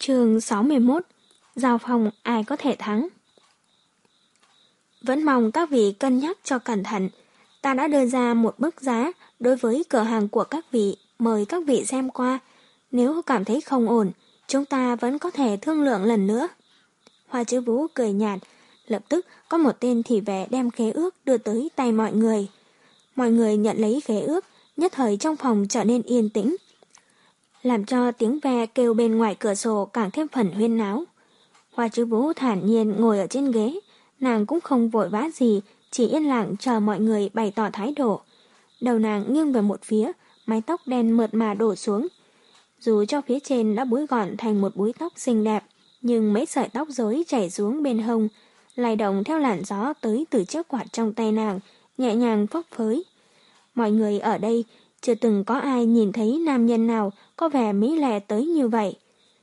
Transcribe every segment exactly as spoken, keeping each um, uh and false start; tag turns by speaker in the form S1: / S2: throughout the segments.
S1: Chương sáu mươi mốt. Giao phòng ai có thể thắng? Vẫn mong các vị cân nhắc cho cẩn thận. Ta đã đưa ra một mức giá đối với cửa hàng của các vị, mời các vị xem qua. Nếu cảm thấy không ổn, chúng ta vẫn có thể thương lượng lần nữa. Hoa Chữ Vũ cười nhạt, lập tức có một tên thị vệ đem khế ước đưa tới tay mọi người. Mọi người nhận lấy khế ước, nhất thời trong phòng trở nên yên tĩnh, làm cho tiếng ve kêu bên ngoài cửa sổ càng thêm phần huyên náo. Hoa Chữ Vũ thản nhiên ngồi ở trên ghế, nàng cũng không vội vã gì, chỉ yên lặng chờ mọi người bày tỏ thái độ. Đầu nàng nghiêng về một phía, mái tóc đen mượt mà đổ xuống. Dù cho phía trên đã búi gọn thành một búi tóc xinh đẹp, nhưng mấy sợi tóc rối chảy xuống bên hông, lay động theo làn gió tới từ chiếc quạt trong tay nàng, nhẹ nhàng phấp phới. Mọi người ở đây chưa từng có ai nhìn thấy nam nhân nào có vẻ mỹ lệ tới như vậy.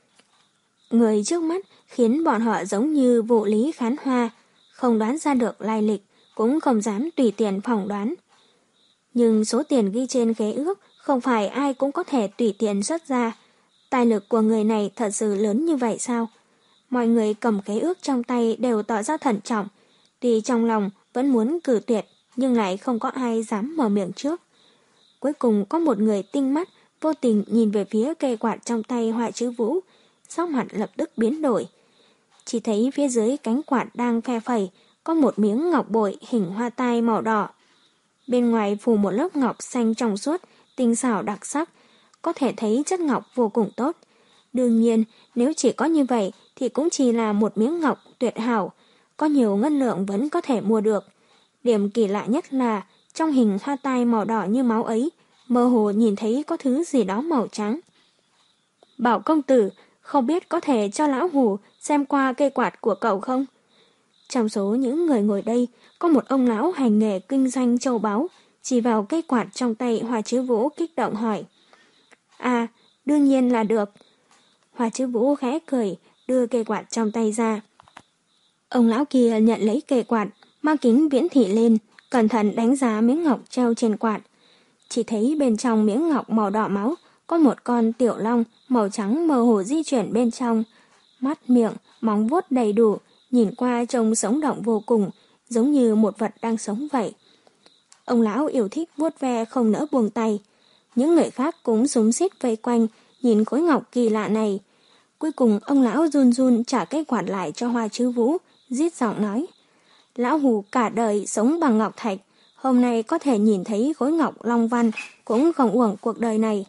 S1: Người trước mắt khiến bọn họ giống như vụ lý khán hoa, không đoán ra được lai lịch, cũng không dám tùy tiện phỏng đoán. Nhưng số tiền ghi trên khế ước không phải ai cũng có thể tùy tiện xuất ra. Tài lực của người này thật sự lớn như vậy sao? Mọi người cầm khế ước trong tay đều tỏ ra thận trọng, tuy trong lòng vẫn muốn cử tuyệt, nhưng lại không có ai dám mở miệng trước. Cuối cùng có một người tinh mắt vô tình nhìn về phía cây quạt trong tay Hoa Chữ Vũ, sắc mặt lập tức biến đổi. Chỉ thấy phía dưới cánh quạt đang phe phẩy có một miếng ngọc bội hình hoa tai màu đỏ. Bên ngoài phủ một lớp ngọc xanh trong suốt, tinh xảo đặc sắc, có thể thấy chất ngọc vô cùng tốt. Đương nhiên, nếu chỉ có như vậy thì cũng chỉ là một miếng ngọc tuyệt hảo, có nhiều ngân lượng vẫn có thể mua được. Điểm kỳ lạ nhất là trong hình hoa tai màu đỏ như máu ấy, mơ hồ nhìn thấy có thứ gì đó màu trắng. Bảo công tử, không biết có thể cho lão hủ xem qua cây quạt của cậu không? Trong số những người ngồi đây, có một ông lão hành nghề kinh doanh châu báu, chỉ vào cây quạt trong tay Hoa Chữ Vũ kích động hỏi. À, đương nhiên là được. Hoa Chữ Vũ khẽ cười, đưa cây quạt trong tay ra. Ông lão kia nhận lấy cây quạt, mang kính viễn thị lên, cẩn thận đánh giá miếng ngọc treo trên quạt. Chỉ thấy bên trong miếng ngọc màu đỏ máu có một con tiểu long màu trắng mơ hồ di chuyển bên trong. Mắt, miệng, móng vuốt đầy đủ, nhìn qua trông sống động vô cùng, giống như một vật đang sống vậy. Ông lão yêu thích vuốt ve không nỡ buông tay. Những người khác cũng xúm xít vây quanh, nhìn khối ngọc kỳ lạ này. Cuối cùng ông lão run run trả cái quạt lại cho Hoa Chữ Vũ, rít giọng nói. Lão hủ cả đời sống bằng ngọc thạch, hôm nay có thể nhìn thấy khối ngọc long văn cũng không uổng cuộc đời này.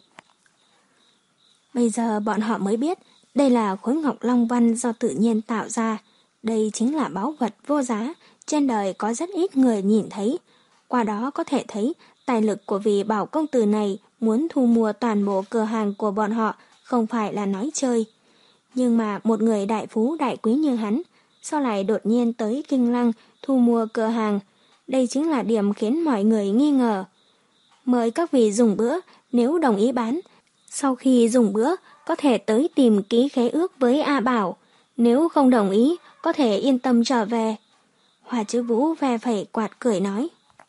S1: Bây giờ bọn họ mới biết đây là khối ngọc long văn do tự nhiên tạo ra. Đây chính là báu vật vô giá, trên đời có rất ít người nhìn thấy. Qua đó có thể thấy tài lực của vị bảo công tử này muốn thu mua toàn bộ cửa hàng của bọn họ không phải là nói chơi. Nhưng mà một người đại phú đại quý như hắn, sao lại đột nhiên tới Kinh Lăng thu mua cửa hàng? Đây chính là điểm khiến mọi người nghi ngờ. Mời các vị dùng bữa, nếu đồng ý bán. Sau khi dùng bữa, có thể tới tìm ký khế ước với A Bảo. Nếu không đồng ý, có thể yên tâm trở về. Hoa Chữ Vũ ve phẩy quạt cười nói.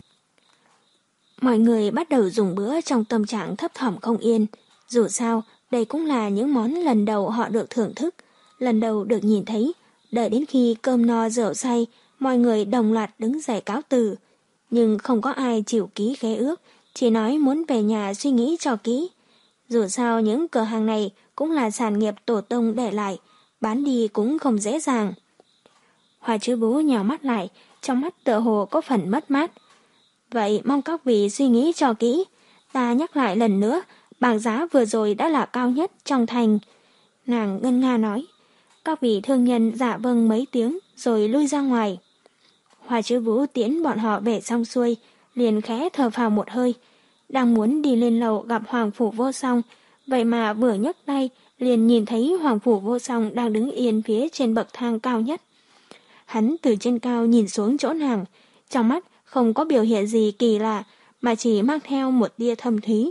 S1: Mọi người bắt đầu dùng bữa trong tâm trạng thấp thỏm không yên. Dù sao, đây cũng là những món lần đầu họ được thưởng thức, lần đầu được nhìn thấy. Đợi đến khi cơm no rượu say, mọi người đồng loạt đứng dậy cáo từ. Nhưng không có ai chịu ký khế ước, chỉ nói muốn về nhà suy nghĩ cho kỹ. Dù sao những cửa hàng này cũng là sản nghiệp tổ tông để lại, bán đi cũng không dễ dàng. Hoa Chữ Vũ nhào mắt lại, trong mắt tựa hồ có phần mất mát. Vậy mong các vị suy nghĩ cho kỹ. Ta nhắc lại lần nữa, bảng giá vừa rồi đã là cao nhất trong thành. Nàng ngân nga nói. Các vị thương nhân dạ vâng mấy tiếng rồi lui ra ngoài. Hoa Chữ Vũ tiễn bọn họ về xong xuôi, liền khẽ thở phào một hơi. Đang muốn đi lên lầu gặp Hoàng Phủ Vô Song, vậy mà vừa nhấc tay liền nhìn thấy Hoàng Phủ Vô Song đang đứng yên phía trên bậc thang cao nhất. Hắn từ trên cao nhìn xuống chỗ nàng, trong mắt không có biểu hiện gì kỳ lạ, mà chỉ mang theo một tia thâm thúy.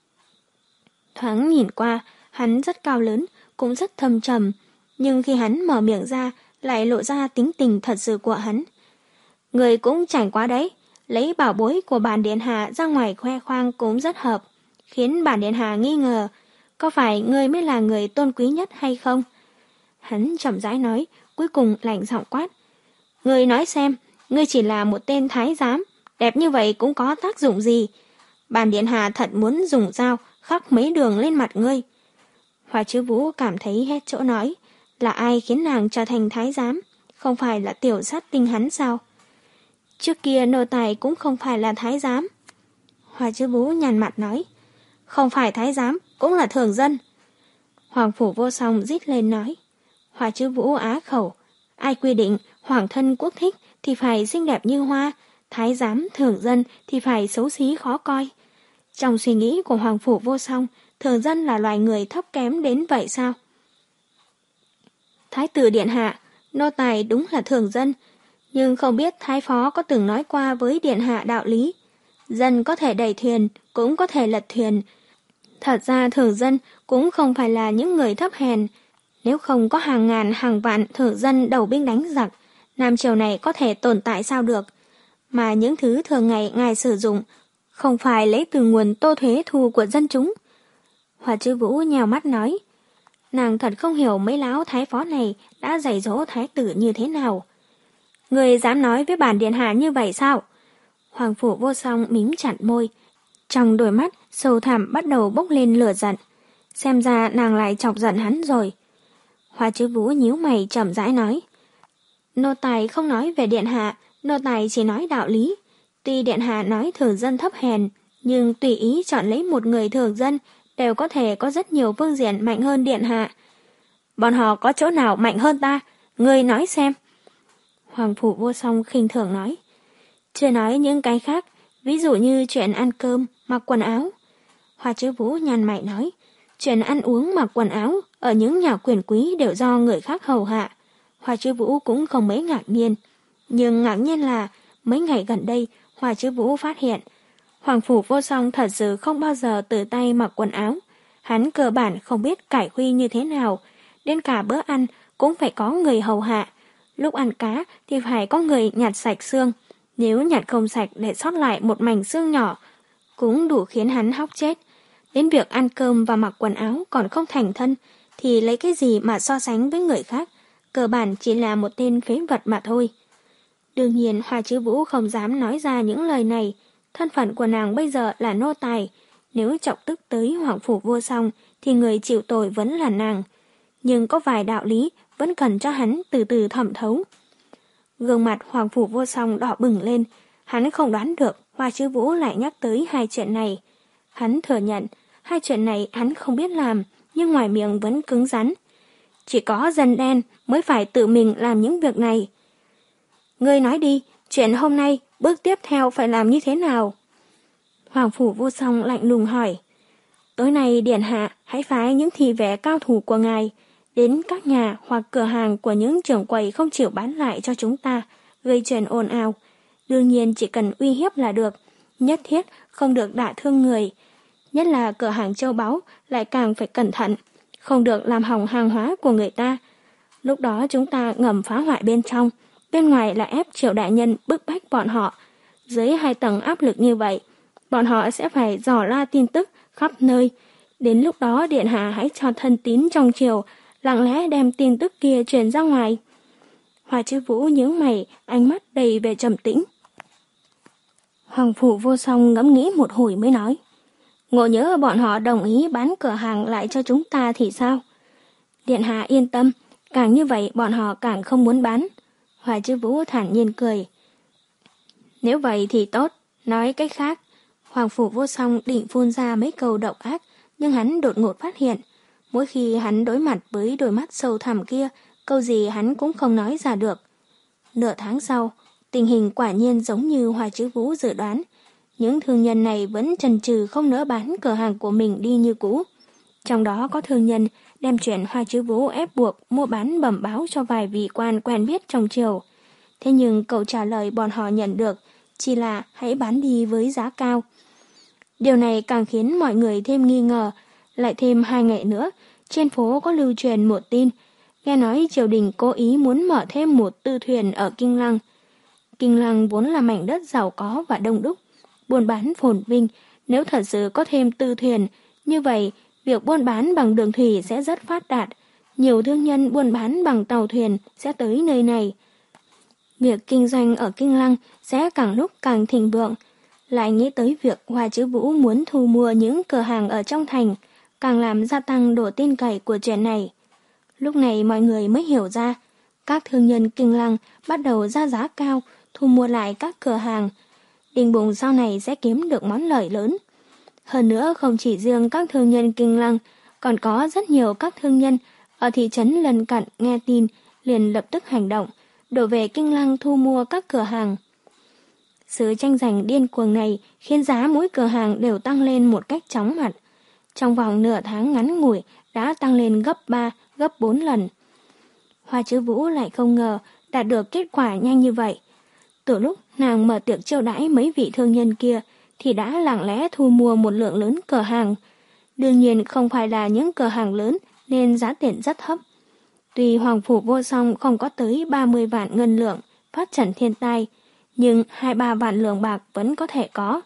S1: Thoáng nhìn qua, hắn rất cao lớn, cũng rất thâm trầm, nhưng khi hắn mở miệng ra, lại lộ ra tính tình thật sự của hắn. Người cũng chảnh quá đấy, lấy bảo bối của bản điện hạ ra ngoài khoe khoang cũng rất hợp, khiến bản điện hạ nghi ngờ, có phải ngươi mới là người tôn quý nhất hay không? Hắn chậm rãi nói, cuối cùng lạnh giọng quát. Ngươi nói xem, ngươi chỉ là một tên thái giám, đẹp như vậy cũng có tác dụng gì? Bản điện hạ thật muốn dùng dao khắc mấy đường lên mặt ngươi. Hoa Chứ Vũ cảm thấy hết chỗ nói, là ai khiến nàng trở thành thái giám? Không phải là tiểu sát tinh hắn sao? Trước kia nô tài cũng không phải là thái giám. Hoa Chứ Vũ nhàn mặt nói, không phải thái giám, cũng là thường dân. Hoàng Phủ Vô Song rít lên nói, Hoa Chứ Vũ á khẩu, ai quy định hoàng thân quốc thích thì phải xinh đẹp như hoa, thái giám thường dân thì phải xấu xí khó coi. Trong suy nghĩ của Hoàng Phủ Vô Song, thường dân là loài người thấp kém đến vậy sao? Thái tử điện hạ, nô tài đúng là thường dân, nhưng không biết thái phó có từng nói qua với điện hạ đạo lý. Dân có thể đẩy thuyền, cũng có thể lật thuyền. Thật ra thường dân cũng không phải là những người thấp hèn. Nếu không có hàng ngàn hàng vạn thường dân đầu binh đánh giặc, Nam Triều này có thể tồn tại sao được? Mà những thứ thường ngày ngài sử dụng không phải lấy từ nguồn tô thuế thu của dân chúng. Hoa Chứ Vũ nhèo mắt nói, nàng thật không hiểu mấy lão thái phó này đã dạy dỗ thái tử như thế nào. Người dám nói với bản điện hạ như vậy sao? Hoàng Phủ Vô Song mím chặt môi, trong đôi mắt sâu thẳm bắt đầu bốc lên lửa giận. Xem ra nàng lại chọc giận hắn rồi. Hoa Chứ Vũ nhíu mày chậm rãi nói, nô tài không nói về điện hạ, nô tài chỉ nói đạo lý. Tuy điện hạ nói thường dân thấp hèn, nhưng tùy ý chọn lấy một người thường dân đều có thể có rất nhiều phương diện mạnh hơn điện hạ. Bọn họ có chỗ nào mạnh hơn ta? Ngươi nói xem. Hoàng Phủ Vô Song khinh thường nói, chưa nói những cái khác, ví dụ như chuyện ăn cơm, mặc quần áo. Hoa Chứ Vũ nhàn mày nói, chuyện ăn uống mặc quần áo ở những nhà quyền quý đều do người khác hầu hạ. Hoa Chứ Vũ cũng không mấy ngạc nhiên. Nhưng ngạc nhiên là mấy ngày gần đây Hoa Chứ Vũ phát hiện Hoàng Phủ Vô Song thật sự không bao giờ tự tay mặc quần áo. Hắn cơ bản không biết cải huy như thế nào, đến cả bữa ăn cũng phải có người hầu hạ. Lúc ăn cá thì phải có người nhặt sạch xương. Nếu nhặt không sạch để sót lại một mảnh xương nhỏ, cũng đủ khiến hắn hóc chết. Đến việc ăn cơm và mặc quần áo còn không thành thân, thì lấy cái gì mà so sánh với người khác, cơ bản chỉ là một tên phế vật mà thôi. Đương nhiên Hoa Chứ Vũ không dám nói ra những lời này, thân phận của nàng bây giờ là nô tài, nếu chọc tức tới Hoàng Phủ Vô Song thì người chịu tội vẫn là nàng. Nhưng có vài đạo lý vẫn cần cho hắn từ từ thẩm thấu. Gương mặt Hoàng Phủ Vô Song đỏ bừng lên, hắn không đoán được Hoa Chứ Vũ lại nhắc tới hai chuyện này. Hắn thừa nhận, hai chuyện này hắn không biết làm, nhưng ngoài miệng vẫn cứng rắn. Chỉ có dân đen mới phải tự mình làm những việc này. Ngươi nói đi, chuyện hôm nay, bước tiếp theo phải làm như thế nào? Hoàng Phủ Vô Song lạnh lùng hỏi. Tối nay điện hạ hãy phái những thị vệ cao thủ của ngài đến các nhà hoặc cửa hàng của những trưởng quầy không chịu bán lại cho chúng ta, gây chuyện ồn ào. Đương nhiên chỉ cần uy hiếp là được, nhất thiết không được đả thương người. Nhất là cửa hàng châu báu lại càng phải cẩn thận, không được làm hỏng hàng hóa của người ta. Lúc đó chúng ta ngầm phá hoại bên trong, bên ngoài là ép Triệu đại nhân bức bách bọn họ. Dưới hai tầng áp lực như vậy, bọn họ sẽ phải dò la tin tức khắp nơi. Đến lúc đó điện hạ hãy cho thân tín trong triều lặng lẽ đem tin tức kia truyền ra ngoài. Hoa Chứ Vũ nhướng mày, ánh mắt đầy vẻ trầm tĩnh. Hoàng Phủ Vô Song ngẫm nghĩ một hồi mới nói, ngộ nhớ bọn họ đồng ý bán cửa hàng lại cho chúng ta thì sao? Điện hạ yên tâm, càng như vậy bọn họ càng không muốn bán. Hoa Chứ Vũ thản nhiên cười. Nếu vậy thì tốt, nói cách khác. Hoàng Phủ Vô Song định phun ra mấy câu độc ác, nhưng hắn đột ngột phát hiện, mỗi khi hắn đối mặt với đôi mắt sâu thẳm kia, câu gì hắn cũng không nói ra được. Nửa tháng sau, tình hình quả nhiên giống như Hoa Chứ Vũ dự đoán. Những thương nhân này vẫn chần chừ không nỡ bán cửa hàng của mình đi như cũ. Trong đó có thương nhân đem chuyện Hoa Chứ Vũ ép buộc mua bán bẩm báo cho vài vị quan quen biết trong triều. Thế nhưng câu trả lời bọn họ nhận được chỉ là hãy bán đi với giá cao. Điều này càng khiến mọi người thêm nghi ngờ. Lại thêm hai ngày nữa, trên phố có lưu truyền một tin, nghe nói triều đình cố ý muốn mở thêm một tư thuyền ở Kinh Lăng. Kinh Lăng vốn là mảnh đất giàu có và đông đúc, buôn bán phồn vinh. Nếu thật sự có thêm tư thuyền, như vậy việc buôn bán bằng đường thủy sẽ rất phát đạt. nhiều thương nhân buôn bán bằng tàu thuyền sẽ tới nơi này. Việc kinh doanh ở Kinh Lăng sẽ càng lúc càng thịnh vượng. Lại nghĩ tới việc Hoa Chữ Vũ muốn thu mua những cửa hàng ở trong thành, càng làm gia tăng độ tin cậy của chuyện này. Lúc này mọi người mới hiểu ra, các thương nhân Kinh Lăng bắt đầu ra giá cao thu mua lại các cửa hàng. Định bụng sau này sẽ kiếm được món lợi lớn. Hơn nữa không chỉ riêng các thương nhân Kinh Lăng, còn có rất nhiều các thương nhân ở thị trấn lân cận nghe tin liền lập tức hành động, đổ về Kinh Lăng thu mua các cửa hàng. Sự tranh giành điên cuồng này khiến giá mỗi cửa hàng đều tăng lên một cách chóng mặt. Trong vòng nửa tháng ngắn ngủi đã tăng lên gấp ba, gấp bốn lần. Hoa Chữ Vũ lại không ngờ đạt được kết quả nhanh như vậy. Từ lúc nàng mở tiệc chiêu đãi mấy vị thương nhân kia thì đã lặng lẽ thu mua một lượng lớn cửa hàng. Đương nhiên không phải là những cửa hàng lớn nên giá tiền rất thấp. Tuy Hoàng Phủ Vô Song không có tới ba mươi vạn ngân lượng phát trần thiên tai, nhưng hai ba vạn lượng bạc vẫn có thể có.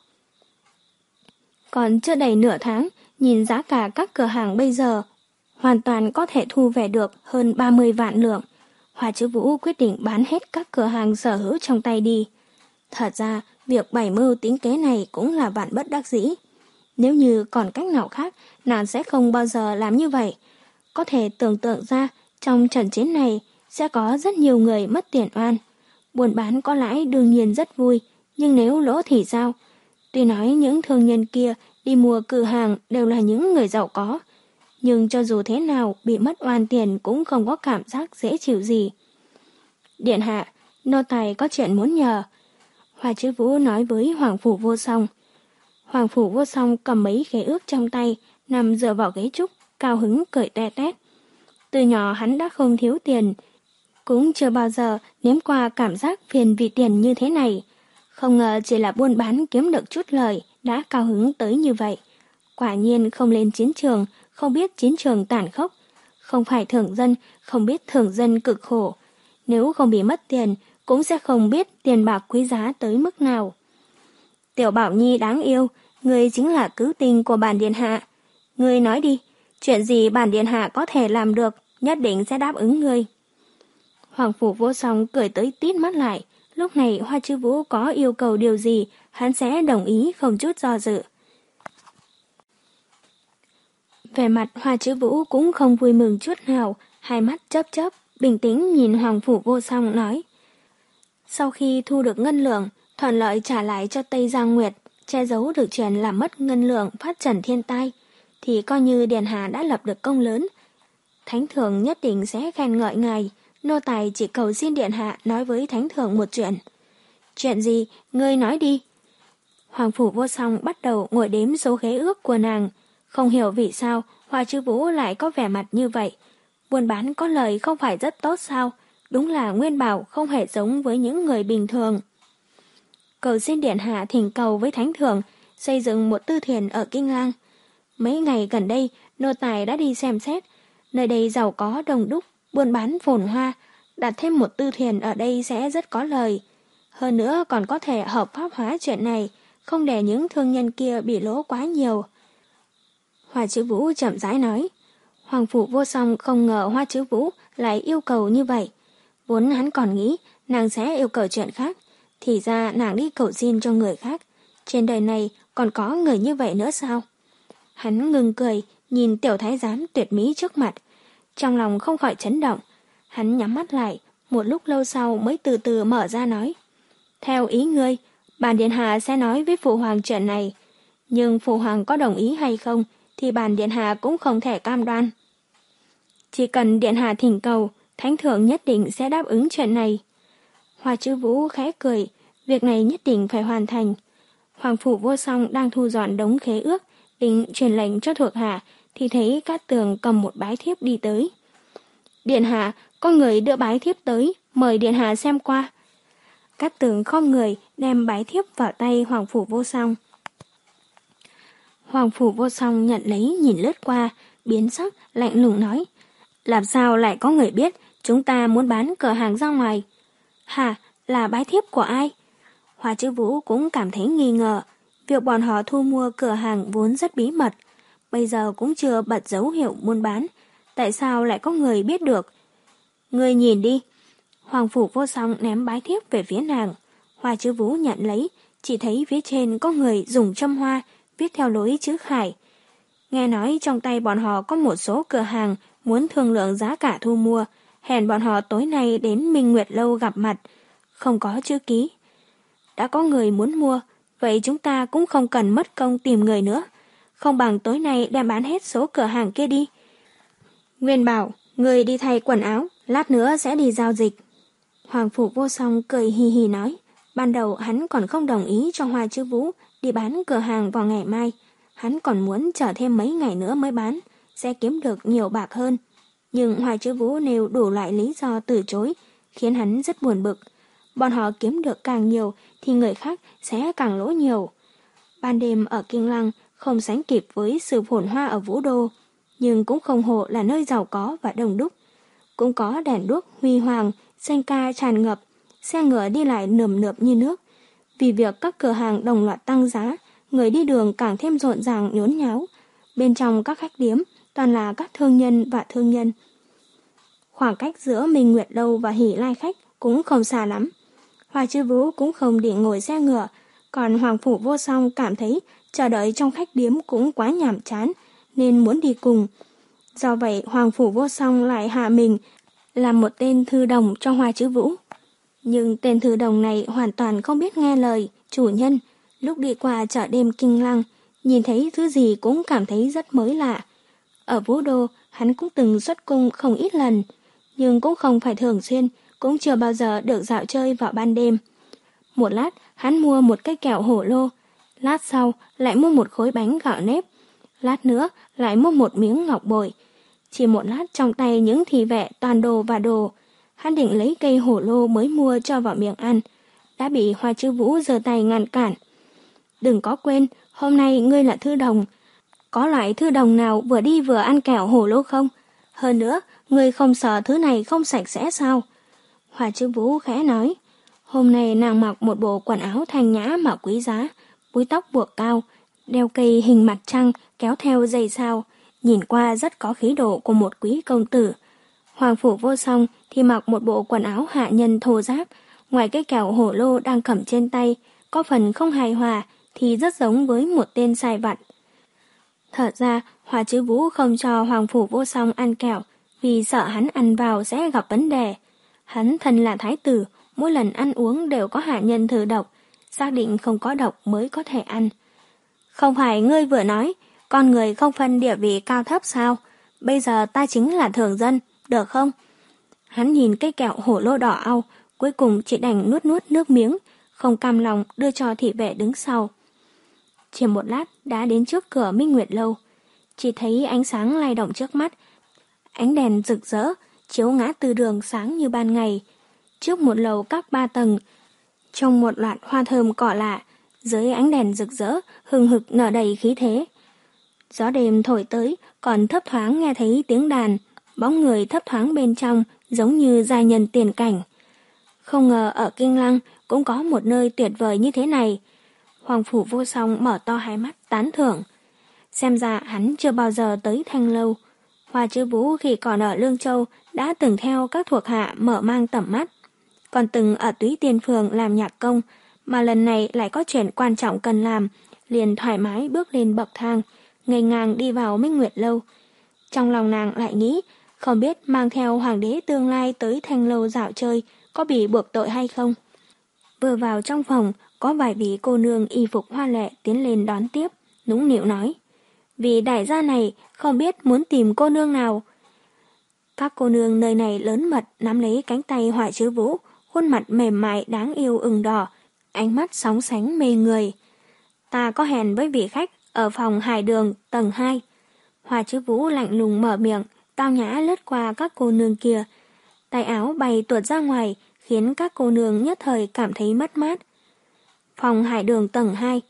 S1: Còn chưa đầy nửa tháng, nhìn giá cả các cửa hàng bây giờ, hoàn toàn có thể thu về được hơn ba mươi vạn lượng. Hoa Chữ Vũ quyết định bán hết các cửa hàng sở hữu trong tay đi. Thật ra, việc bày mưu tính kế này cũng là vạn bất đắc dĩ. Nếu như còn cách nào khác, nàng sẽ không bao giờ làm như vậy. Có thể tưởng tượng ra, trong trận chiến này sẽ có rất nhiều người mất tiền oan. Buôn bán có lãi đương nhiên rất vui, nhưng nếu lỗ thì sao? Tuy nói những thương nhân kia đi mua cửa hàng đều là những người giàu có, nhưng cho dù thế nào bị mất oan tiền cũng không có cảm giác dễ chịu gì. Điện hạ, nô tài có chuyện muốn nhờ. Hoa Chữ Vũ nói với Hoàng Phủ Vô Song. Hoàng Phủ Vô Song cầm mấy khế ước trong tay, nằm dựa vào ghế trúc, cao hứng cười toe toét. Từ nhỏ hắn đã không thiếu tiền, cũng chưa bao giờ nếm qua cảm giác phiền vì tiền như thế này. Không ngờ chỉ là buôn bán kiếm được chút lời đã cao hứng tới như vậy. Quả nhiên không lên chiến trường, không biết chiến trường tàn khốc. Không phải thường dân, không biết thường dân cực khổ. Nếu không bị mất tiền, cũng sẽ không biết tiền bạc quý giá tới mức nào. Tiểu Bảo Nhi đáng yêu, ngươi chính là cứu tinh của bản điện hạ. Ngươi nói đi, chuyện gì bản điện hạ có thể làm được, nhất định sẽ đáp ứng ngươi. Hoàng Phủ Vô Song cười tới tít mắt lại. Lúc này Hoa Chữ Vũ có yêu cầu điều gì, hắn sẽ đồng ý không chút do dự. Vẻ mặt Hoa Chữ Vũ cũng không vui mừng chút nào, hai mắt chớp chớp, bình tĩnh nhìn Hoàng Phủ Vô Song nói. Sau khi thu được ngân lượng, thuận lợi trả lại cho Tây Giang Nguyệt, che giấu được chuyện làm mất ngân lượng phát trần thiên tai, thì coi như điện hạ đã lập được công lớn. Thánh thượng nhất định sẽ khen ngợi ngài, nô tài chỉ cầu xin điện hạ nói với thánh thượng một chuyện. Chuyện gì, ngươi nói đi. Hoàng Phủ Vô Song bắt đầu ngồi đếm số khế ước của nàng. Không hiểu vì sao Hoa Chữ Vũ lại có vẻ mặt như vậy. Buôn bán có lời không phải rất tốt sao? Đúng là Nguyên Bảo không hề giống với những người bình thường. Cầu xin điện hạ thỉnh cầu với thánh thượng xây dựng một tư thuyền ở Kinh Lăng. Mấy ngày gần đây, nô tài đã đi xem xét. Nơi đây giàu có đông đúc, buôn bán phồn hoa. Đặt thêm một tư thuyền ở đây sẽ rất có lời. Hơn nữa còn có thể hợp pháp hóa chuyện này, không để những thương nhân kia bị lỗ quá nhiều. Hoa Chữ Vũ chậm rãi nói. Hoàng Phủ Vô Song không ngờ Hoa Chữ Vũ lại yêu cầu như vậy. Vốn hắn còn nghĩ nàng sẽ yêu cầu chuyện khác, thì ra nàng đi cầu xin cho người khác. Trên đời này còn có người như vậy nữa sao? Hắn ngừng cười, nhìn tiểu thái giám tuyệt mỹ trước mặt. Trong lòng không khỏi chấn động. Hắn nhắm mắt lại, một lúc lâu sau mới từ từ mở ra nói. Theo ý ngươi, bản điện hạ sẽ nói với phụ hoàng chuyện này. Nhưng phụ hoàng có đồng ý hay không thì bản điện hạ cũng không thể cam đoan. Chỉ cần điện hạ thỉnh cầu, thánh thượng nhất định sẽ đáp ứng chuyện này. Hoa Chữ Vũ khẽ cười, việc này nhất định phải hoàn thành. Hoàng Phủ Vô Song đang thu dọn đống khế ước, định truyền lệnh cho thuộc hạ, thì thấy Cát Tường cầm một bái thiếp đi tới. Điện hạ, có người đưa bái thiếp tới, mời điện hạ xem qua. Cát Tường khom người đem bái thiếp vào tay Hoàng Phủ Vô Song. Hoàng Phủ Vô Song nhận lấy nhìn lướt qua, biến sắc, lạnh lùng nói. Làm sao lại có người biết chúng ta muốn bán cửa hàng ra ngoài? Hả, là bái thiếp của ai? Hoa Chữ Vũ cũng cảm thấy nghi ngờ. Việc bọn họ thu mua cửa hàng vốn rất bí mật, bây giờ cũng chưa bật dấu hiệu buôn bán. tại sao lại có người biết được? Ngươi nhìn đi. Hoàng Phủ Vô Song ném bái thiếp về phía nàng. Hoa Chữ Vũ nhận lấy, chỉ thấy phía trên có người dùng châm hoa viết theo lối chữ Khải. Nghe nói trong tay bọn họ có một số cửa hàng muốn thương lượng giá cả thu mua, hẹn bọn họ tối nay đến Minh Nguyệt Lâu gặp mặt, không có chữ ký. Đã có người muốn mua, vậy chúng ta cũng không cần mất công tìm người nữa, không bằng tối nay đem bán hết số cửa hàng kia đi. Nguyên bảo, người đi thay quần áo, lát nữa sẽ đi giao dịch. Hoàng Phủ Vô Song cười hì hì nói, ban đầu hắn còn không đồng ý cho Hoa Chữ Vũ đi bán cửa hàng vào ngày mai, hắn còn muốn chờ thêm mấy ngày nữa mới bán, sẽ kiếm được nhiều bạc hơn. Nhưng Hoa Chữ Vũ nêu đủ loại lý do từ chối, khiến hắn rất buồn bực. Bọn họ kiếm được càng nhiều thì người khác sẽ càng lỗ nhiều. Ban đêm ở Kinh Lăng không sánh kịp với sự phồn hoa ở Vũ Đô, nhưng cũng không hộ là nơi giàu có và đông đúc. Cũng có đèn đuốc huy hoàng, xanh ca tràn ngập, xe ngựa đi lại nườm nượp như nước. Vì việc các cửa hàng đồng loạt tăng giá, người đi đường càng thêm rộn ràng nhốn nháo. Bên trong các khách điếm toàn là các thương nhân và thương nhân. Khoảng cách giữa Minh Nguyệt Lâu và Hỷ Lai Khách cũng không xa lắm. Hoa Chữ Vũ cũng không định ngồi xe ngựa, còn Hoàng Phủ Vô Song cảm thấy chờ đợi trong khách điếm cũng quá nhàm chán, nên muốn đi cùng. Do vậy Hoàng Phủ Vô Song lại hạ mình làm một tên thư đồng cho Hoa Chữ Vũ. Nhưng tên thư đồng này hoàn toàn không biết nghe lời chủ nhân. Lúc đi qua chợ đêm Kinh Lăng, nhìn thấy thứ gì cũng cảm thấy rất mới lạ. Ở Vũ Đô, hắn cũng từng xuất cung không ít lần, nhưng cũng không phải thường xuyên, cũng chưa bao giờ được dạo chơi vào ban đêm. Một lát, hắn mua một cái kẹo hổ lô, lát sau lại mua một khối bánh gạo nếp, lát nữa lại mua một miếng ngọc bội. Chỉ một lát trong tay những thị vệ toàn đồ và đồ, hắn định lấy cây hổ lô mới mua cho vào miệng ăn, đã bị Hoa Chữ Vũ giơ tay ngăn cản. Đừng có quên, hôm nay ngươi là thư đồng. Có loại thư đồng nào vừa đi vừa ăn kẹo hổ lô không? Hơn nữa, ngươi không sợ thứ này không sạch sẽ sao? Hoa Chữ Vũ khẽ nói. Hôm nay nàng mặc một bộ quần áo thanh nhã mà quý giá, búi tóc buộc cao, đeo cây hình mặt trăng kéo theo dây sao, nhìn qua rất có khí độ của một quý công tử. Hoàng Phủ Vô Song thì mặc một bộ quần áo hạ nhân thô ráp, ngoài cái kẹo hổ lô đang cầm trên tay, có phần không hài hòa thì rất giống với một tên sai vặt. Thật ra, Hoa Chữ Vũ không cho Hoàng Phủ Vô Song ăn kẹo vì sợ hắn ăn vào sẽ gặp vấn đề. Hắn thân là thái tử, mỗi lần ăn uống đều có hạ nhân thử độc, xác định không có độc mới có thể ăn. Không phải ngươi vừa nói, con người không phân địa vị cao thấp sao? Bây giờ ta chính là thường dân, được không? Hắn nhìn cái kẹo hổ lô đỏ au, cuối cùng chỉ đành nuốt nuốt nước miếng, không cam lòng đưa cho thị vệ đứng sau. Chỉ một lát đã đến trước cửa Minh Nguyệt Lâu, chỉ thấy ánh sáng lay động trước mắt, ánh đèn rực rỡ chiếu ngã tư đường sáng như ban ngày. Trước một lầu các ba tầng, trong một loạt hoa thơm cỏ lạ, dưới ánh đèn rực rỡ hừng hực nở đầy khí thế. Gió đêm thổi tới, còn thấp thoáng nghe thấy tiếng đàn, bóng người thấp thoáng bên trong giống như giai nhân tiền cảnh. Không ngờ ở Kinh Lăng cũng có một nơi tuyệt vời như thế này. Hoàng Phủ Vô Song mở to hai mắt tán thưởng. Xem ra hắn chưa bao giờ tới Thanh Lâu. Hoa Chữ Vũ khi còn ở Lương Châu đã từng theo các thuộc hạ mở mang tầm mắt, còn từng ở Túy Tiên Phường làm nhạc công, mà lần này lại có chuyện quan trọng cần làm, liền thoải mái bước lên bậc thang, ngây ngang đi vào Minh Nguyệt Lâu. Trong lòng nàng lại nghĩ, không biết mang theo hoàng đế tương lai tới Thanh Lâu dạo chơi có bị buộc tội hay không. Vừa vào trong phòng, có vài vị cô nương y phục hoa lệ tiến lên đón tiếp, nũng nịu nói: vì đại gia này không biết muốn tìm cô nương nào. Các cô nương nơi này lớn mật nắm lấy cánh tay Hoa Chữ Vũ, khuôn mặt mềm mại đáng yêu ửng đỏ, ánh mắt sóng sánh mê người. Ta có hẹn với vị khách ở phòng Hải Đường tầng hai. Hoa Chữ Vũ lạnh lùng mở miệng, tao nhã lướt qua các cô nương kia. Tay áo bay tuột ra ngoài, khiến các cô nương nhất thời cảm thấy mất mát. Phòng Hải Đường tầng hai.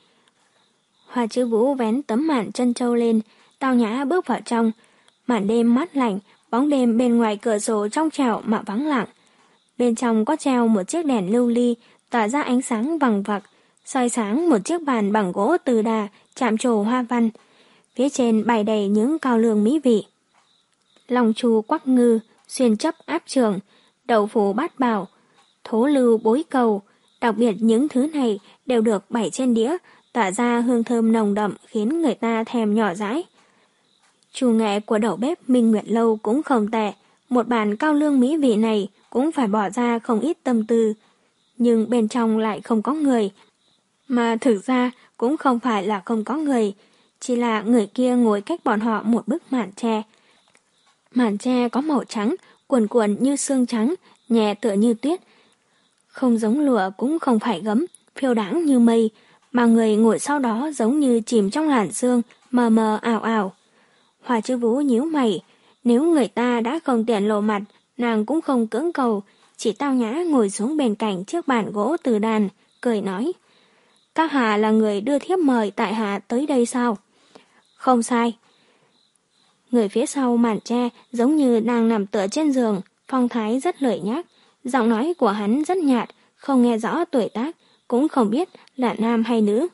S1: Hoa Chữ Vũ vén tấm màn chân trâu lên, tao nhã bước vào trong. Màn đêm mát lạnh, bóng đêm bên ngoài cửa sổ trong trẻo mà vắng lặng. Bên trong có treo một chiếc đèn lưu ly, tỏa ra ánh sáng vằng vặc, soi sáng một chiếc bàn bằng gỗ từ đà, chạm trổ hoa văn. Phía trên bày đầy những cao lương mỹ vị. long chu quắc ngư, xuyên chấp áp trường, đậu phụ bát bảo, thố lưu bối cầu. Đặc biệt những thứ này đều được bày trên đĩa, tỏa ra hương thơm nồng đậm khiến người ta thèm nhỏ dãi. Chủ nghệ của đầu bếp Minh Nguyệt Lâu cũng không tệ, một bàn cao lương mỹ vị này cũng phải bỏ ra không ít tâm tư. Nhưng bên trong lại không có người, mà thực ra cũng không phải là không có người, chỉ là người kia ngồi cách bọn họ một bức màn tre. Màn tre có màu trắng, cuồn cuộn như xương trắng, nhẹ tựa như tuyết. Không giống lụa cũng không phải gấm, phiêu đãng như mây, mà người ngồi sau đó giống như chìm trong làn sương, mờ mờ ảo ảo. Hoa Chứ Vũ nhíu mày, nếu người ta đã không tiện lộ mặt, nàng cũng không cưỡng cầu, chỉ tao nhã ngồi xuống bên cạnh chiếc bàn gỗ từ đàn, cười nói: Các hạ là người đưa thiếp mời tại hạ tới đây sao? Không sai. Người phía sau màn tre giống như đang nằm tựa trên giường, phong thái rất lười nhác, giọng nói của hắn rất nhạt, không nghe rõ tuổi tác, cũng không biết là nam hay nữ.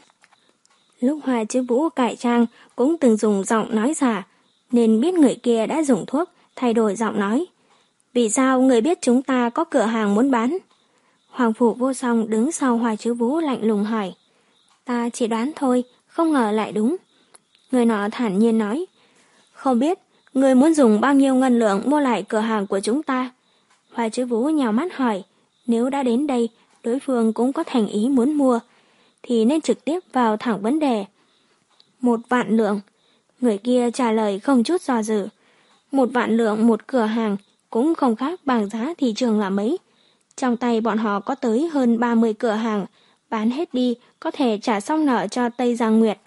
S1: Lúc Hoa Chứ Vũ cải trang cũng từng dùng giọng nói giả, nên biết người kia đã dùng thuốc, thay đổi giọng nói. Vì sao người biết chúng ta có cửa hàng muốn bán? Hoàng Phủ Vô Song đứng sau Hoa Chứ Vũ lạnh lùng hỏi. Ta chỉ đoán thôi, không ngờ lại đúng. Người nọ thản nhiên nói. Không biết, người muốn dùng bao nhiêu ngân lượng mua lại cửa hàng của chúng ta? Hoa Chứ Vũ nhào mắt hỏi. Nếu đã đến đây, đối phương cũng có thành ý muốn mua, thì nên trực tiếp vào thẳng vấn đề. Một vạn lượng. Người kia trả lời không chút do dự. Một vạn lượng một cửa hàng cũng không khác bằng giá thị trường là mấy. Trong tay bọn họ có tới hơn ba mươi cửa hàng, bán hết đi có thể trả xong nợ cho Tây Giang Nguyệt.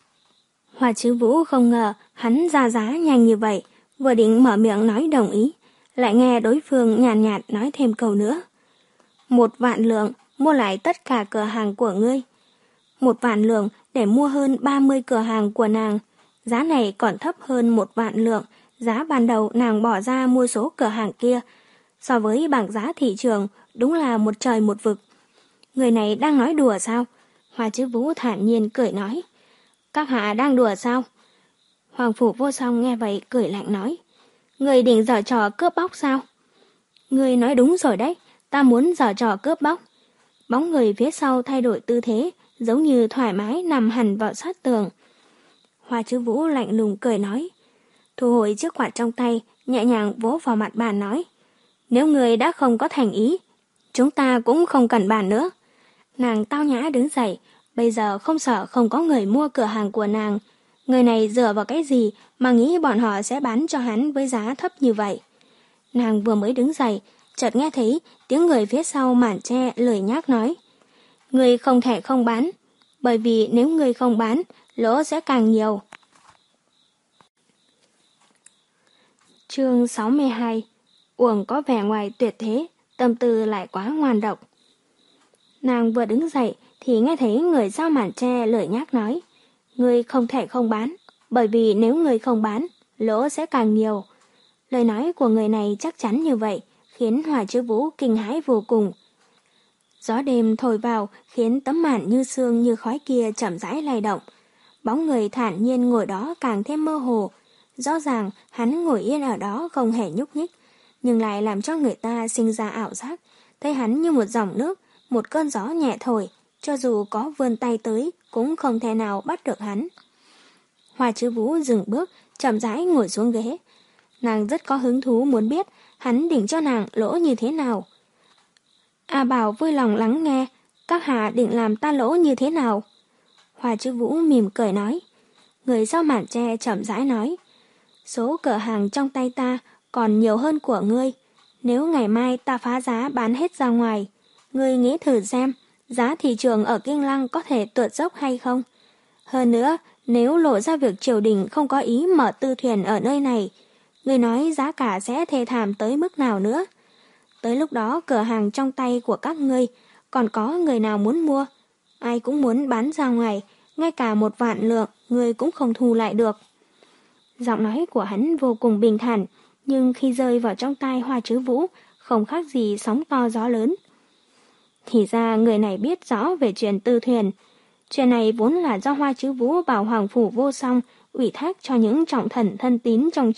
S1: Hoa Chứ Vũ không ngờ hắn ra giá nhanh như vậy, vừa định mở miệng nói đồng ý, lại nghe đối phương nhàn nhạt, nhạt nói thêm câu nữa. Một vạn lượng mua lại tất cả cửa hàng của ngươi. Một vạn lượng để mua hơn ba mươi cửa hàng của nàng. Giá này còn thấp hơn một vạn lượng giá ban đầu nàng bỏ ra mua số cửa hàng kia. So với bảng giá thị trường, đúng là một trời một vực. Người này đang nói đùa sao? Hoa Chứ Vũ thản nhiên cười nói. Các hạ đang đùa sao? Hoàng Phủ Vô Song nghe vậy cười lạnh nói. Người định giở trò cướp bóc sao? Người nói đúng rồi đấy, ta muốn giở trò cướp bóc. Bóng người phía sau thay đổi tư thế, giống như thoải mái nằm hẳn vào sát tường. Hoa Chứ Vũ lạnh lùng cười nói. Thu hồi chiếc quạt trong tay, nhẹ nhàng vỗ vào mặt bàn nói. Nếu người đã không có thành ý, chúng ta cũng không cần bàn nữa. Nàng tao nhã đứng dậy, bây giờ không sợ không có người mua cửa hàng của nàng. Người này dựa vào cái gì mà nghĩ bọn họ sẽ bán cho hắn với giá thấp như vậy? Nàng vừa mới đứng dậy, chợt nghe thấy tiếng người phía sau màn tre lười nhác nói. Người không thể không bán, bởi vì nếu người không bán, lỗ sẽ càng nhiều. Chương sáu mươi hai. Uổng có vẻ ngoài tuyệt thế, tâm tư lại quá ngoan độc. Nàng vừa đứng dậy thì nghe thấy người sau màn tre lười nhác nói. Người không thể không bán, bởi vì nếu người không bán, lỗ sẽ càng nhiều. Lời nói của người này chắc chắn như vậy, khiến Hoa Chứ Vũ kinh hãi vô cùng. Gió đêm thổi vào khiến tấm màn như sương như khói kia chậm rãi lay động. Bóng người thản nhiên ngồi đó càng thêm mơ hồ. Rõ ràng hắn ngồi yên ở đó không hề nhúc nhích, nhưng lại làm cho người ta sinh ra ảo giác, thấy hắn như một dòng nước, một cơn gió nhẹ thổi, cho dù có vươn tay tới cũng không thể nào bắt được hắn. Hoa Chứ Vũ dừng bước, chậm rãi ngồi xuống ghế. Nàng rất có hứng thú muốn biết hắn định cho nàng lỗ như thế nào. A Bảo vui lòng lắng nghe, các hạ định làm ta lỗ như thế nào? Hoa Chứ Vũ mỉm cười nói. Người sau màn tre chậm rãi nói. Số cửa hàng trong tay ta còn nhiều hơn của ngươi. Nếu ngày mai ta phá giá bán hết ra ngoài, ngươi nghĩ thử xem, giá thị trường ở Kinh Lăng có thể tuột dốc hay không? Hơn nữa, nếu lộ ra việc triều đình không có ý mở tư thuyền ở nơi này, ngươi nói giá cả sẽ thê thảm tới mức nào nữa? Tới lúc đó cửa hàng trong tay của các ngươi còn có người nào muốn mua? Ai cũng muốn bán ra ngoài, ngay cả một vạn lượng ngươi cũng không thu lại được. Giọng nói của hắn vô cùng bình thản, nhưng khi rơi vào trong tai Hoa Chứ Vũ, không khác gì sóng to gió lớn. Thì ra người này biết rõ về chuyện tư thuyền. Chuyện này vốn là do Hoa Chứ Vũ bảo Hoàng Phủ Vô Song ủy thác cho những trọng thần thân tín trong triều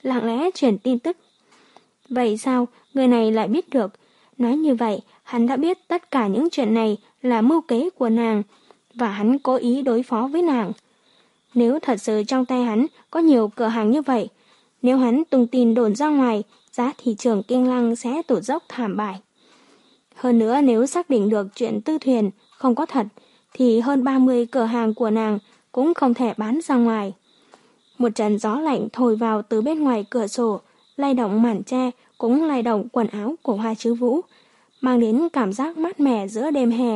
S1: lặng lẽ truyền tin tức. Vậy sao người này lại biết được? Nói như vậy, hắn đã biết tất cả những chuyện này là mưu kế của nàng, và hắn cố ý đối phó với nàng. Nếu thật sự trong tay hắn có nhiều cửa hàng như vậy, nếu hắn tung tin đồn ra ngoài, giá thị trường Kinh Lăng sẽ tụt dốc thảm bại. Hơn nữa, nếu xác định được chuyện Tư Thuyền không có thật, thì hơn ba mươi cửa hàng của nàng cũng không thể bán ra ngoài. Một trận gió lạnh thổi vào từ bên ngoài cửa sổ, lay động màn tre, cũng lay động quần áo của Hoa Chứ Vũ, mang đến cảm giác mát mẻ giữa đêm hè.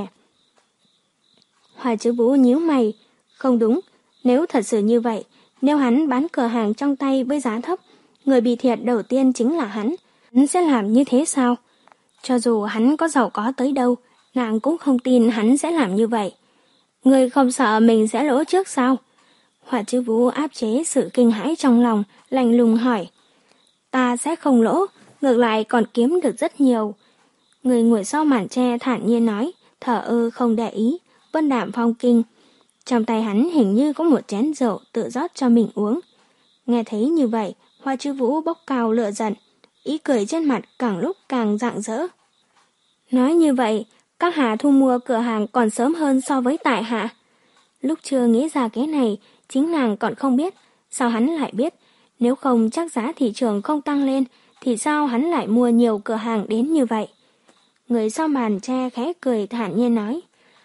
S1: Hoa Chứ Vũ nhíu mày. Không đúng, nếu thật sự như vậy, nếu hắn bán cửa hàng trong tay với giá thấp, người bị thiệt đầu tiên chính là hắn. Hắn sẽ làm như thế sao? Cho dù hắn có giàu có tới đâu, nàng cũng không tin hắn sẽ làm như vậy. Người không sợ mình sẽ lỗ trước sao? Hoa Chứ Vũ áp chế sự kinh hãi trong lòng, lạnh lùng hỏi. Ta sẽ không lỗ, ngược lại còn kiếm được rất nhiều. Người ngồi sau màn tre thản nhiên nói, thở ơ không để ý, vân đạm phong kinh. Trong tay hắn hình như có một chén rượu tự rót cho mình uống. Nghe thấy như vậy, Hoa Chứ Vũ bốc cao lửa giận, ý cười trên mặt càng lúc càng rạng rỡ. Nói như vậy, các hạ thu mua cửa hàng còn sớm hơn so với tại hạ. Lúc chưa nghĩ ra cái này, chính nàng còn không biết, sao hắn lại biết? Nếu không chắc giá thị trường không tăng lên, thì sao hắn lại mua nhiều cửa hàng đến như vậy? Người sau màn tre khẽ cười thản nhiên nói.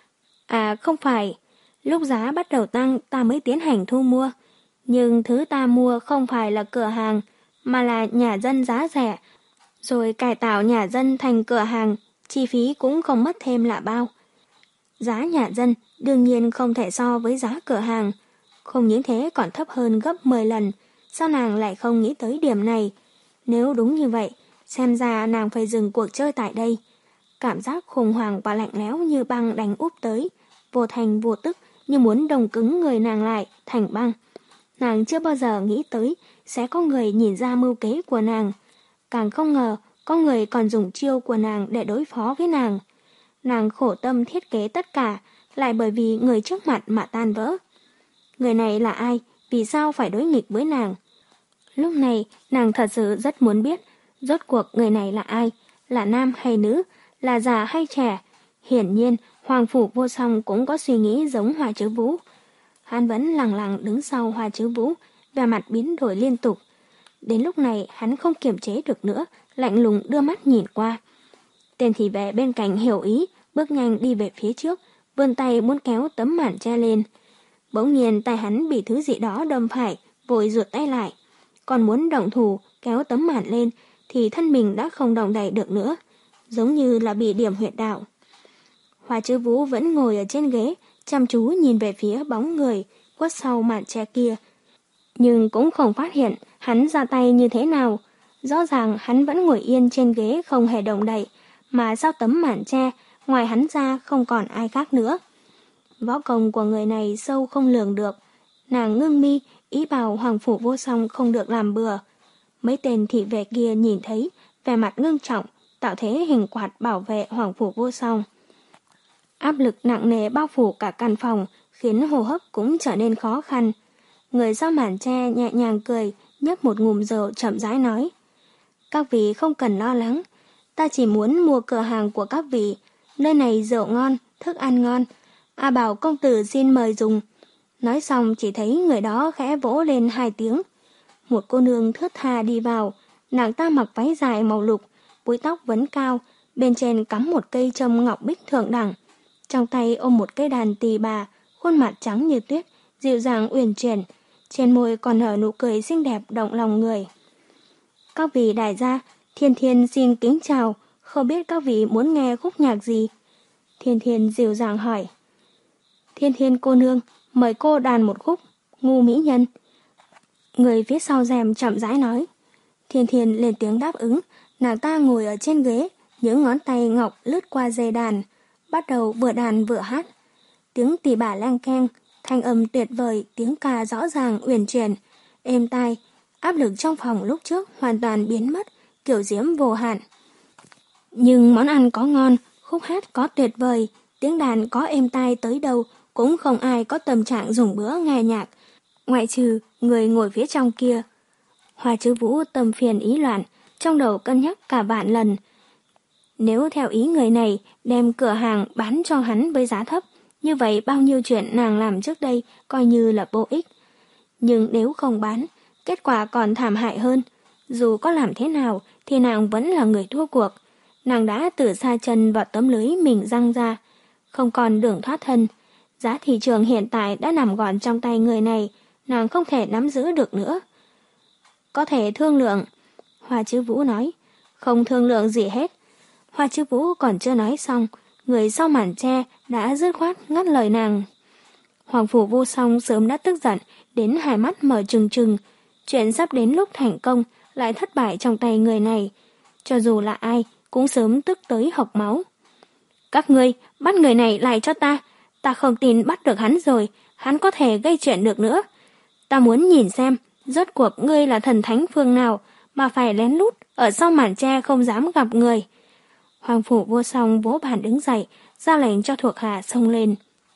S1: À không phải, lúc giá bắt đầu tăng ta mới tiến hành thu mua. Nhưng thứ ta mua không phải là cửa hàng, mà là nhà dân giá rẻ. Rồi cải tạo nhà dân thành cửa hàng, chi phí cũng không mất thêm là bao. Giá nhà dân đương nhiên không thể so với giá cửa hàng. Không những thế còn thấp hơn gấp mười lần. Sao nàng lại không nghĩ tới điểm này? Nếu đúng như vậy, xem ra nàng phải dừng cuộc chơi tại đây. Cảm giác khủng hoảng và lạnh lẽo như băng đánh úp tới, vô thành vô tức như muốn đồng cứng người nàng lại thành băng. Nàng chưa bao giờ nghĩ tới sẽ có người nhìn ra mưu kế của nàng. Càng không ngờ có người còn dùng chiêu của nàng để đối phó với nàng. Nàng khổ tâm thiết kế tất cả, lại bởi vì người trước mặt mà tan vỡ. Người này là ai? Vì sao phải đối nghịch với nàng? Lúc này, nàng thật sự rất muốn biết, rốt cuộc người này là ai? Là nam hay nữ? Là già hay trẻ? Hiển nhiên, Hoàng Phủ Vô Song cũng có suy nghĩ giống Hoa Chứ Vũ. Hắn vẫn lặng lặng đứng sau Hoa Chứ Vũ, vẻ mặt biến đổi liên tục. Đến lúc này, hắn không kiềm chế được nữa, lạnh lùng đưa mắt nhìn qua. Tên thị vệ bên cạnh hiểu ý, bước nhanh đi về phía trước, vươn tay muốn kéo tấm màn che lên. Bỗng nhiên tay hắn bị thứ gì đó đâm phải, vội rụt tay lại. Còn muốn động thủ kéo tấm màn lên thì thân mình đã không động đậy được nữa, giống như là bị điểm huyệt đạo. Hoa Chứ Vũ vẫn ngồi ở trên ghế, chăm chú nhìn về phía bóng người khuất sau màn che kia, nhưng cũng không phát hiện hắn ra tay như thế nào. Rõ ràng hắn vẫn ngồi yên trên ghế không hề động đậy, mà sau tấm màn che, ngoài hắn ra không còn ai khác nữa. Võ công của người này sâu không lường được. Nàng ngưng mi, ý bảo Hoàng Phủ Vô Song không được làm bừa. Mấy tên thị vệ kia nhìn thấy, vẻ mặt ngưng trọng, tạo thế hình quạt bảo vệ Hoàng Phủ Vô Song. Áp lực nặng nề bao phủ cả căn phòng, khiến hô hấp cũng trở nên khó khăn. Người sau màn tre nhẹ nhàng cười, nhấp một ngụm rượu chậm rãi nói. Các vị không cần lo lắng, ta chỉ muốn mua cửa hàng của các vị. Nơi này rượu ngon, thức ăn ngon. A Bảo công tử xin mời dùng. Nói xong chỉ thấy người đó khẽ vỗ lên hai tiếng. Một cô nương thướt tha đi vào. Nàng ta mặc váy dài màu lục, búi tóc vấn cao, bên trên cắm một cây châm ngọc bích thượng đẳng. Trong tay ôm một cây đàn tỳ bà, khuôn mặt trắng như tuyết, dịu dàng uyển chuyển. Trên môi còn nở nụ cười xinh đẹp động lòng người. Các vị đại gia, Thiên Thiên xin kính chào, không biết các vị muốn nghe khúc nhạc gì? Thiên Thiên dịu dàng hỏi. Thiên Thiên cô nương, mời cô đàn một khúc, Ngu Mỹ Nhân. Người phía sau rèm chậm rãi nói. Thiên Thiên lên tiếng đáp ứng, nàng ta ngồi ở trên ghế, những ngón tay ngọc lướt qua dây đàn, bắt đầu vừa đàn vừa hát. Tiếng tỳ bà leng keng, thanh âm tuyệt vời, tiếng ca rõ ràng uyển chuyển, êm tai. Áp lực trong phòng lúc trước hoàn toàn biến mất, kiểu diễm vô hạn. Nhưng món ăn có ngon, khúc hát có tuyệt vời, tiếng đàn có êm tai tới đâu, cũng không ai có tâm trạng dùng bữa nghe nhạc, ngoại trừ người ngồi phía trong kia. Hoa Chứ Vũ tâm phiền ý loạn, trong đầu cân nhắc cả vạn lần. Nếu theo ý người này đem cửa hàng bán cho hắn với giá thấp, như vậy bao nhiêu chuyện nàng làm trước đây coi như là vô ích. Nhưng nếu không bán, kết quả còn thảm hại hơn. Dù có làm thế nào thì nàng vẫn là người thua cuộc. Nàng đã tự sa chân vào tấm lưới mình răng ra, không còn đường thoát thân. Giá thị trường hiện tại đã nằm gọn trong tay người này, nàng không thể nắm giữ được nữa. Có thể thương lượng, Hoa Chứ Vũ nói. Không thương lượng gì hết. Hoa Chứ Vũ còn chưa nói xong, người sau màn tre đã dứt khoát ngắt lời nàng. Hoàng Phủ Vô Song sớm đã tức giận đến hai mắt mở trừng trừng. Chuyện sắp đến lúc thành công lại thất bại trong tay người này. Cho dù là ai cũng sớm tức tới hộc máu. Các ngươi bắt người này lại cho ta. Ta không tin bắt được hắn rồi, hắn có thể gây chuyện được nữa. Ta muốn nhìn xem, rốt cuộc ngươi là thần thánh phương nào mà phải lén lút ở sau màn tre không dám gặp người. Hoàng Phủ Vô Song vỗ bàn đứng dậy, ra lệnh cho thuộc hạ xông lên.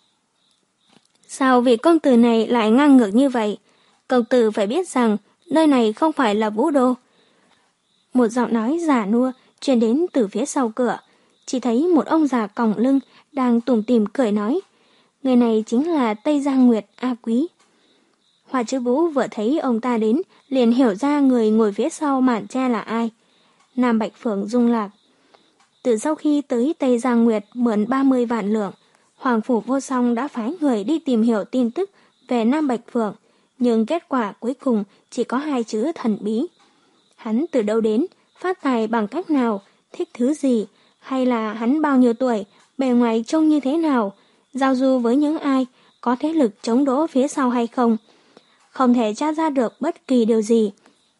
S1: Sao vị công tử này lại ngang ngược như vậy? Công tử phải biết rằng nơi này không phải là Vũ Đô. Một giọng nói già nua truyền đến từ phía sau cửa. Chỉ thấy một ông già còng lưng đang tủm tỉm cười nói. Người này chính là Tây Giang Nguyệt A Quý. Hoa Chứ Vũ vừa thấy ông ta đến, liền hiểu ra người ngồi phía sau màn tre là ai. Nam Bạch Phượng Dung Lạc. Từ sau khi tới Tây Giang Nguyệt mượn ba mươi vạn lượng, Hoàng Phủ Vô Song đã phái người đi tìm hiểu tin tức về Nam Bạch Phượng, nhưng kết quả cuối cùng chỉ có hai chữ thần bí. Hắn từ đâu đến, phát tài bằng cách nào, thích thứ gì, hay là hắn bao nhiêu tuổi, bề ngoài trông như thế nào, giao du với những ai, có thế lực chống đỡ phía sau hay không. Không thể tra ra được bất kỳ điều gì.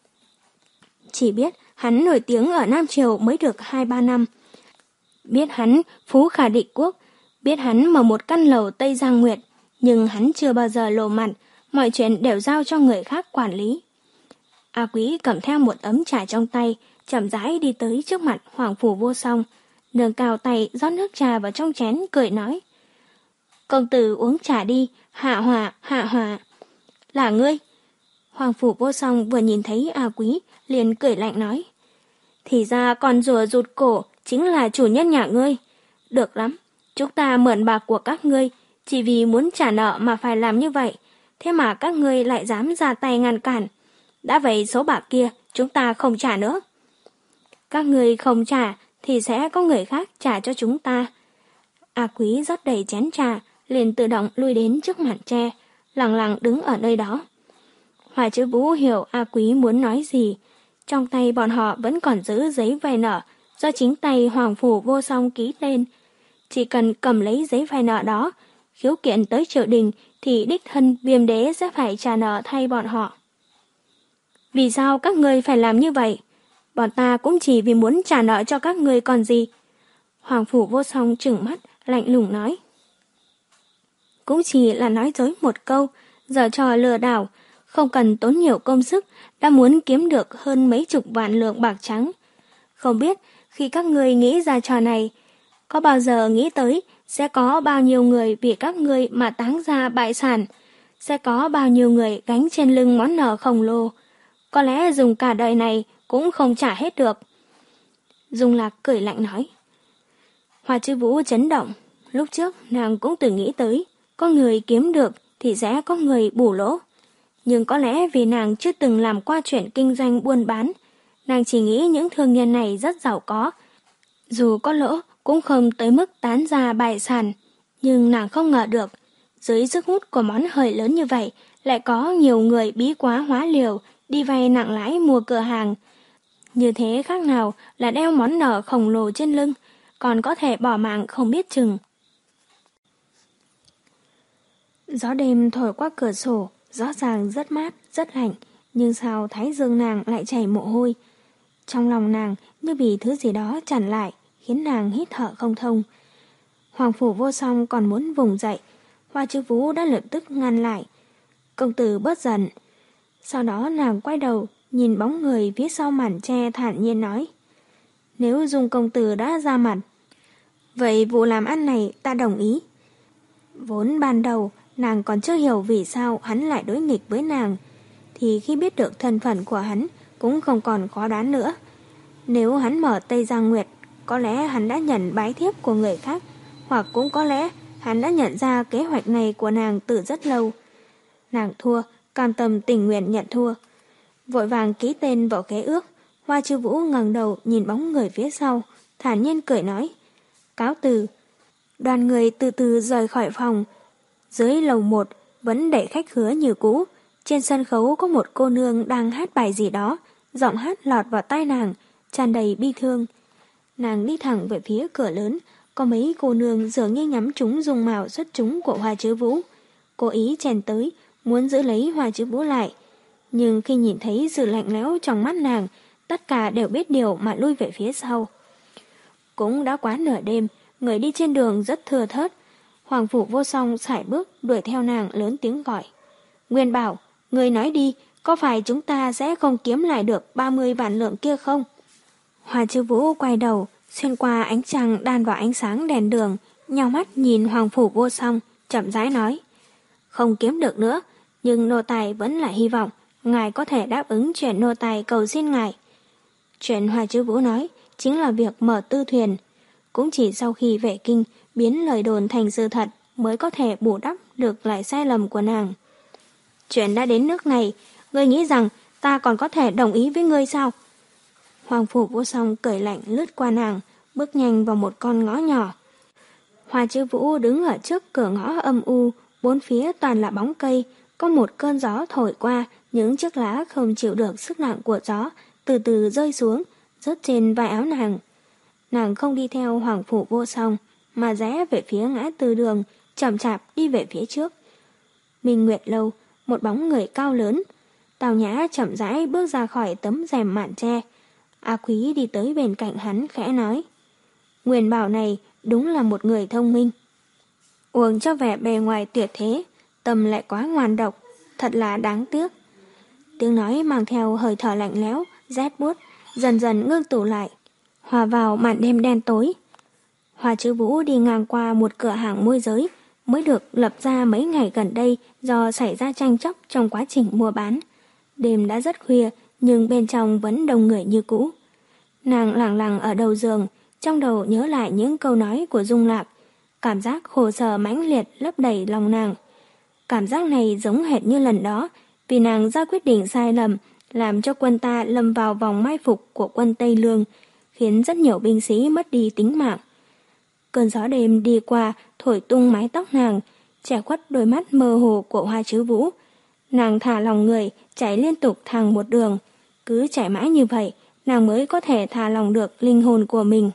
S1: Chỉ biết hắn nổi tiếng ở Nam Triều mới được hai ba năm. Biết hắn phú khả địch quốc, biết hắn mở một căn lầu Tây Giang Nguyệt, nhưng hắn chưa bao giờ lộ mặt, mọi chuyện đều giao cho người khác quản lý. A Quý cầm theo một ấm trà trong tay, chậm rãi đi tới trước mặt Hoàng Phủ Vô Song, nâng cao tay rót nước trà vào trong chén, cười nói. Công tử uống trà đi, hạ hỏa, hạ hỏa. Là ngươi? Hoàng Phủ Vô Song vừa nhìn thấy A Quý, liền cười lạnh nói. Thì ra con rùa rụt cổ chính là chủ nhân nhà ngươi. Được lắm, chúng ta mượn bạc của các ngươi, chỉ vì muốn trả nợ mà phải làm như vậy. Thế mà các ngươi lại dám ra tay ngăn cản. Đã vậy số bạc kia chúng ta không trả nữa. Các ngươi không trả thì sẽ có người khác trả cho chúng ta. A Quý rót đầy chén trà, liền tự động lui đến trước màn tre, lặng lặng đứng ở nơi đó. Hoa Chứ Vũ hiểu A Quý muốn nói gì. Trong tay bọn họ vẫn còn giữ giấy vay nợ do chính tay Hoàng Phủ Vô Song ký tên. Chỉ cần cầm lấy giấy vay nợ đó, khiếu kiện tới triều đình thì đích thân Viêm Đế sẽ phải trả nợ thay bọn họ. Vì sao các ngươi phải làm như vậy? Bọn ta cũng chỉ vì muốn trả nợ cho các ngươi còn gì. Hoàng Phủ Vô Song trừng mắt, lạnh lùng nói. Cũng chỉ là nói dối một câu, giở trò lừa đảo, không cần tốn nhiều công sức, đã muốn kiếm được hơn mấy chục vạn lượng bạc trắng. Không biết khi các ngươi nghĩ ra trò này, có bao giờ nghĩ tới sẽ có bao nhiêu người vì các ngươi mà táng ra bại sản, sẽ có bao nhiêu người gánh trên lưng món nợ khổng lồ, có lẽ dùng cả đời này cũng không trả hết được. Dung Lạc cười lạnh nói. Hoa Chứ Vũ chấn động, lúc trước nàng cũng từng nghĩ tới, có người kiếm được thì sẽ có người bù lỗ. Nhưng có lẽ vì nàng chưa từng làm qua chuyện kinh doanh buôn bán, nàng chỉ nghĩ những thương nhân này rất giàu có. Dù có lỗ cũng không tới mức tán ra bại sản, nhưng nàng không ngờ được, dưới sức hút của món hời lớn như vậy, lại có nhiều người bí quá hóa liều, đi vay nặng lãi mua cửa hàng. Như thế khác nào là đeo món nợ khổng lồ trên lưng, còn có thể bỏ mạng không biết chừng. Gió đêm thổi qua cửa sổ, rõ ràng rất mát, rất lạnh, nhưng sao thái dương nàng lại chảy mồ hôi. Trong lòng nàng như bị thứ gì đó chặn lại, khiến nàng hít thở không thông. Hoàng Phủ Vô Song còn muốn vùng dậy, Hoa Chứ Vũ đã lập tức ngăn lại. Công tử bớt giận. Sau đó nàng quay đầu, nhìn bóng người phía sau màn tre thản nhiên nói. Nếu Dung công tử đã ra mặt, vậy vụ làm ăn này ta đồng ý. Vốn ban đầu nàng còn chưa hiểu vì sao hắn lại đối nghịch với nàng, thì khi biết được thân phận của hắn, cũng không còn khó đoán nữa. Nếu hắn mở Tây Giang Nguyệt, có lẽ hắn đã nhận bái thiếp của người khác, hoặc cũng có lẽ hắn đã nhận ra kế hoạch này của nàng từ rất lâu. Nàng thua, cam tâm tình nguyện nhận thua. Vội vàng ký tên vào khế ước, Hoa Chiêu Vũ ngẩng đầu nhìn bóng người phía sau, thản nhiên cười nói: cáo từ. Đoàn người từ từ rời khỏi phòng. Dưới lầu một vẫn đẩy khách khứa như cũ. Trên sân khấu có một cô nương đang hát bài gì đó, giọng hát lọt vào tai nàng, tràn đầy bi thương. Nàng đi thẳng về phía cửa lớn, có mấy cô nương dường như nhắm trúng dung mạo xuất chúng của Hoa Chiêu Vũ, cố ý chèn tới, muốn giữ lấy Hoa Chiêu Vũ lại. Nhưng khi nhìn thấy sự lạnh lẽo trong mắt nàng, tất cả đều biết điều mà lui về phía sau. Cũng đã quá nửa đêm, người đi trên đường rất thưa thớt. Hoàng Phủ Vô Song sải bước đuổi theo nàng lớn tiếng gọi: Nguyên Bảo, người nói đi, có phải chúng ta sẽ không kiếm lại được ba mươi vạn lượng kia không? Hoa Chiêu Vũ quay đầu, xuyên qua ánh trăng đan vào ánh sáng đèn đường, nhào mắt nhìn Hoàng Phủ Vô Song, chậm rãi nói: không kiếm được nữa, nhưng nô tài vẫn là hy vọng ngài có thể đáp ứng chuyện nô tài cầu xin ngài. Chuyện Hoa Chiêu Vũ nói chính là việc mở tư thuyền. Cũng chỉ sau khi về kinh biến lời đồn thành sự thật mới có thể bù đắp được lại sai lầm của nàng. Chuyện đã đến nước này, ngươi nghĩ rằng ta còn có thể đồng ý với ngươi sao? Hoàng Phủ Vô Song cười lạnh lướt qua nàng, bước nhanh vào một con ngõ nhỏ. Hoa Chiêu Vũ đứng ở trước cửa ngõ âm u, bốn phía toàn là bóng cây, có một cơn gió thổi qua, những chiếc lá không chịu được sức nặng của gió, từ từ rơi xuống, rớt trên vai áo nàng. Nàng không đi theo Hoàng Phủ Vô Song, mà rẽ về phía ngã tư đường, chậm chạp đi về phía trước. Minh Nguyệt Lâu, một bóng người cao lớn. Tào Nhã chậm rãi bước ra khỏi tấm rèm màn tre. A Quý đi tới bên cạnh hắn khẽ nói: Nguyên Bảo này đúng là một người thông minh. Uống cho vẻ bề ngoài tuyệt thế, tâm lại quá ngoan độc, thật là đáng tiếc. Tiếng nói mang theo hơi thở lạnh lẽo, rét buốt, dần dần ngưng tụ lại, hòa vào màn đêm đen tối. Hoa Chiêu Vũ đi ngang qua một cửa hàng môi giới mới được lập ra mấy ngày gần đây do xảy ra tranh chấp trong quá trình mua bán. Đêm đã rất khuya nhưng bên trong vẫn đông người như cũ. Nàng lẳng lặng ở đầu giường, trong đầu nhớ lại những câu nói của Dung Lạc. Cảm giác khổ sở mãnh liệt lấp đầy lòng nàng. Cảm giác này giống hệt như lần đó, vì nàng ra quyết định sai lầm, làm cho quân ta lâm vào vòng mai phục của quân Tây Lương, khiến rất nhiều binh sĩ mất đi tính mạng. Cơn gió đêm đi qua, thổi tung mái tóc nàng, che khuất đôi mắt mơ hồ của Hoa Chiêu Vũ. Nàng thả lòng người, chạy liên tục thẳng một đường. Cứ chạy mãi như vậy, nàng mới có thể thả lòng được linh hồn của mình.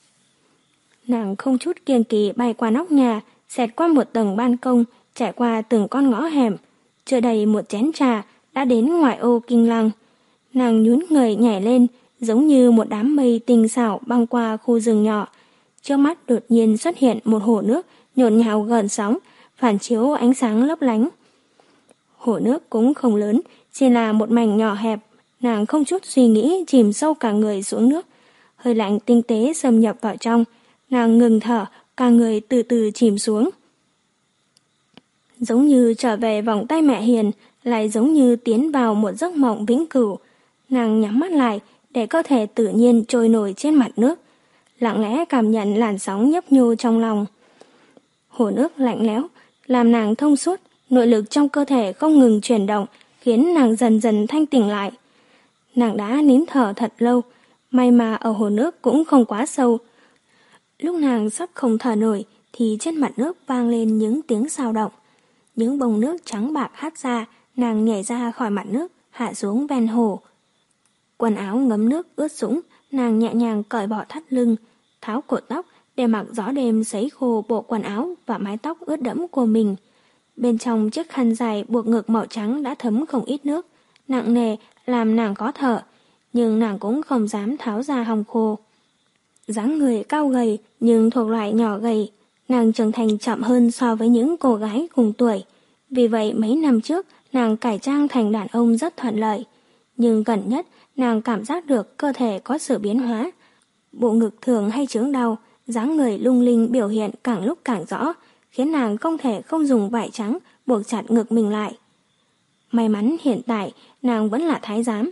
S1: Nàng không chút kiêng kỵ bay qua nóc nhà, xẹt qua một tầng ban công, chạy qua từng con ngõ hẻm. Chưa đầy một chén trà, đã đến ngoại ô Kinh Lăng. Nàng nhún người nhảy lên, giống như một đám mây tinh xảo băng qua khu rừng nhỏ. Trước mắt đột nhiên xuất hiện một hồ nước nhộn nhạo gợn sóng, phản chiếu ánh sáng lấp lánh. Hồ nước cũng không lớn, chỉ là một mảnh nhỏ hẹp. Nàng không chút suy nghĩ chìm sâu cả người xuống nước. Hơi lạnh tinh tế xâm nhập vào trong. Nàng ngừng thở, cả người từ từ chìm xuống. Giống như trở về vòng tay mẹ hiền, lại giống như tiến vào một giấc mộng vĩnh cửu. Nàng nhắm mắt lại để cơ thể tự nhiên trôi nổi trên mặt nước, lặng lẽ cảm nhận làn sóng nhấp nhô trong lòng. Hồ nước lạnh lẽo làm nàng thông suốt, nội lực trong cơ thể không ngừng chuyển động, khiến nàng dần dần thanh tỉnh lại. Nàng đã nín thở thật lâu, may mà ở hồ nước cũng không quá sâu. Lúc nàng sắp không thở nổi thì trên mặt nước vang lên những tiếng xao động. Những bông nước trắng bạc hắt ra, nàng nhảy ra khỏi mặt nước, hạ xuống ven hồ. Quần áo ngấm nước ướt sũng, nàng nhẹ nhàng cởi bỏ thắt lưng, tháo cột tóc để mặc gió đêm sấy khô bộ quần áo và mái tóc ướt đẫm của mình. Bên trong chiếc khăn dài buộc ngực màu trắng đã thấm không ít nước, nặng nề làm nàng khó thở, nhưng nàng cũng không dám tháo ra hòng khô. Dáng người cao gầy nhưng thuộc loại nhỏ gầy, nàng trưởng thành chậm hơn so với những cô gái cùng tuổi. Vì vậy mấy năm trước nàng cải trang thành đàn ông rất thuận lợi. Nhưng gần nhất nàng cảm giác được cơ thể có sự biến hóa. Bộ ngực thường hay chướng đau, dáng người lung linh biểu hiện càng lúc càng rõ, khiến nàng không thể không dùng vải trắng buộc chặt ngực mình lại. May mắn hiện tại nàng vẫn là thái giám.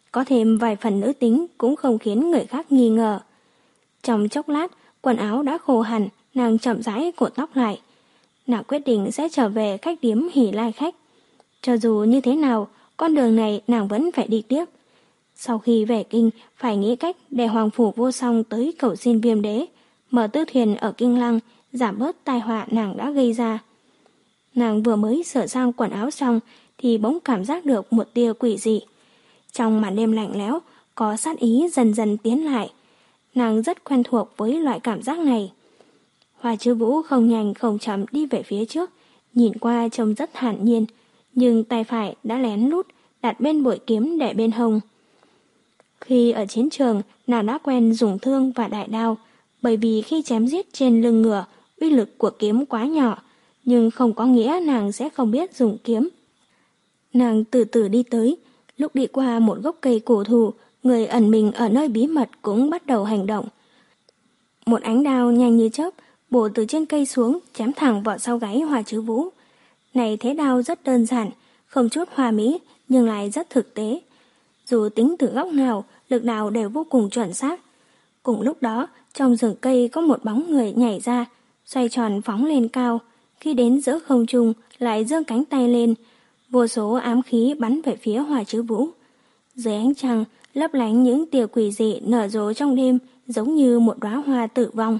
S1: có thêm vài phần nữ tính cũng không khiến người khác nghi ngờ. Trong chốc lát, quần áo đã khô hẳn, nàng chậm rãi cột tóc lại. Nàng quyết định sẽ trở về khách điếm Hỉ Lai Khách. Cho dù như thế nào, con đường này nàng vẫn phải đi tiếp. Sau khi về kinh, phải nghĩ cách để Hoàng Phủ Vô Song tới cầu xin Viêm Đế, mở tư thuyền ở Kinh Lăng, giảm bớt tai họa nàng đã gây ra. Nàng vừa mới sửa sang quần áo xong thì bỗng cảm giác được một tia quỷ dị. Trong màn đêm lạnh lẽo, có sát ý dần dần tiến lại. Nàng rất quen thuộc với loại cảm giác này. Hoa Chứ Vũ không nhanh không chậm đi về phía trước, nhìn qua trông rất thản nhiên, nhưng tay phải đã lén lút đặt bên bội kiếm để bên hông. Khi ở chiến trường, nàng đã quen dùng thương và đại đao, bởi vì khi chém giết trên lưng ngựa, uy lực của kiếm quá nhỏ, nhưng không có nghĩa nàng sẽ không biết dùng kiếm. Nàng từ từ đi tới, lúc đi qua một gốc cây cổ thụ, người ẩn mình ở nơi bí mật cũng bắt đầu hành động. Một ánh đao nhanh như chớp bổ từ trên cây xuống, chém thẳng vào sau gáy Hoa Chứ Vũ. Này thế đao rất đơn giản, không chút hoa mỹ, nhưng lại rất thực tế. Dù tính từ góc nào, lực đạo đều vô cùng chuẩn xác. Cùng lúc đó, trong rừng cây có một bóng người nhảy ra, xoay tròn phóng lên cao. Khi đến giữa không trung, lại giương cánh tay lên. Vô số ám khí bắn về phía Hoa Chứ Vũ. Dưới ánh trăng, lấp lánh những tia quỷ dị nở rộ trong đêm, giống như một đóa hoa tử vong.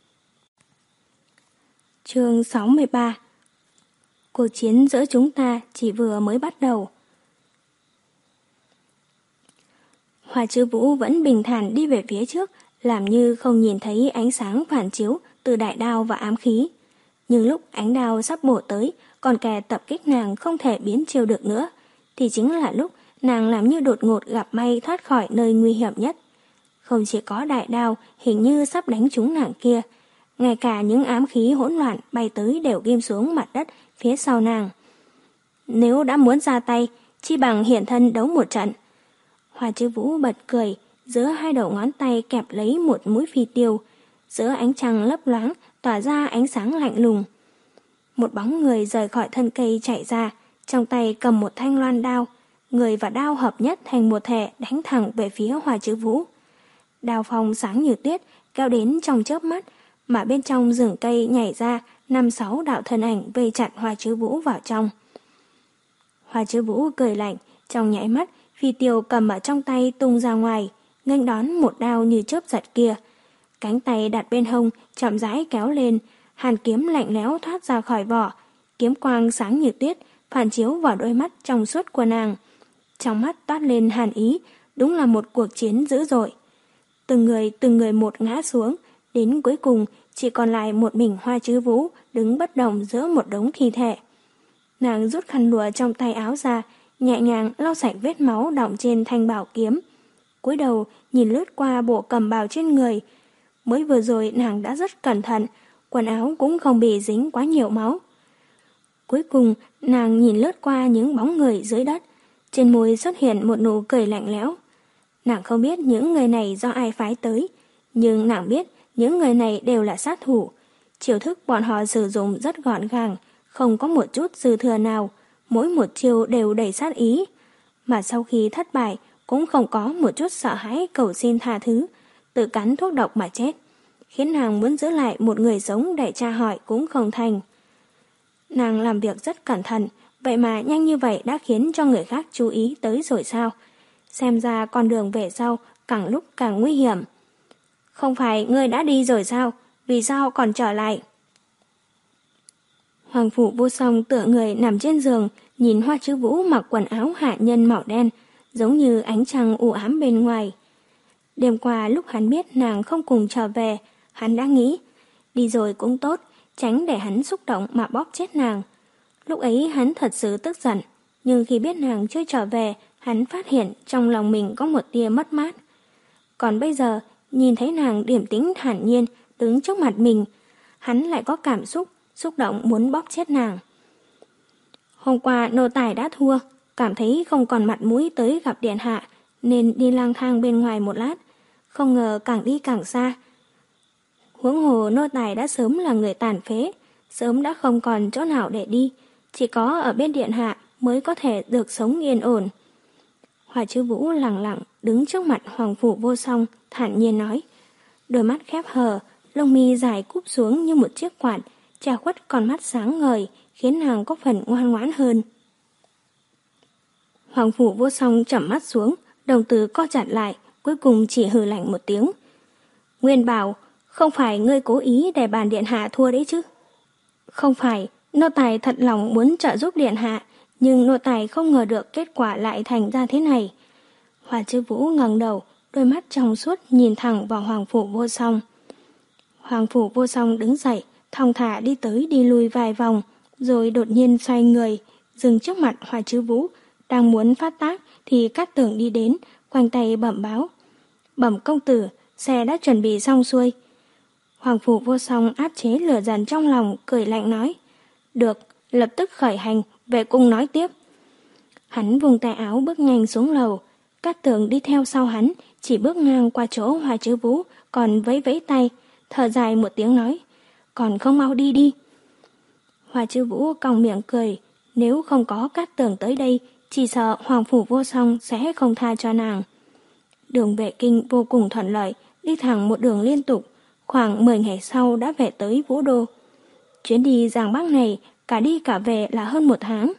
S1: Chương sáu mươi ba. Cuộc chiến giữa chúng ta chỉ vừa mới bắt đầu. Hoa Chứ Vũ vẫn bình thản đi về phía trước, làm như không nhìn thấy ánh sáng phản chiếu từ đại đao và ám khí. Nhưng lúc ánh đao sắp bổ tới, còn kẻ tập kích nàng không thể biến chiêu được nữa, thì chính là lúc nàng làm như đột ngột gặp may thoát khỏi nơi nguy hiểm nhất. Không chỉ có đại đao hình như sắp đánh trúng nàng kia, ngay cả những ám khí hỗn loạn bay tới đều ghim xuống mặt đất phía sau nàng. Nếu đã muốn ra tay, chi bằng hiện thân đấu một trận. Hoa Chứ Vũ bật cười, giữa hai đầu ngón tay kẹp lấy một mũi phi tiêu, giữa ánh trăng lấp loáng tỏa ra ánh sáng lạnh lùng. Một bóng người rời khỏi thân cây chạy ra, trong tay cầm một thanh loan đao, người và đao hợp nhất thành một thể đánh thẳng về phía Hoa Chứ Vũ. Đao phong sáng như tuyết, kéo đến trong chớp mắt, mà bên trong rừng cây nhảy ra năm sáu đạo thân ảnh vây chặt Hoa Chứ Vũ vào trong. Hoa Chứ Vũ cười lạnh, trong nháy mắt, phi tiêu cầm ở trong tay tung ra ngoài, nghênh đón một đao như chớp giật kia. Cánh tay đặt bên hông, chậm rãi kéo lên, hàn kiếm lạnh lẽo thoát ra khỏi vỏ, kiếm quang sáng như tuyết, phản chiếu vào đôi mắt trong suốt của nàng. Trong mắt toát lên hàn ý, đúng là một cuộc chiến dữ dội. Từng người từng người một ngã xuống, đến cuối cùng chỉ còn lại một mình Hoa Chứ Vũ đứng bất động giữa một đống thi thể. Nàng rút khăn lụa trong tay áo ra, nhẹ nhàng lau sạch vết máu đọng trên thanh bảo kiếm. Cúi đầu nhìn lướt qua bộ cẩm bào trên người. Mới vừa rồi nàng đã rất cẩn thận, quần áo cũng không bị dính quá nhiều máu. Cuối cùng nàng nhìn lướt qua những bóng người dưới đất, trên môi xuất hiện một nụ cười lạnh lẽo. Nàng không biết những người này do ai phái tới, nhưng nàng biết những người này đều là sát thủ. Chiêu thức bọn họ sử dụng rất gọn gàng, không có một chút dư thừa nào, mỗi một chiêu đều đầy sát ý. Mà sau khi thất bại cũng không có một chút sợ hãi cầu xin tha thứ, tự cắn thuốc độc mà chết, khiến nàng muốn giữ lại một người sống để tra hỏi cũng không thành. Nàng làm việc rất cẩn thận, vậy mà nhanh như vậy đã khiến cho người khác chú ý tới rồi sao? Xem ra con đường về sau càng lúc càng nguy hiểm. Không phải ngươi đã đi rồi sao? Vì sao còn trở lại? Hoàng Phủ Vô Song tựa người nằm trên giường, nhìn Hoa Chứ Vũ mặc quần áo hạ nhân màu đen, giống như ánh trăng u ám bên ngoài. Đêm qua lúc hắn biết nàng không cùng trở về, hắn đã nghĩ, đi rồi cũng tốt, tránh để hắn xúc động mà bóp chết nàng. Lúc ấy hắn thật sự tức giận, nhưng khi biết nàng chưa trở về, hắn phát hiện trong lòng mình có một tia mất mát. Còn bây giờ, nhìn thấy nàng điềm tĩnh thản nhiên đứng trước mặt mình, hắn lại có cảm xúc, xúc động muốn bóp chết nàng. Hôm qua nô tài đã thua, cảm thấy không còn mặt mũi tới gặp điện hạ, nên đi lang thang bên ngoài một lát, không ngờ càng đi càng xa. Huống hồ nô tài đã sớm là người tàn phế, sớm đã không còn chỗ nào để đi, chỉ có ở bên điện hạ mới có thể được sống yên ổn. Hoa Chứ Vũ lặng lặng đứng trước mặt Hoàng Phủ Vô Song, thản nhiên nói. Đôi mắt khép hờ, lông mi dài cúp xuống như một chiếc quạt, che khuất con mắt sáng ngời, khiến nàng có phần ngoan ngoãn hơn. Hoàng Phủ Vô Song chậm mắt xuống, đồng tử co chặt lại, cuối cùng chỉ hừ lạnh một tiếng. Nguyên Bảo, không phải ngươi cố ý để bàn điện hạ thua đấy chứ? Không phải, nô tài thật lòng muốn trợ giúp điện hạ, nhưng nô tài không ngờ được kết quả lại thành ra thế này. Hoa Chứ Vũ ngẩng đầu, đôi mắt trong suốt nhìn thẳng vào Hoàng Phủ Vô Song. Hoàng Phủ Vô Song đứng dậy, thong thả đi tới đi lui vài vòng, rồi đột nhiên xoay người, dừng trước mặt Hoa Chứ Vũ, đang muốn phát tác thì Cát Tường đi đến, khoanh tay bẩm báo. Bẩm công tử, xe đã chuẩn bị xong xuôi. Hoàng Phủ Vô Song áp chế lửa giận trong lòng, cười lạnh nói. Được, lập tức khởi hành, về cung nói tiếp. Hắn vùng tay áo bước nhanh xuống lầu. Cát Tường đi theo sau hắn, chỉ bước ngang qua chỗ Hoa Chứ Vũ, còn vẫy vẫy tay, thở dài một tiếng nói. Còn không mau đi đi. Hoa Chứ Vũ cong miệng cười, nếu không có Cát Tường tới đây, chỉ sợ Hoàng Phủ Vô Song sẽ không tha cho nàng. Đường về kinh vô cùng thuận lợi, đi thẳng một đường liên tục, khoảng mười ngày sau đã về tới Vũ Đô. Chuyến đi Giang Bắc này, cả đi cả về là hơn một tháng.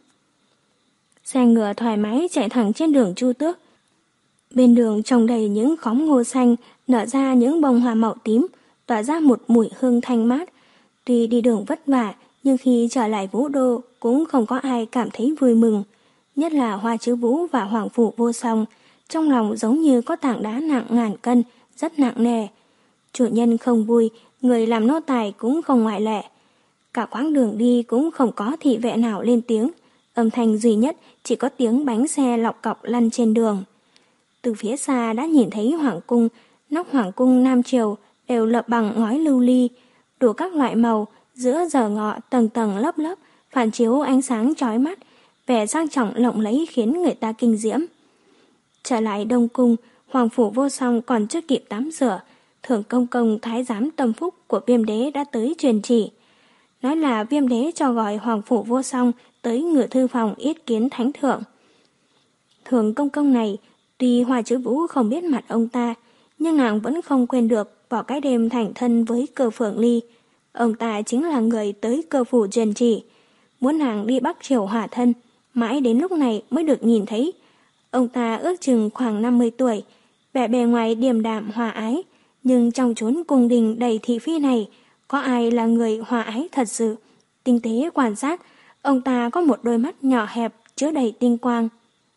S1: Xe ngựa thoải mái chạy thẳng trên đường Chu Tước. Bên đường trồng đầy những khóm ngô xanh, nở ra những bông hoa màu tím, tỏa ra một mùi hương thanh mát. Tuy đi đường vất vả, nhưng khi trở lại Vũ Đô cũng không có ai cảm thấy vui mừng. Nhất là Hoa Chứ Vũ và Hoàng Phủ Vô Song, trong lòng giống như có tảng đá nặng ngàn cân, rất nặng nề. Chủ nhân không vui, người làm nô tài cũng không ngoại lệ. Cả quãng đường đi cũng không có thị vệ nào lên tiếng, âm thanh duy nhất chỉ có tiếng bánh xe lọc cọc lăn trên đường. Từ phía xa đã nhìn thấy hoàng cung, nóc hoàng cung Nam Triều đều lợp bằng ngói lưu ly, đủ các loại màu, giữa giờ ngọ tầng tầng lớp lớp, phản chiếu ánh sáng chói mắt, vẻ sang trọng lộng lẫy khiến người ta kinh diễm. Trở lại Đông Cung, Hoàng Phủ Vô Song còn chưa kịp tắm rửa, Thưởng Công Công thái giám tâm phúc của Viêm Đế đã tới truyền chỉ. Nói là Viêm Đế cho gọi Hoàng Phủ Vô Song tới ngự thư phòng yết kiến thánh thượng. Thưởng Công Công này, tuy Hoa Chứ Vũ không biết mặt ông ta, nhưng nàng vẫn không quên được vào cái đêm thành thân với Cơ Phượng Ly. Ông ta chính là người tới Cơ phủ truyền chỉ, muốn nàng đi Bắc Triều hòa thân, mãi đến lúc này mới được nhìn thấy. Ông ta ước chừng khoảng năm mươi tuổi, vẻ bề ngoài điềm đạm hòa ái, nhưng trong chốn cung đình đầy thị phi này, có ai là người hòa ái thật sự? Tinh tế quan sát, ông ta có một đôi mắt nhỏ hẹp chứa đầy tinh quang.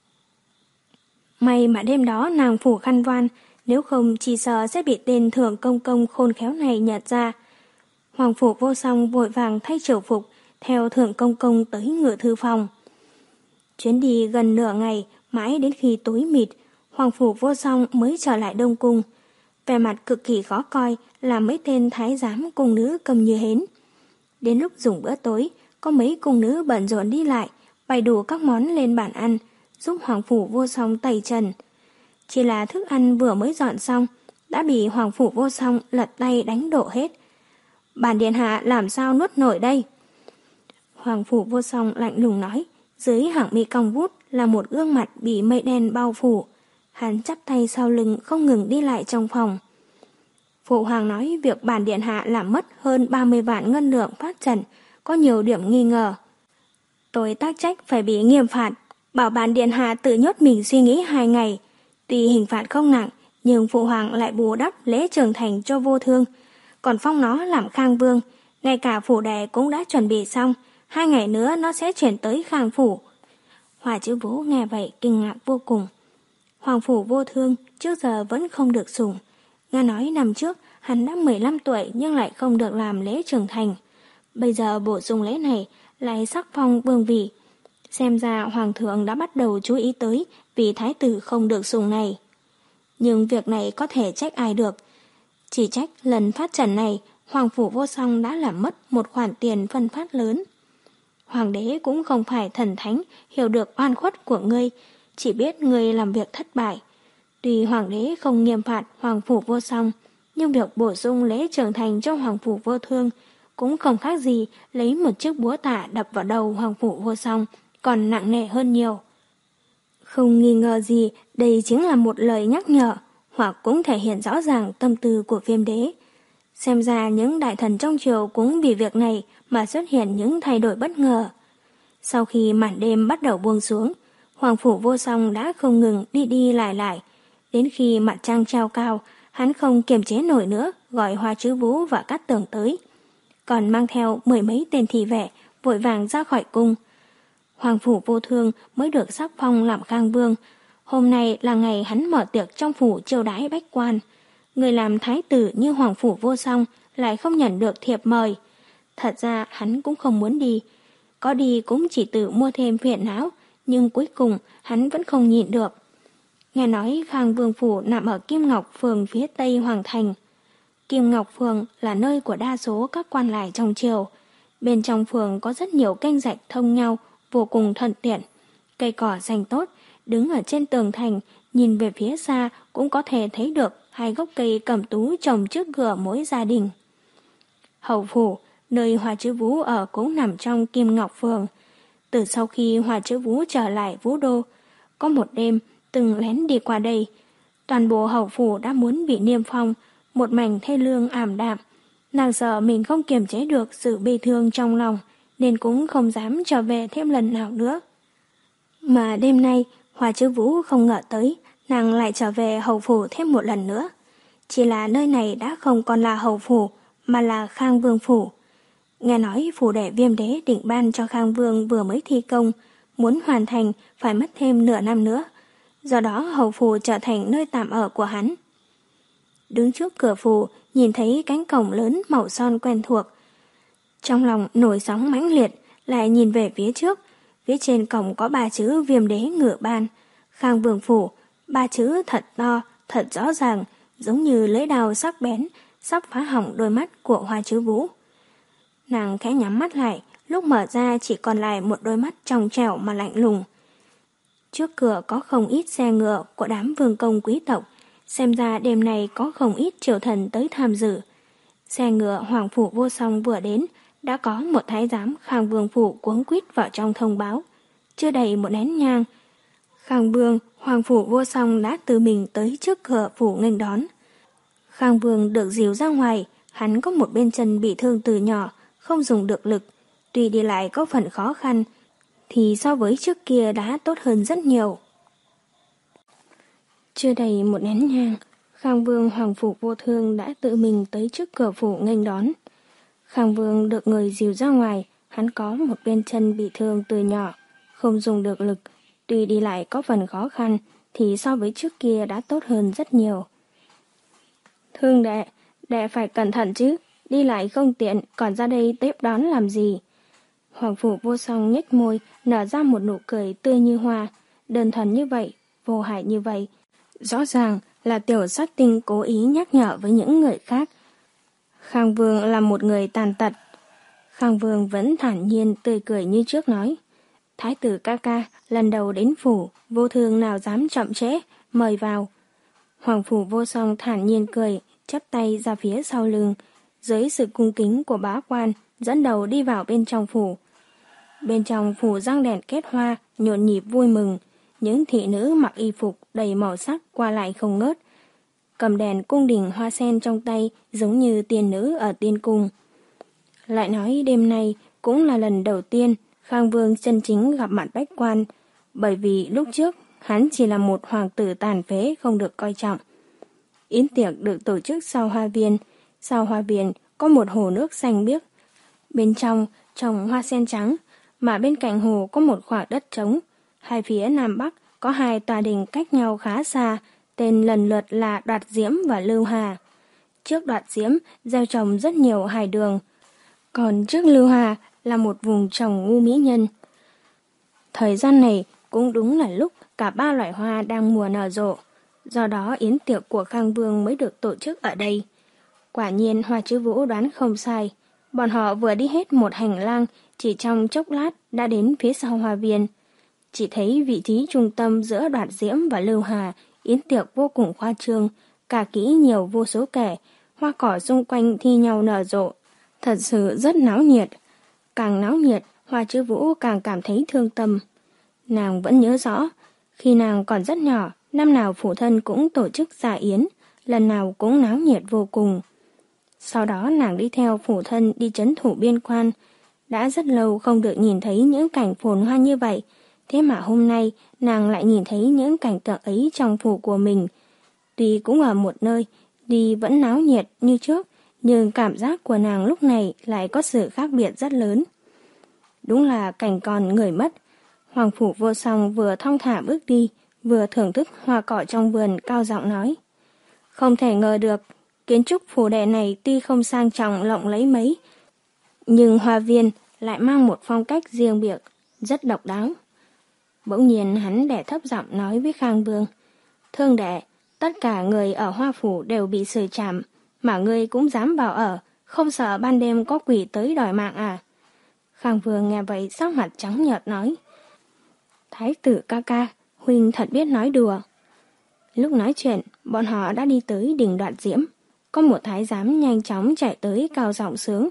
S1: May mà đêm đó nàng phủ khăn voan, nếu không chỉ sợ sẽ bị tên Thưởng Công Công khôn khéo này nhận ra. Hoàng Phủ Vô Song vội vàng thay triều phục, theo Thưởng Công Công tới ngự thư phòng. Chuyến đi gần nửa ngày, mãi đến khi tối mịt, Hoàng Phủ Vô Song mới trở lại Đông Cung. Vẻ mặt cực kỳ khó coi, làm mấy tên thái giám cung nữ cầm như hến. Đến lúc dùng bữa tối, có mấy cung nữ bận rộn đi lại, bày đủ các món lên bàn ăn, giúp Hoàng Phủ Vô Song tẩy trần. Chỉ là thức ăn vừa mới dọn xong, đã bị Hoàng Phủ Vô Song lật tay đánh đổ hết. Bản điện hạ làm sao nuốt nổi đây? Hoàng Phủ Vô Song lạnh lùng nói, dưới hàng mi cong vút là một gương mặt bị mây đen bao phủ. Hắn chắp tay sau lưng không ngừng đi lại trong phòng. Phụ hoàng nói việc bản điện hạ làm mất hơn ba mươi vạn ngân lượng phát trần, có nhiều điểm nghi ngờ. Tôi tác trách phải bị nghiêm phạt, bảo bản điện hạ tự nhốt mình suy nghĩ hai ngày. Tuy hình phạt không nặng, nhưng phụ hoàng lại bù đắp lễ trưởng thành cho Vô Thương, còn phong nó làm Khang Vương. Ngay cả phủ đệ cũng đã chuẩn bị xong, hai ngày nữa nó sẽ chuyển tới Khang phủ. Hoa Chứ Vũ nghe vậy kinh ngạc vô cùng. Hoàng Phủ Vô Thương trước giờ vẫn không được sủng. Nghe nói năm trước hắn đã mười lăm tuổi nhưng lại không được làm lễ trưởng thành. Bây giờ bổ sung lễ này lại sắc phong vương vị. Xem ra hoàng thượng đã bắt đầu chú ý tới vì thái tử không được sủng này. Nhưng việc này có thể trách ai được. Chỉ trách lần phát trần này Hoàng Phủ Vô Song đã làm mất một khoản tiền phân phát lớn. Hoàng đế cũng không phải thần thánh hiểu được oan khuất của ngươi, chỉ biết ngươi làm việc thất bại. Tuy hoàng đế không nghiêm phạt Hoàng Phủ Vô Song, nhưng việc bổ sung lễ trưởng thành cho Hoàng Phủ Vô Thương cũng không khác gì lấy một chiếc búa tạ đập vào đầu Hoàng Phủ Vô Song, còn nặng nề hơn nhiều. Không nghi ngờ gì, đây chính là một lời nhắc nhở, hoặc cũng thể hiện rõ ràng tâm tư của Viêm Đế. Xem ra những đại thần trong triều cũng vì việc này mà xuất hiện những thay đổi bất ngờ. Sau khi màn đêm bắt đầu buông xuống, Hoàng phủ Vô Song đã không ngừng đi đi lại lại. Đến khi mặt trăng treo cao, hắn không kiềm chế nổi nữa, gọi Hoa Chữ Vũ và Cát Tường tới. Còn mang theo mười mấy tên thị vệ, vội vàng ra khỏi cung. Hoàng phủ Vô Thương mới được sắc phong làm Khang Vương. Hôm nay là ngày hắn mở tiệc trong phủ chiêu đãi bách quan. Người làm thái tử như Hoàng phủ Vô Song lại không nhận được thiệp mời. Thật ra hắn cũng không muốn đi. Có đi cũng chỉ tự mua thêm phiền não, nhưng cuối cùng hắn vẫn không nhịn được. Nghe nói Khang Vương phủ nằm ở Kim Ngọc phường phía tây Hoàng thành. Kim Ngọc phường là nơi của đa số các quan lại trong triều. Bên trong phường có rất nhiều kênh rạch thông nhau, vô cùng thuận tiện. Cây cỏ xanh tốt, đứng ở trên tường thành, nhìn về phía xa cũng có thể thấy được hai gốc cây cẩm tú trồng trước cửa mỗi gia đình. Hầu phủ, nơi Hoa Chữ Vũ ở cũng nằm trong Kim Ngọc phường. Từ sau khi Hoa Chữ Vũ trở lại Vũ Đô, có một đêm từng lén đi qua đây. Toàn bộ hầu phủ đã muốn bị niêm phong, một mảnh thê lương ảm đạm. Nàng sợ mình không kiềm chế được sự bi thương trong lòng, nên cũng không dám trở về thêm lần nào nữa. Mà đêm nay, Hoa Chữ Vũ không ngờ tới, nàng lại trở về hầu phủ thêm một lần nữa. Chỉ là nơi này đã không còn là hầu phủ, mà là Khang Vương phủ. Nghe nói phủ đệ Viêm Đế định ban cho Khang Vương vừa mới thi công, muốn hoàn thành phải mất thêm nửa năm nữa. Do đó hầu phủ trở thành nơi tạm ở của hắn. Đứng trước cửa phủ, nhìn thấy cánh cổng lớn màu son quen thuộc. Trong lòng nổi sóng mãnh liệt, lại nhìn về phía trước. Phía trên cổng có ba chữ Viêm Đế ngự ban, Khang Vương phủ. Ba chữ thật to, thật rõ ràng, giống như lưỡi đao sắc bén, sắp phá hỏng đôi mắt của Hoa Chữ Vũ. Nàng khẽ nhắm mắt lại, lúc mở ra chỉ còn lại một đôi mắt trong trẻo mà lạnh lùng. Trước cửa có không ít xe ngựa của đám vương công quý tộc, xem ra đêm nay có không ít triều thần tới tham dự. Xe ngựa Hoàng phủ Vô Song vừa đến, đã có một thái giám Khang Vương phủ cuống quýt vào trong thông báo. Chưa đầy một nén nhang, Khang Vương, Hoàng phủ Vô Song đã tự mình tới trước cửa phủ nghênh đón. Khang Vương được dìu ra ngoài, hắn có một bên chân bị thương từ nhỏ, không dùng được lực. Tuy đi lại có phần khó khăn, thì so với trước kia đã tốt hơn rất nhiều. Chưa đầy một nén nhang, Khang Vương Hoàng phủ Vô Thương đã tự mình tới trước cửa phủ nghênh đón. Khang Vương được người dìu ra ngoài, hắn có một bên chân bị thương từ nhỏ, không dùng được lực. Tuy đi lại có phần khó khăn, thì so với trước kia đã tốt hơn rất nhiều. Thương đệ, đệ phải cẩn thận chứ, đi lại không tiện, còn ra đây tiếp đón làm gì? Hoàng phủ Vô Song nhếch môi, nở ra một nụ cười tươi như hoa, đơn thuần như vậy, vô hại như vậy. Rõ ràng là tiểu sát tinh cố ý nhắc nhở với những người khác. Khang Vương là một người tàn tật. Khang Vương vẫn thản nhiên tươi cười như trước nói. Thái tử ca ca, lần đầu đến phủ, Vô Thương nào dám chậm trễ, mời vào. Hoàng phủ Vô Song thản nhiên cười, chắp tay ra phía sau lưng, dưới sự cung kính của bá quan, dẫn đầu đi vào bên trong phủ. Bên trong phủ răng đèn kết hoa, nhộn nhịp vui mừng, những thị nữ mặc y phục đầy màu sắc qua lại không ngớt. Cầm đèn cung đình hoa sen trong tay giống như tiên nữ ở tiên cung. Lại nói đêm nay cũng là lần đầu tiên Khang Vương chân chính gặp mặt bách quan, bởi vì lúc trước hắn chỉ là một hoàng tử tàn phế không được coi trọng. Yến tiệc được tổ chức sau hoa viên. Sau hoa viên có một hồ nước xanh biếc. Bên trong trồng hoa sen trắng, mà bên cạnh hồ có một khoảng đất trống. Hai phía nam bắc có hai tòa đình cách nhau khá xa, tên lần lượt là Đoạt Diễm và Lưu Hà. Trước Đoạt Diễm gieo trồng rất nhiều hài đường, còn trước Lưu Hà là một vùng trồng ngu mỹ nhân. Thời gian này cũng đúng là lúc cả ba loại hoa đang mùa nở rộ, do đó yến tiệc của Khang Vương mới được tổ chức ở đây. Quả nhiên Hoa Chữ Vũ đoán không sai, bọn họ vừa đi hết một hành lang, chỉ trong chốc lát đã đến phía sau hoa viên. Chỉ thấy vị trí trung tâm giữa Đoạt Diễm và Lưu Hà, yến tiệc vô cùng khoa trương, cả kỹ nhiều vô số kể, hoa cỏ xung quanh thi nhau nở rộ, thật sự rất náo nhiệt. Càng náo nhiệt, Hoa Chữ Vũ càng cảm thấy thương tâm. Nàng vẫn nhớ rõ,
S2: Khi nàng còn rất nhỏ, năm nào phụ thân cũng tổ chức dạ yến, lần nào cũng náo nhiệt vô cùng. Sau đó nàng đi theo phụ thân đi trấn thủ biên quan. Đã rất lâu không được nhìn thấy những cảnh phồn hoa như vậy, thế mà hôm nay nàng lại nhìn thấy những cảnh tượng ấy trong phủ của mình. Tuy cũng ở một nơi, đi vẫn náo nhiệt như trước, nhưng cảm giác của nàng lúc này lại có sự khác biệt rất lớn. Đúng là cảnh còn người mất. Hoàng Phủ Vô Song vừa thong thả bước đi, vừa thưởng thức hoa cỏ trong vườn, cao giọng nói. Không thể ngờ được, kiến trúc phủ đệ này tuy không sang trọng lộng lẫy mấy, nhưng hoa viên lại mang một phong cách riêng biệt, rất độc đáo. Bỗng nhiên hắn đè thấp giọng nói với Khang Vương. Thương đệ, tất cả người ở Hoa Phủ đều bị xử trảm, mà ngươi cũng dám vào ở, không sợ ban đêm có quỷ tới đòi mạng à? Khang Vương nghe vậy sắc mặt trắng nhợt nói. Thái tử ca ca, huynh thật biết nói đùa. Lúc nói chuyện, bọn họ đã đi tới đỉnh Đoạt Diễm. Có một thái giám nhanh chóng chạy tới cao giọng sướng.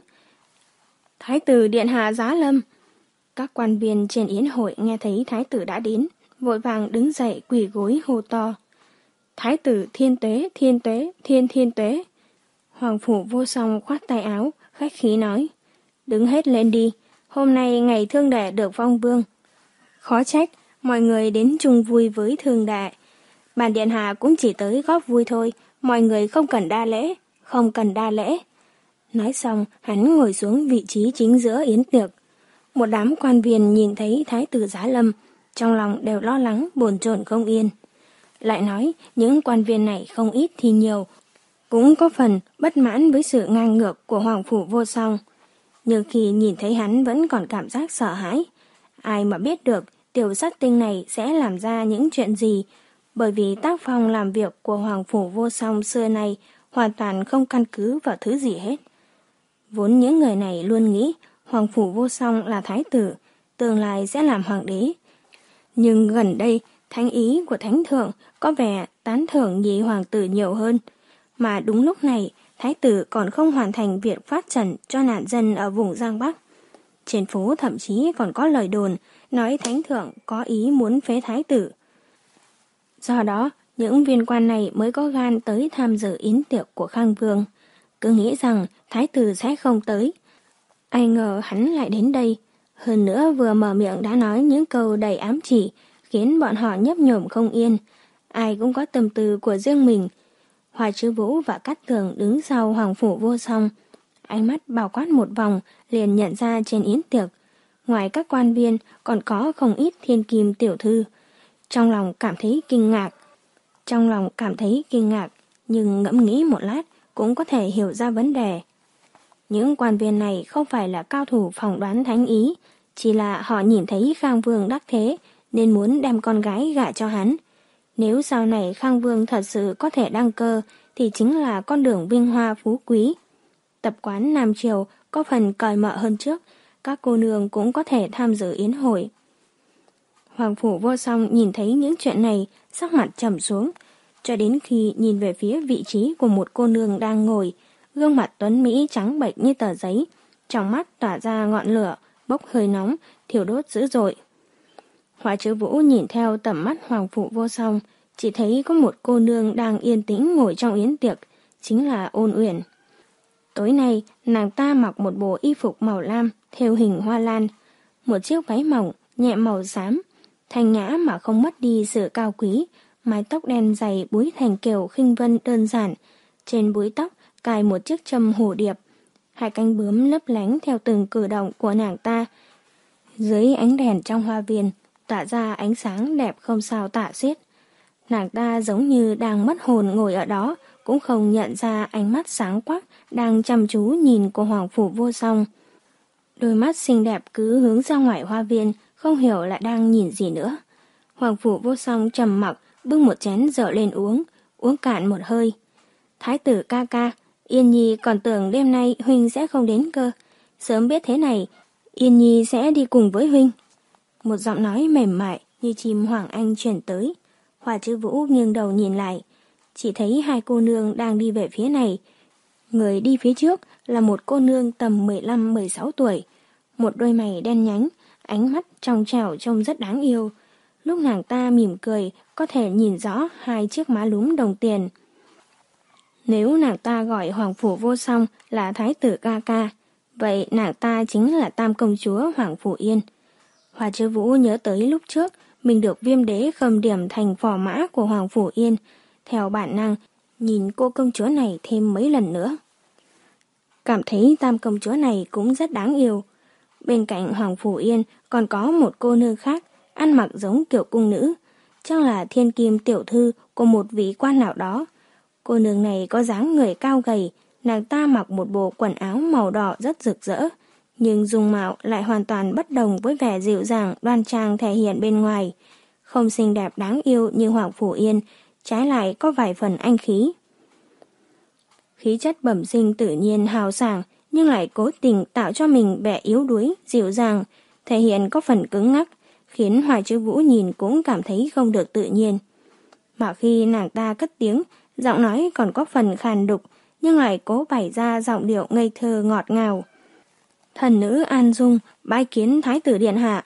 S2: Thái tử điện hạ giá lâm. Các quan viên trên yến hội nghe thấy thái tử đã đến, vội vàng đứng dậy quỳ gối hô to. Thái tử thiên tuế, thiên tuế, thiên thiên tuế. Hoàng Phủ Vô Song khoát tay áo, khách khí nói. Đứng hết lên đi, hôm nay ngày thương đệ được phong vương. Khó trách, mọi người đến chung vui với thương đệ. Bản điện hạ cũng chỉ tới góp vui thôi, mọi người không cần đa lễ, không cần đa lễ. Nói xong, hắn ngồi xuống vị trí chính giữa yến tiệc. Một đám quan viên nhìn thấy thái tử giá lâm, trong lòng đều lo lắng, bồn chồn không yên. Lại nói, những quan viên này không ít thì nhiều, cũng có phần bất mãn với sự ngang ngược của Hoàng Phủ Vô Song. Nhưng khi nhìn thấy hắn vẫn còn cảm giác sợ hãi. Ai mà biết được tiểu sát tinh này sẽ làm ra những chuyện gì, bởi vì tác phong làm việc của Hoàng Phủ Vô Song xưa nay hoàn toàn không căn cứ vào thứ gì hết. Vốn những người này luôn nghĩ Hoàng Phủ Vô Song là thái tử, tương lai sẽ làm hoàng đế. Nhưng gần đây, thánh ý của thánh thượng có vẻ tán thưởng nhị hoàng tử nhiều hơn. Mà đúng lúc này, thái tử còn không hoàn thành việc phát trần cho nạn dân ở vùng Giang Bắc. Trên phố thậm chí còn có lời đồn nói thánh thượng có ý muốn phế thái tử. Do đó, những viên quan này mới có gan tới tham dự yến tiệc của Khang Vương. Cứ nghĩ rằng thái tử sẽ không tới. Ai ngờ hắn lại đến đây. Hơn nữa vừa mở miệng đã nói những câu đầy ám chỉ, khiến bọn họ nhấp nhổm không yên. Ai cũng có tâm tư của riêng mình. Hoa Chư Vũ và Cát Tường đứng sau Hoàng Phủ Vô Song. Ánh mắt bao quát một vòng, liền nhận ra trên yến tiệc. Ngoài các quan viên còn có không ít thiên kim tiểu thư. Trong lòng cảm thấy kinh ngạc. Trong lòng cảm thấy kinh ngạc, nhưng ngẫm nghĩ một lát cũng có thể hiểu ra vấn đề. Những quan viên này không phải là cao thủ phỏng đoán thánh ý, chỉ là họ nhìn thấy Khang Vương đắc thế nên muốn đem con gái gả cho hắn. Nếu sau này Khang Vương thật sự có thể đăng cơ thì chính là con đường vinh hoa phú quý. Tập quán Nam Triều có phần cởi mở hơn trước, các cô nương cũng có thể tham dự yến hội. Hoàng Phủ Vô Song nhìn thấy những chuyện này, sắc mặt trầm xuống, cho đến khi nhìn về phía vị trí của một cô nương đang ngồi, gương mặt tuấn mỹ trắng bệch như tờ giấy, trong mắt tỏa ra ngọn lửa, bốc hơi nóng, thiêu đốt dữ dội. Hoa Chư Vũ nhìn theo tầm mắt Hoàng Phủ Vô Song, chỉ thấy có một cô nương đang yên tĩnh ngồi trong yến tiệc, chính là Ôn Uyển. Tối nay, nàng ta mặc một bộ y phục màu lam, thêu hình hoa lan, một chiếc váy mỏng, nhẹ màu xám, thanh nhã mà không mất đi sự cao quý, mái tóc đen dày búi thành kiểu khinh vân đơn giản, trên búi tóc cài một chiếc châm hồ điệp, hai cánh bướm lấp lánh theo từng cử động của nàng ta. Dưới ánh đèn trong hoa viên, tỏa ra ánh sáng đẹp không sao tả xiết. Nàng ta giống như đang mất hồn ngồi ở đó, cũng không nhận ra ánh mắt sáng quắc đang chăm chú nhìn của Hoàng Phủ Vô Song. Đôi mắt xinh đẹp cứ hướng ra ngoài hoa viên, không hiểu lại đang nhìn gì nữa. Hoàng Phủ Vô Song trầm mặc bưng một chén rượu lên uống, uống cạn một hơi. Thái tử ca ca, Yên Nhi còn tưởng đêm nay huynh sẽ không đến cơ. Sớm biết thế này, Yên Nhi sẽ đi cùng với huynh. Một giọng nói mềm mại như chim hoàng anh truyền tới. Hoa Chư Vũ nghiêng đầu nhìn lại, chỉ thấy hai cô nương đang đi về phía này. Người đi phía trước là một cô nương tầm mười lăm mười sáu tuổi, một đôi mày đen nhánh, ánh mắt trong trẻo trông rất đáng yêu. lúc nàng ta mỉm cười có thể nhìn rõ hai chiếc má lúm đồng tiền. Nếu nàng ta gọi Hoàng Phủ Vô Song là thái tử ca ca, vậy nàng ta chính là tam công chúa Hoàng Phủ Yên. Hoa Chiếu Vũ nhớ tới lúc trước mình được Viêm Đế khâm điểm thành phò mã của Hoàng Phủ Yên, theo bản năng nhìn cô công chúa này thêm mấy lần nữa. Cảm thấy tam công chúa này cũng rất đáng yêu. Bên cạnh Hoàng Phủ Yên còn có một cô nương khác, ăn mặc giống kiểu cung nữ, chắc là thiên kim tiểu thư của một vị quan nào đó. Cô nương này có dáng người cao gầy, nàng ta mặc một bộ quần áo màu đỏ rất rực rỡ, nhưng dung mạo lại hoàn toàn bất đồng với vẻ dịu dàng đoan trang thể hiện bên ngoài. Không xinh đẹp đáng yêu như Hoàng Phủ Yên, trái lại có vài phần anh khí. Khí chất bẩm sinh tự nhiên hào sảng, nhưng lại cố tình tạo cho mình vẻ yếu đuối, dịu dàng, thể hiện có phần cứng ngắc, khiến Hoa Chiếu Vũ nhìn cũng cảm thấy không được tự nhiên. Mà khi nàng ta cất tiếng, giọng nói còn có phần khàn đục, nhưng lại cố bày ra giọng điệu ngây thơ ngọt ngào. Thần nữ An Dung bái kiến thái tử điện hạ.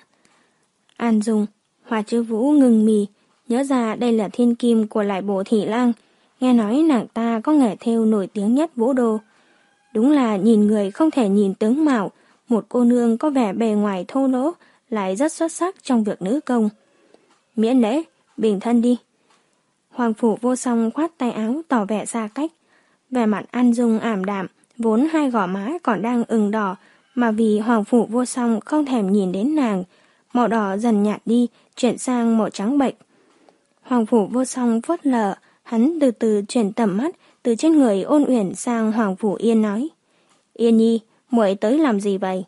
S2: An Dung, Hoa Chiếu Vũ ngừng mì, nhớ ra đây là thiên kim của Lại Bộ Thị Lang, nghe nói nàng ta có nghề thêu nổi tiếng nhất Vũ Đô. Đúng là nhìn người không thể nhìn tướng mạo, một cô nương có vẻ bề ngoài thô lỗ lại rất xuất sắc trong việc nữ công. Miễn lễ, bình thân đi. Hoàng Phủ Vô Song khoát tay áo tỏ vẻ xa cách. Vẻ mặt An Dung ảm đạm, vốn hai gò má còn đang ửng đỏ, mà vì Hoàng Phủ Vô Song không thèm nhìn đến nàng, màu đỏ dần nhạt đi, chuyển sang màu trắng bệch. Hoàng Phủ Vô Song phớt lờ, hắn từ từ chuyển tầm mắt từ trên người Ôn Uyển sang Hoàng Phủ Yên nói: Yên Nhi, muội tới làm gì vậy?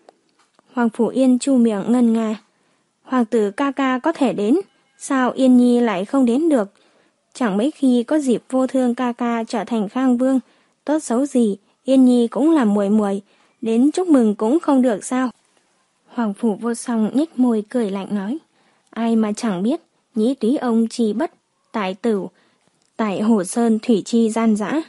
S2: Hoàng Phủ Yên chu miệng ngân nga: Hoàng tử ca ca có thể đến, sao Yên Nhi lại không đến được? Chẳng mấy khi có dịp Vô Thương ca ca trở thành Khang Vương, tốt xấu gì Yên Nhi cũng là muội muội, đến chúc mừng cũng không được sao? Hoàng Phủ Vô Song nhếch môi cười lạnh nói: Ai mà chẳng biết, nhĩ túy ông chi bất, tại tử, tại Hồ Sơn thủy chi gian dã.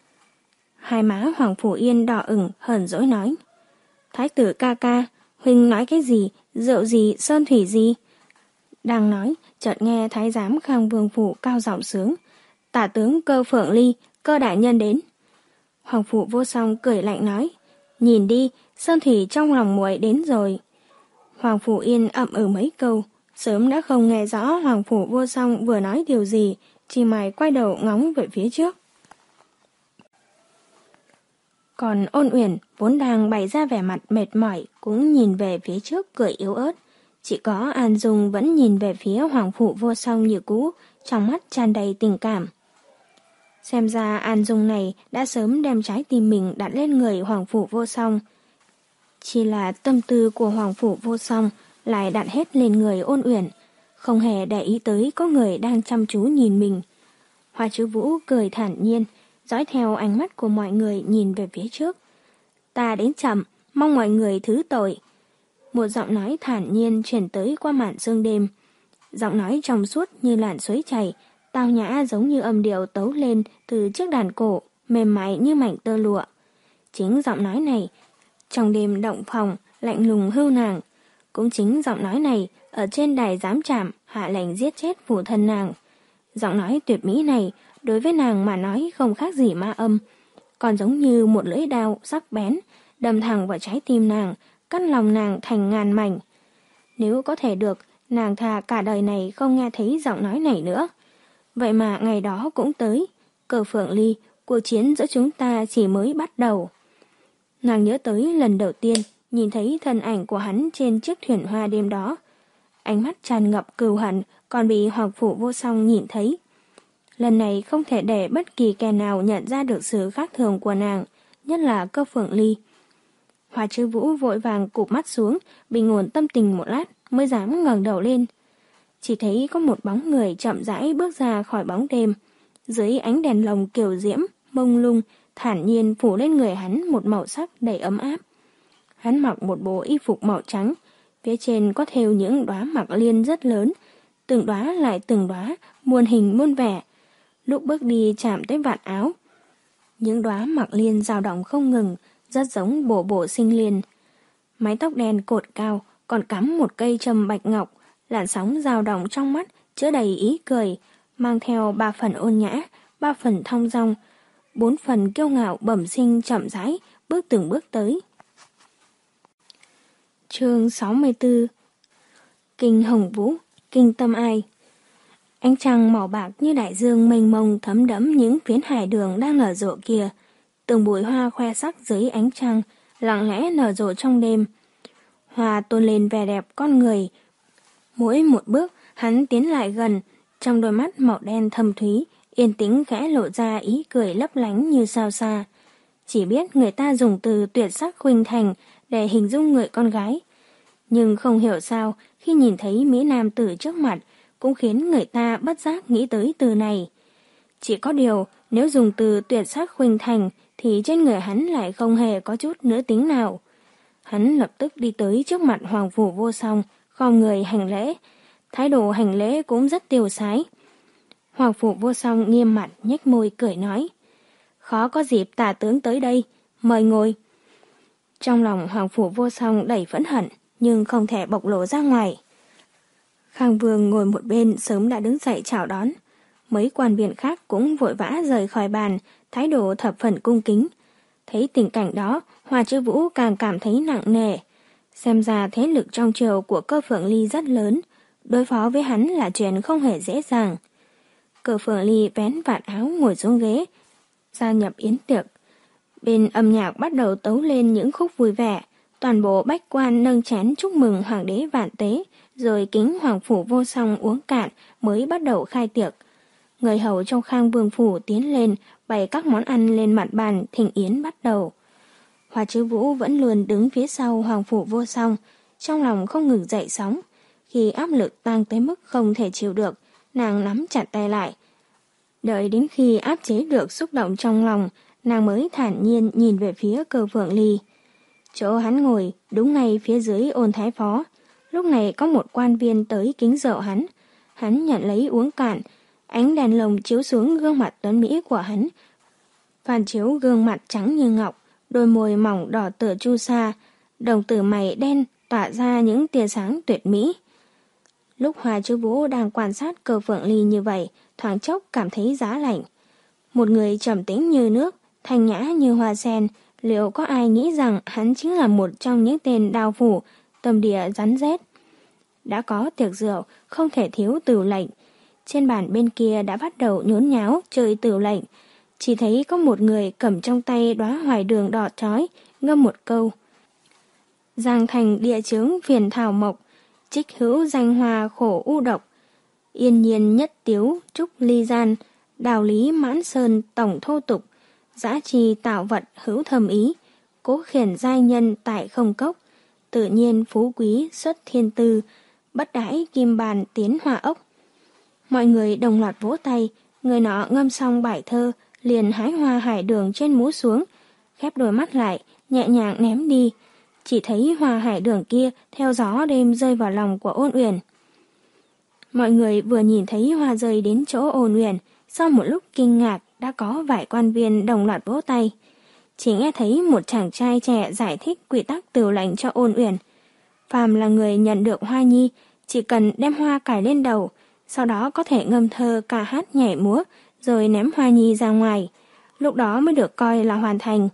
S2: Hai má Hoàng Phủ Yên đỏ ửng hờn dỗi nói: Thái tử ca ca, huynh nói cái gì, rượu gì, sơn thủy gì? Đang nói, chợt nghe thái giám Khang Vương phủ cao giọng sướng: Tả tướng Cơ Phượng Ly, Cơ đại nhân đến. Hoàng Phủ Vô Song cười lạnh nói: Nhìn đi, sơn thủy trong lòng muội đến rồi. Hoàng Phủ Yên ậm ừ mấy câu, sớm đã không nghe rõ Hoàng Phủ Vô Song vừa nói điều gì, chỉ mày quay đầu ngóng về phía trước. Còn Ôn Uyển vốn đang bày ra vẻ mặt mệt mỏi cũng nhìn về phía trước cười yếu ớt. Chỉ có An Dung vẫn nhìn về phía Hoàng Phủ Vô Song như cũ, trong mắt tràn đầy tình cảm. Xem ra An Dung này đã sớm đem trái tim mình đặt lên người Hoàng Phủ Vô Song. Chỉ là tâm tư của Hoàng Phủ Vô Song lại đặt hết lên người Ôn Uyển, không hề để ý tới có người đang chăm chú nhìn mình. Hoa Chiếu Vũ cười thản nhiên, dõi theo ánh mắt của mọi người nhìn về phía trước. Ta đến chậm, mong mọi người thứ tội. Một giọng nói thản nhiên truyền tới qua màn sương đêm. Giọng nói trong suốt như làn suối chảy, tao nhã giống như âm điệu tấu lên từ chiếc đàn cổ, mềm mại như mảnh tơ lụa. Chính giọng nói này, trong đêm động phòng, lạnh lùng hưu nàng. Cũng chính giọng nói này, ở trên đài giám trảm, hạ lệnh giết chết phụ thân nàng. Giọng nói tuyệt mỹ này, đối với nàng mà nói không khác gì ma âm, còn giống như một lưỡi đao sắc bén, đâm thẳng vào trái tim nàng, cắt lòng nàng thành ngàn mảnh. Nếu có thể được, nàng thà cả đời này không nghe thấy giọng nói này nữa. Vậy mà ngày đó cũng tới. Cơ Phượng Ly, cuộc chiến giữa chúng ta chỉ mới bắt đầu. Nàng nhớ tới lần đầu tiên nhìn thấy thân ảnh của hắn trên chiếc thuyền hoa đêm đó. Ánh mắt tràn ngập cừu hận còn bị Hoàng Phủ Vô Song nhìn thấy. Lần này không thể để bất kỳ kẻ nào nhận ra được sự khác thường của nàng, nhất là Cơ Phượng Ly. Hoa Chiếu Vũ vội vàng cụp mắt xuống, bình ổn tâm tình một lát mới dám ngẩng đầu lên. Chỉ thấy có một bóng người chậm rãi bước ra khỏi bóng đêm. Dưới ánh đèn lồng kiều diễm, mông lung, thản nhiên phủ lên người hắn một màu sắc đầy ấm áp. Hắn mặc một bộ y phục màu trắng, phía trên có thêu những đóa mặc liên rất lớn, từng đóa lại từng đóa, muôn hình muôn vẻ. Lúc bước đi chạm tới vạt áo, những đóa mặc liên dao động không ngừng, rất giống bổ bổ sinh liên. Mái tóc đen cột cao, còn cắm một cây châm bạch ngọc, làn sóng dao động trong mắt chứa đầy ý cười, mang theo ba phần ôn nhã, ba phần thong dong, bốn phần kiêu ngạo bẩm sinh chậm rãi, bước từng bước tới. Chương sáu mươi tư. Kinh hồng vũ, kinh tâm ai. Ánh trăng màu bạc như đại dương mênh mông thấm đẫm những phiến hải đường đang nở rộ kia. Từng bụi hoa khoe sắc dưới ánh trăng, lặng lẽ nở rộ trong đêm. Hoa tôn lên vẻ đẹp con người. Mỗi một bước, hắn tiến lại gần, trong đôi mắt màu đen thâm thúy, yên tĩnh khẽ lộ ra ý cười lấp lánh như sao xa. Chỉ biết người ta dùng từ tuyệt sắc khuynh thành để hình dung người con gái. Nhưng không hiểu sao, khi nhìn thấy mỹ nam tử trước mặt, cũng khiến người ta bất giác nghĩ tới từ này. Chỉ có điều, nếu dùng từ tuyệt sắc khuynh thành, thì trên người hắn lại không hề có chút nữ tính nào. Hắn lập tức đi tới trước mặt Hoàng Phủ Vô Song, khom người hành lễ. Thái độ hành lễ cũng rất tiêu sái. Hoàng Phủ Vô Song nghiêm mặt nhếch môi cười nói: Khó có dịp tả tướng tới đây, mời ngồi. Trong lòng Hoàng Phủ Vô Song đầy phẫn hận, nhưng không thể bộc lộ ra ngoài. Khang Vương ngồi một bên sớm đã đứng dậy chào đón. Mấy quan viên khác cũng vội vã rời khỏi bàn, thái độ thập phần cung kính. Thấy tình cảnh đó, Hoa Chiêu Vũ càng cảm thấy nặng nề. Xem ra thế lực trong triều của Cơ Phượng Ly rất lớn, đối phó với hắn là chuyện không hề dễ dàng. Cơ Phượng Ly vén vạt áo ngồi xuống ghế, gia nhập yến tiệc. Bên âm nhạc bắt đầu tấu lên những khúc vui vẻ, toàn bộ bách quan nâng chén chúc mừng hoàng đế vạn tế, rồi kính Hoàng Phủ Vô Song uống cạn mới bắt đầu khai tiệc. Người hầu trong Khang Vương phủ tiến lên, bày các món ăn lên mặt bàn, thịnh yến bắt đầu. Hoa Chiêu Vũ vẫn luôn đứng phía sau Hoàng Phủ Vô Song, trong lòng không ngừng dậy sóng. Khi áp lực tăng tới mức không thể chịu được, nàng nắm chặt tay lại. Đợi đến khi áp chế được xúc động trong lòng, nàng mới thản nhiên nhìn về phía Cơ Phượng Ly. Chỗ hắn ngồi đúng ngay phía dưới Ôn Thái Phó. Lúc này có một quan viên tới kính rượu hắn. Hắn nhận lấy uống cạn, ánh đèn lồng chiếu xuống gương mặt tuấn mỹ của hắn. Phản chiếu gương mặt trắng như ngọc, đôi môi mỏng đỏ tựa chu sa, đồng tử mày đen tỏa ra những tia sáng tuyệt mỹ. Lúc Hoa Chiêu Vũ đang quan sát Cơ Phượng Ly như vậy, thoáng chốc cảm thấy giá lạnh. Một người trầm tĩnh như nước, thanh nhã như hoa sen, liệu có ai nghĩ rằng hắn chính là một trong những tên đao phủ, tâm địa rắn rết. Đã có tiệc rượu, không thể thiếu tửu lệnh. Trên bàn bên kia đã bắt đầu nhốn nháo chơi tửu lệnh. Chỉ thấy có một người cầm trong tay đóa hoài đường đỏ chói, ngâm một câu. Giang thành địa chướng phiền thảo mộc, trích hữu danh hoa khổ u độc. Yên nhiên nhất tiếu trúc ly gian, đào lý mãn sơn tổng thô tục. Dã trì tạo vật hữu thầm ý, cố khiển giai nhân tại không cốc. Tự nhiên phú quý xuất thiên tư, bất đãi kim bàn tiến hòa ốc. Mọi người đồng loạt vỗ tay, người nọ ngâm xong bài thơ, liền hái hoa hải đường trên mũ xuống, khép đôi mắt lại, nhẹ nhàng ném đi. Chỉ thấy hoa hải đường kia theo gió đêm rơi vào lòng của Ôn Uyển. Mọi người vừa nhìn thấy hoa rơi đến chỗ Ôn Uyển, sau một lúc kinh ngạc đã có vài quan viên đồng loạt vỗ tay. Chỉ nghe thấy một chàng trai trẻ giải thích quy tắc tửu lệnh cho Ôn Uyển. Phàm là người nhận được hoa nhi, chỉ cần đem hoa cài lên đầu, sau đó có thể ngâm thơ ca hát nhảy múa, rồi ném hoa nhi ra ngoài. Lúc đó mới được coi là hoàn thành.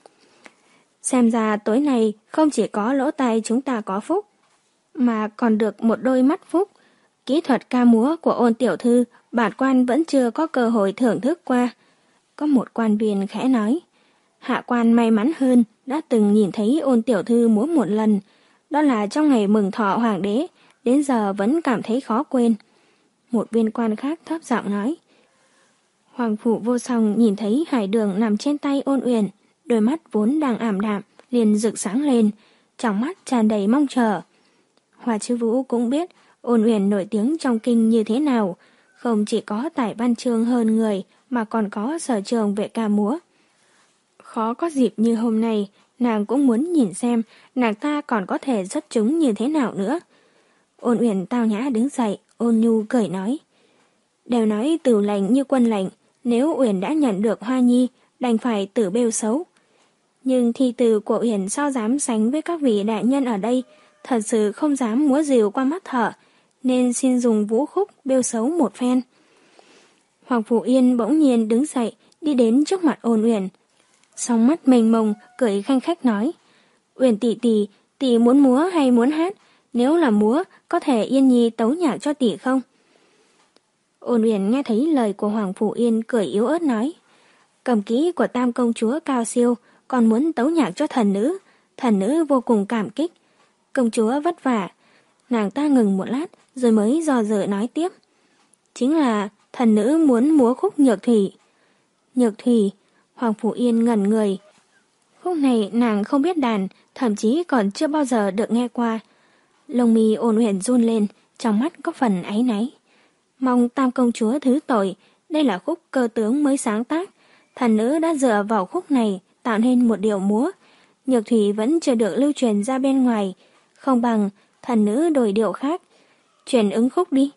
S2: Xem ra tối nay không chỉ có lỗ tai chúng ta có phúc, mà còn được một đôi mắt phúc. Kỹ thuật ca múa của Ôn tiểu thư, bản quan vẫn chưa có cơ hội thưởng thức qua. Có một quan viên khẽ nói. Hạ quan may mắn hơn, đã từng nhìn thấy Ôn tiểu thư múa một lần. Đó là trong ngày mừng thọ hoàng đế, đến giờ vẫn cảm thấy khó quên. Một viên quan khác thấp giọng nói. Hoàng Phủ Vô Song nhìn thấy hải đường nằm trên tay Ôn Uyển, đôi mắt vốn đang ảm đạm, liền rực sáng lên, trong mắt tràn đầy mong chờ. Hoa Chiêu Vũ cũng biết Ôn Uyển nổi tiếng trong kinh như thế nào, không chỉ có tài văn chương hơn người mà còn có sở trường về ca múa. Khó có dịp như hôm nay, nàng cũng muốn nhìn xem nàng ta còn có thể xuất chúng như thế nào nữa. Ôn Uyển tao nhã đứng dậy, ôn nhu cười nói. Đều nói tửu lệnh như quân lệnh, nếu Uyển đã nhận được hoa nhi, đành phải tử bêu xấu. Nhưng thi từ của Uyển sao dám sánh với các vị đại nhân ở đây, thật sự không dám múa rìu qua mắt thợ, nên xin dùng vũ khúc bêu xấu một phen. Hoàng Phủ Yên bỗng nhiên đứng dậy, đi đến trước mặt Ôn Uyển. Song mắt mênh mông, cười khanh khách nói: Uyển tỷ tỷ, tỷ muốn múa hay muốn hát? Nếu là múa, có thể Yên Nhi tấu nhạc cho tỷ không? Ôn Uyển nghe thấy lời của Hoàng Phủ Yên, cười yếu ớt nói: Cầm kỹ của Tam công chúa cao siêu, còn muốn tấu nhạc cho thần nữ. Thần nữ vô cùng cảm kích. Công chúa vất vả. Nàng ta ngừng một lát rồi mới dò dự nói tiếp: Chính là thần nữ muốn múa khúc Nhược Thủy. Nhược Thủy? Hoàng Phủ Yên ngẩn người. Khúc này nàng không biết đàn, thậm chí còn chưa bao giờ được nghe qua. Lông mi Ôn Uyển run lên, trong mắt có phần áy náy. Mong Tam công chúa thứ tội, đây là khúc cơ tướng mới sáng tác. Thần nữ đã dựa vào khúc này tạo nên một điệu múa. Nhược Thủy vẫn chưa được lưu truyền ra bên ngoài, không bằng thần nữ đổi điệu khác. Chuyển ứng khúc đi.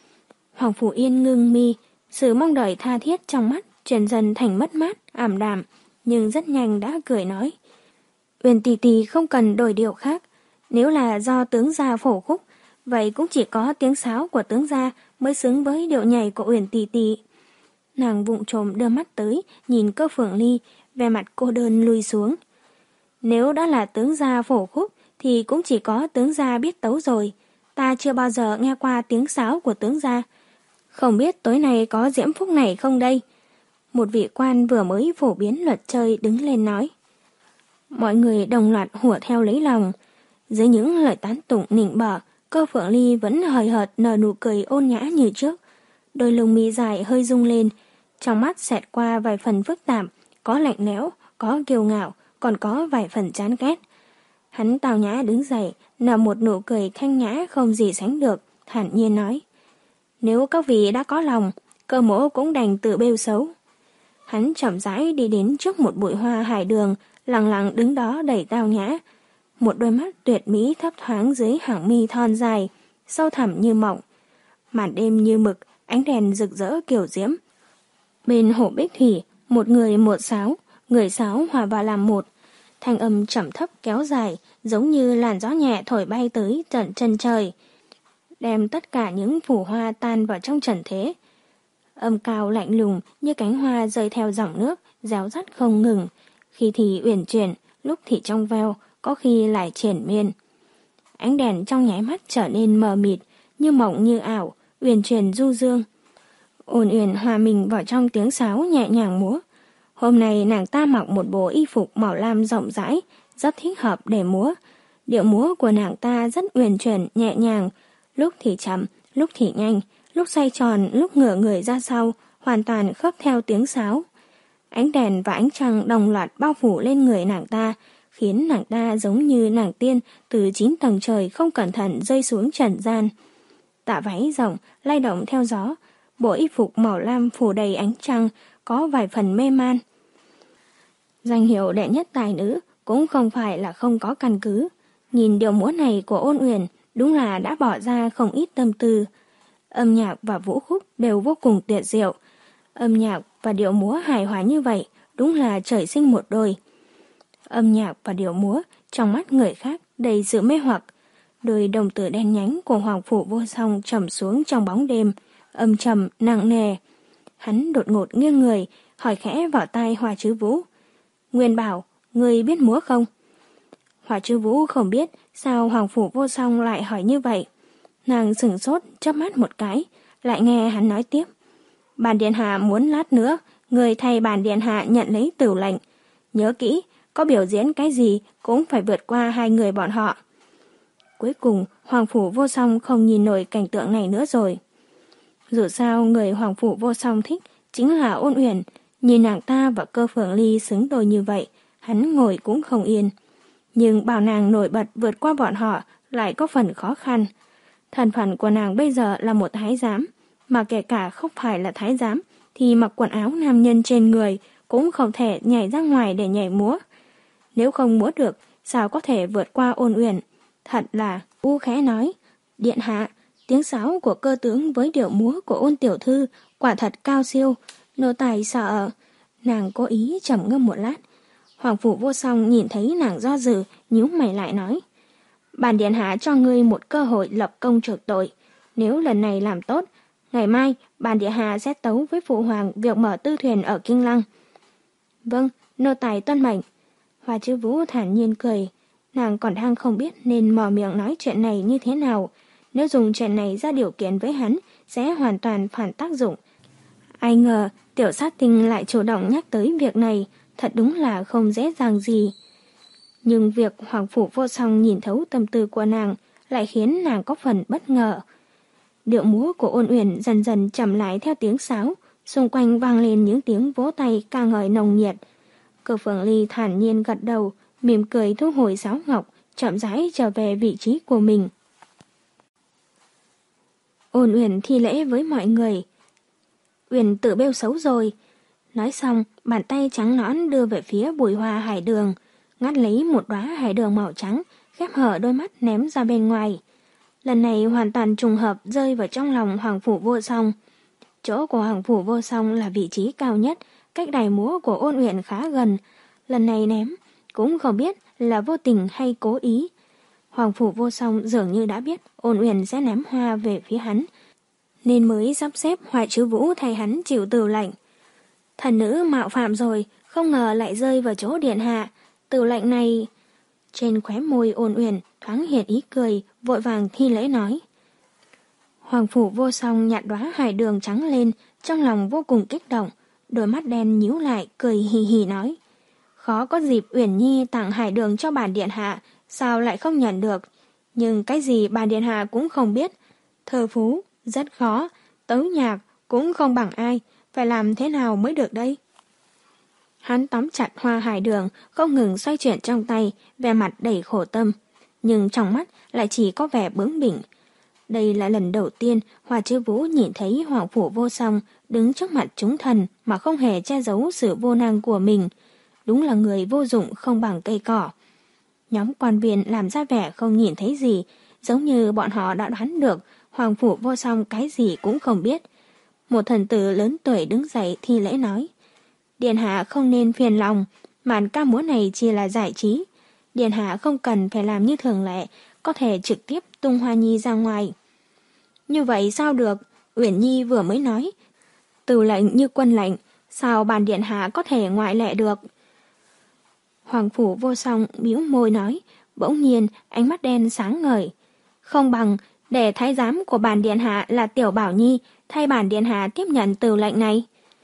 S2: Hoàng Phủ Yên ngưng mi, sự mong đợi tha thiết trong mắt chuyển dần thành mất mát, ảm đạm, nhưng rất nhanh đã cười nói: Uyển tỷ tỷ không cần đổi điệu khác. Nếu là do tướng gia phổ khúc, vậy cũng chỉ có tiếng sáo của tướng gia mới xứng với điệu nhảy của Uyển tỷ tỷ. Nàng vụng trộm đưa mắt tới, nhìn Cơ Phượng Ly, vẻ mặt cô đơn lùi xuống. Nếu đã là tướng gia phổ khúc, thì cũng chỉ có tướng gia biết tấu rồi. Ta chưa bao giờ nghe qua tiếng sáo của tướng gia. Không biết tối nay có diễm phúc này không đây? Một vị quan vừa mới phổ biến luật chơi đứng lên nói. Mọi người đồng loạt hùa theo lấy lòng. Dưới những lời tán tụng nịnh bợ, Cơ Phượng Ly vẫn hời hợt nở nụ cười ôn nhã như trước. Đôi lông mi dài hơi rung lên, trong mắt xẹt qua vài phần phức tạp, có lạnh lẽo, có kiêu ngạo, còn có vài phần chán ghét. Hắn tào nhã đứng dậy, nở một nụ cười thanh nhã không gì sánh được, thản nhiên nói: Nếu các vị đã có lòng, Cơ mỗ cũng đành tự bêu xấu. Hắn chậm rãi đi đến trước một bụi hoa hải đường, lặng lặng đứng đó đầy tao nhã. Một đôi mắt tuyệt mỹ thấp thoáng dưới hàng mi thon dài, sâu thẳm như mộng. Màn đêm như mực, ánh đèn rực rỡ kiểu diễm. Bên hồ bích thủy, một người một sáo, người sáo hòa vào làm một. Thanh âm trầm thấp kéo dài, giống như làn gió nhẹ thổi bay tới tận chân trời, đem tất cả những phủ hoa tan vào trong trần thế. Âm cao lạnh lùng như cánh hoa rơi theo dòng nước, réo rắt không ngừng, khi thì uyển chuyển, lúc thì trong veo, có khi lại triển miên. Ánh đèn trong nháy mắt trở nên mờ mịt, như mộng như ảo, uyển chuyển du dương. Ôn Uyển hòa mình vào trong tiếng sáo nhẹ nhàng múa. Hôm nay nàng ta mặc một bộ y phục màu lam rộng rãi, rất thích hợp để múa. Điệu múa của nàng ta rất uyển chuyển, nhẹ nhàng, lúc thì chậm, lúc thì nhanh, lúc xoay tròn, lúc ngửa người ra sau, hoàn toàn khớp theo tiếng sáo. Ánh đèn và ánh trăng đồng loạt bao phủ lên người nàng ta, khiến nàng ta giống như nàng tiên từ chín tầng trời không cẩn thận rơi xuống trần gian. Tà váy rộng, lay động theo gió, bộ y phục màu lam phủ đầy ánh trăng, có vài phần mê man. Danh hiệu đệ nhất tài nữ cũng không phải là không có căn cứ. Nhìn điệu múa này của Ôn Uyển, đúng là đã bỏ ra không ít tâm tư. Âm nhạc và vũ khúc đều vô cùng tuyệt diệu. Âm nhạc và điệu múa hài hòa như vậy, đúng là trời sinh một đôi. Âm nhạc và điệu múa trong mắt người khác đầy sự mê hoặc. Đôi đồng tử đen nhánh của Hoàng Phủ Vô Song trầm xuống trong bóng đêm, âm trầm nặng nề. Hắn đột ngột nghiêng người, hỏi khẽ vào tai Hoa Trư Vũ: Nguyên Bảo, ngươi biết múa không? Hoa Trư Vũ không biết sao Hoàng Phủ Vô Song lại hỏi như vậy. Nàng sửng sốt, chớp mắt một cái, lại nghe hắn nói tiếp: Bản điện hạ muốn lát nữa, người thay bản điện hạ nhận lấy tửu lệnh. Nhớ kỹ, có biểu diễn cái gì cũng phải vượt qua hai người bọn họ. Cuối cùng, Hoàng Phủ Vô Song không nhìn nổi cảnh tượng này nữa rồi. Dù sao, người Hoàng Phủ Vô Song thích chính là Ôn Uyển. Nhìn nàng ta và Cơ Phượng Ly xứng đôi như vậy, hắn ngồi cũng không yên. Nhưng bảo nàng nổi bật vượt qua bọn họ lại có phần khó khăn. Thân phận của nàng bây giờ là một thái giám, mà kể cả không phải là thái giám thì mặc quần áo nam nhân trên người cũng không thể nhảy ra ngoài để nhảy múa. Nếu không múa được, sao có thể vượt qua Ôn Uyển? Thật là, u khẽ nói: Điện hạ, tiếng sáo của Cơ tướng với điệu múa của Ôn tiểu thư quả thật cao siêu, nô tài sợ. Nàng cố ý trầm ngâm một lát. Hoàng Phủ Vô Song nhìn thấy nàng do dự, nhíu mày lại nói: Bản điện hạ cho ngươi một cơ hội lập công chuộc tội. Nếu lần này làm tốt, ngày mai bàn địa hạ sẽ tấu với phụ hoàng việc mở tư thuyền ở Kinh Lăng. Vâng, nô tài tuân mệnh. Hoa Chữ Vũ thản nhiên cười. Nàng còn đang không biết nên mở miệng nói chuyện này như thế nào. Nếu dùng chuyện này ra điều kiện với hắn, sẽ hoàn toàn phản tác dụng. Ai ngờ, tiểu sát tinh lại chủ động nhắc tới việc này, thật đúng là không dễ dàng gì. Nhưng việc Hoàng Phủ Vô Song nhìn thấu tâm tư của nàng lại khiến nàng có phần bất ngờ. Điệu múa của Ôn Uyển dần dần chậm lại theo tiếng sáo, xung quanh vang lên những tiếng vỗ tay ca ngợi nồng nhiệt. Cơ Phượng Ly thản nhiên gật đầu, mỉm cười thu hồi sáo ngọc, chậm rãi trở về vị trí của mình. Ôn Uyển thi lễ với mọi người. Uyển tự bêu xấu rồi. Nói xong, bàn tay trắng nõn đưa về phía bùi hoa hải đường, ngắt lấy một đóa hải đường màu trắng, khép hở đôi mắt ném ra bên ngoài. Lần này hoàn toàn trùng hợp rơi vào trong lòng Hoàng Phủ Vô Song. Chỗ của Hoàng Phủ Vô Song là vị trí cao nhất, cách đài múa của Ôn Uyển khá gần. Lần này ném, cũng không biết là vô tình hay cố ý. Hoàng Phủ Vô Song dường như đã biết Ôn Uyển sẽ ném hoa về phía hắn, nên mới sắp xếp Hoa Chữ Vũ thay hắn chịu tử lệnh. Thần nữ mạo phạm rồi, không ngờ lại rơi vào chỗ điện hạ. Tử lệnh này... Trên khóe môi Ôn Uyển thoáng hiện ý cười, vội vàng thi lễ nói. Hoàng Phủ Vô Song nhặt đóa hải đường trắng lên, trong lòng vô cùng kích động, đôi mắt đen nhíu lại, cười hì hì nói. Khó có dịp Uyển Nhi tặng hải đường cho bản điện hạ, sao lại không nhận được? Nhưng cái gì bản điện hạ cũng không biết. Thơ phú, rất khó, tấu nhạc cũng không bằng ai, phải làm thế nào mới được đây? Hắn tóm chặt hoa hải đường, không ngừng xoay chuyển trong tay, vẻ mặt đầy khổ tâm, nhưng trong mắt lại chỉ có vẻ bướng bỉnh. Đây là lần đầu tiên Hoa Chữ Vũ nhìn thấy Hoàng Phủ Vô Song đứng trước mặt chúng thần mà không hề che giấu sự vô năng của mình. Đúng là người vô dụng không bằng cây cỏ. Nhóm quan viên làm ra vẻ không nhìn thấy gì, giống như bọn họ đã đoán được Hoàng Phủ Vô Song cái gì cũng không biết. Một thần tử lớn tuổi đứng dậy thi lễ nói. Điện hạ không nên phiền lòng, màn ca múa này chỉ là giải trí. Điện hạ không cần phải làm như thường lệ, có thể trực tiếp tung Hoa Nhi ra ngoài. Như vậy sao được? Uyển Nhi vừa mới nói. Từ lệnh như quân lệnh, sao bàn điện hạ có thể ngoại lệ được? Hoàng Phủ Vô Song bĩu môi nói, bỗng nhiên ánh mắt đen sáng ngời. Không bằng để thái giám của bàn điện hạ là Tiểu Bảo Nhi thay bản điện hạ tiếp nhận từ lệnh này.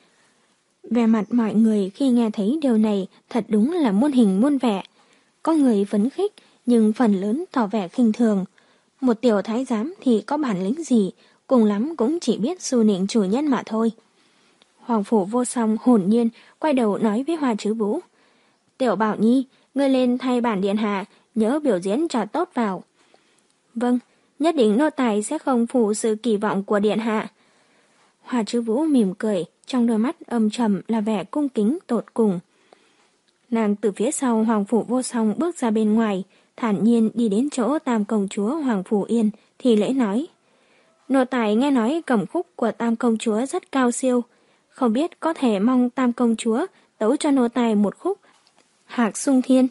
S2: Về mặt mọi người khi nghe thấy điều này thật đúng là muôn hình muôn vẻ. Có người phấn khích nhưng phần lớn tỏ vẻ khinh thường. Một tiểu thái giám thì có bản lĩnh gì, cùng lắm cũng chỉ biết xu nịnh chủ nhân mà thôi. Hoàng Phủ Vô Song hồn nhiên quay đầu nói với Hoa Chữ Vũ. Tiểu Bảo Nhi, ngươi lên thay bản điện hạ, nhớ biểu diễn cho tốt vào. Vâng, nhất định nô tài sẽ không phụ sự kỳ vọng của điện hạ. Hoa Chữ Vũ mỉm cười, trong đôi mắt âm trầm là vẻ cung kính tột cùng. Nàng từ phía sau Hoàng Phủ Vô Song bước ra bên ngoài, thản nhiên đi đến chỗ Tam Công Chúa Hoàng Phủ Yên thì lễ nói. Nô tài nghe nói cẩm khúc của Tam Công Chúa rất cao siêu, không biết có thể mong Tam Công Chúa tấu cho nô tài một khúc Hạc Sung Thiên.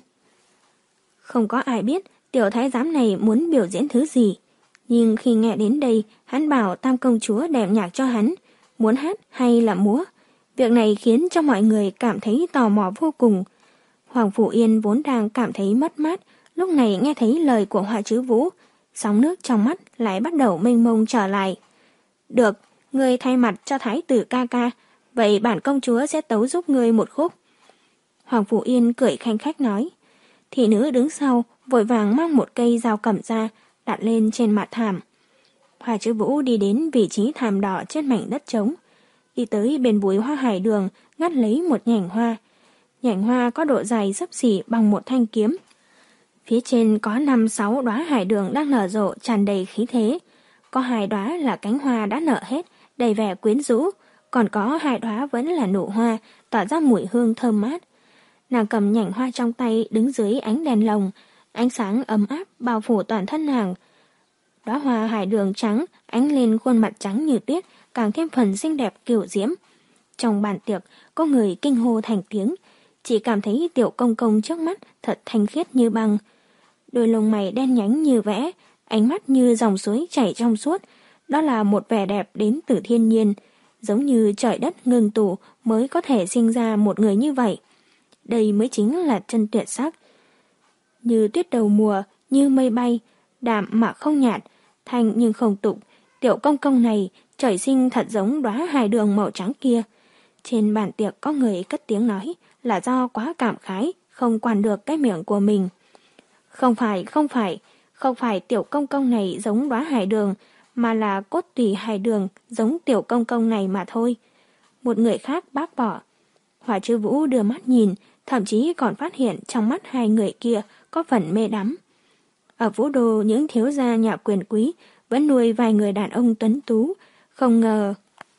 S2: Không có ai biết tiểu thái giám này muốn biểu diễn thứ gì, nhưng khi nghe đến đây, hắn bảo Tam Công Chúa đệm nhạc cho hắn, muốn hát hay là múa. Việc này khiến cho mọi người cảm thấy tò mò vô cùng. Hoàng Phủ Yên vốn đang cảm thấy mất mát, lúc này nghe thấy lời của Hoa Chữ Vũ, sóng nước trong mắt lại bắt đầu mênh mông trở lại. Được, ngươi thay mặt cho thái tử ca ca, vậy bản công chúa sẽ tấu giúp ngươi một khúc. Hoàng Phủ Yên cười khanh khách nói. Thị nữ đứng sau, vội vàng mang một cây dao cẩm ra, đặt lên trên mặt thảm. Hoa Chữ Vũ đi đến vị trí thảm đỏ trên mảnh đất trống, đi tới bên bụi hoa hải đường, ngắt lấy một nhành hoa. Nhành hoa có độ dài xấp xỉ bằng một thanh kiếm. Phía trên có năm sáu đóa hải đường đang nở rộ tràn đầy khí thế. Có hai đóa là cánh hoa đã nở hết, đầy vẻ quyến rũ, còn có hai đóa vẫn là nụ hoa, tỏa ra mùi hương thơm mát. Nàng cầm nhành hoa trong tay đứng dưới ánh đèn lồng, ánh sáng ấm áp bao phủ toàn thân nàng. Đóa hoa hải đường trắng ánh lên khuôn mặt trắng như tuyết, càng thêm phần xinh đẹp kiều diễm. Trong bàn tiệc có người kinh hô thành tiếng, chỉ cảm thấy tiểu công công trước mắt thật thanh khiết như băng. Đôi lông mày đen nhánh như vẽ, ánh mắt như dòng suối chảy trong suốt, đó là một vẻ đẹp đến từ thiên nhiên, giống như trời đất ngưng tụ mới có thể sinh ra một người như vậy. Đây mới chính là chân tuyệt sắc. Như tuyết đầu mùa, như mây bay, đạm mà không nhạt, thanh nhưng không tục, tiểu công công này trời sinh thật giống đóa hài đường màu trắng kia. Trên bàn tiệc có người cất tiếng nói là do quá cảm khái, không quản được cái miệng của mình. Không phải, không phải, không phải tiểu công công này giống đóa hài đường, mà là cốt tủy hài đường giống tiểu công công này mà thôi. Một người khác bác bỏ. Hỏa Chư Vũ đưa mắt nhìn, thậm chí còn phát hiện trong mắt hai người kia có phần mê đắm. Ở Vũ Đô, những thiếu gia nhà quyền quý vẫn nuôi vài người đàn ông tuấn tú, không ngờ.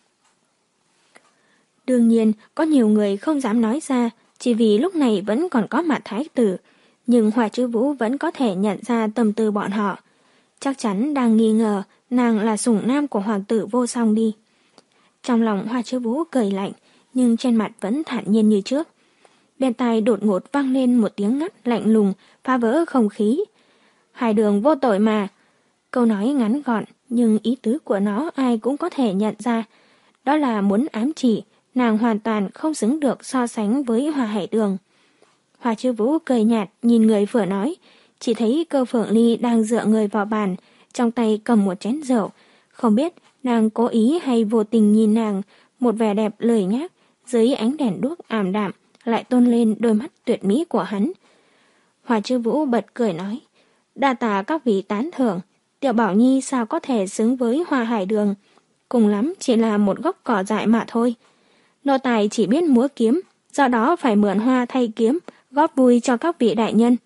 S2: Đương nhiên, có nhiều người không dám nói ra, chỉ vì lúc này vẫn còn có mặt thái tử, nhưng Hỏa Chư Vũ vẫn có thể nhận ra tâm tư bọn họ. Chắc chắn đang nghi ngờ nàng là sủng nam của hoàng tử Vô Song đi. Trong lòng Hỏa Chư Vũ cười lạnh, nhưng trên mặt vẫn thản nhiên như trước. Bên tai đột ngột vang lên một tiếng ngắt lạnh lùng, phá vỡ không khí. Hải đường vô tội mà. Câu nói ngắn gọn, nhưng ý tứ của nó ai cũng có thể nhận ra. Đó là muốn ám chỉ, nàng hoàn toàn không xứng được so sánh với Hoa Hải Đường. Hỏa Chư Vũ cười nhạt nhìn người vừa nói, chỉ thấy Cơ Phượng Ly đang dựa người vào bàn, trong tay cầm một chén rượu. Không biết nàng cố ý hay vô tình nhìn nàng, một vẻ đẹp lười nhác, dưới ánh đèn đuốc ảm đạm, lại tôn lên đôi mắt tuyệt mỹ của hắn. Hỏa Chư Vũ bật cười nói, đa tạ các vị tán thưởng, Tiểu Bảo Nhi sao có thể xứng với Hoa Hải Đường, cùng lắm chỉ là một gốc cỏ dại mà thôi. Nô tài chỉ biết múa kiếm, do đó phải mượn hoa thay kiếm, góp vui cho các vị đại nhân.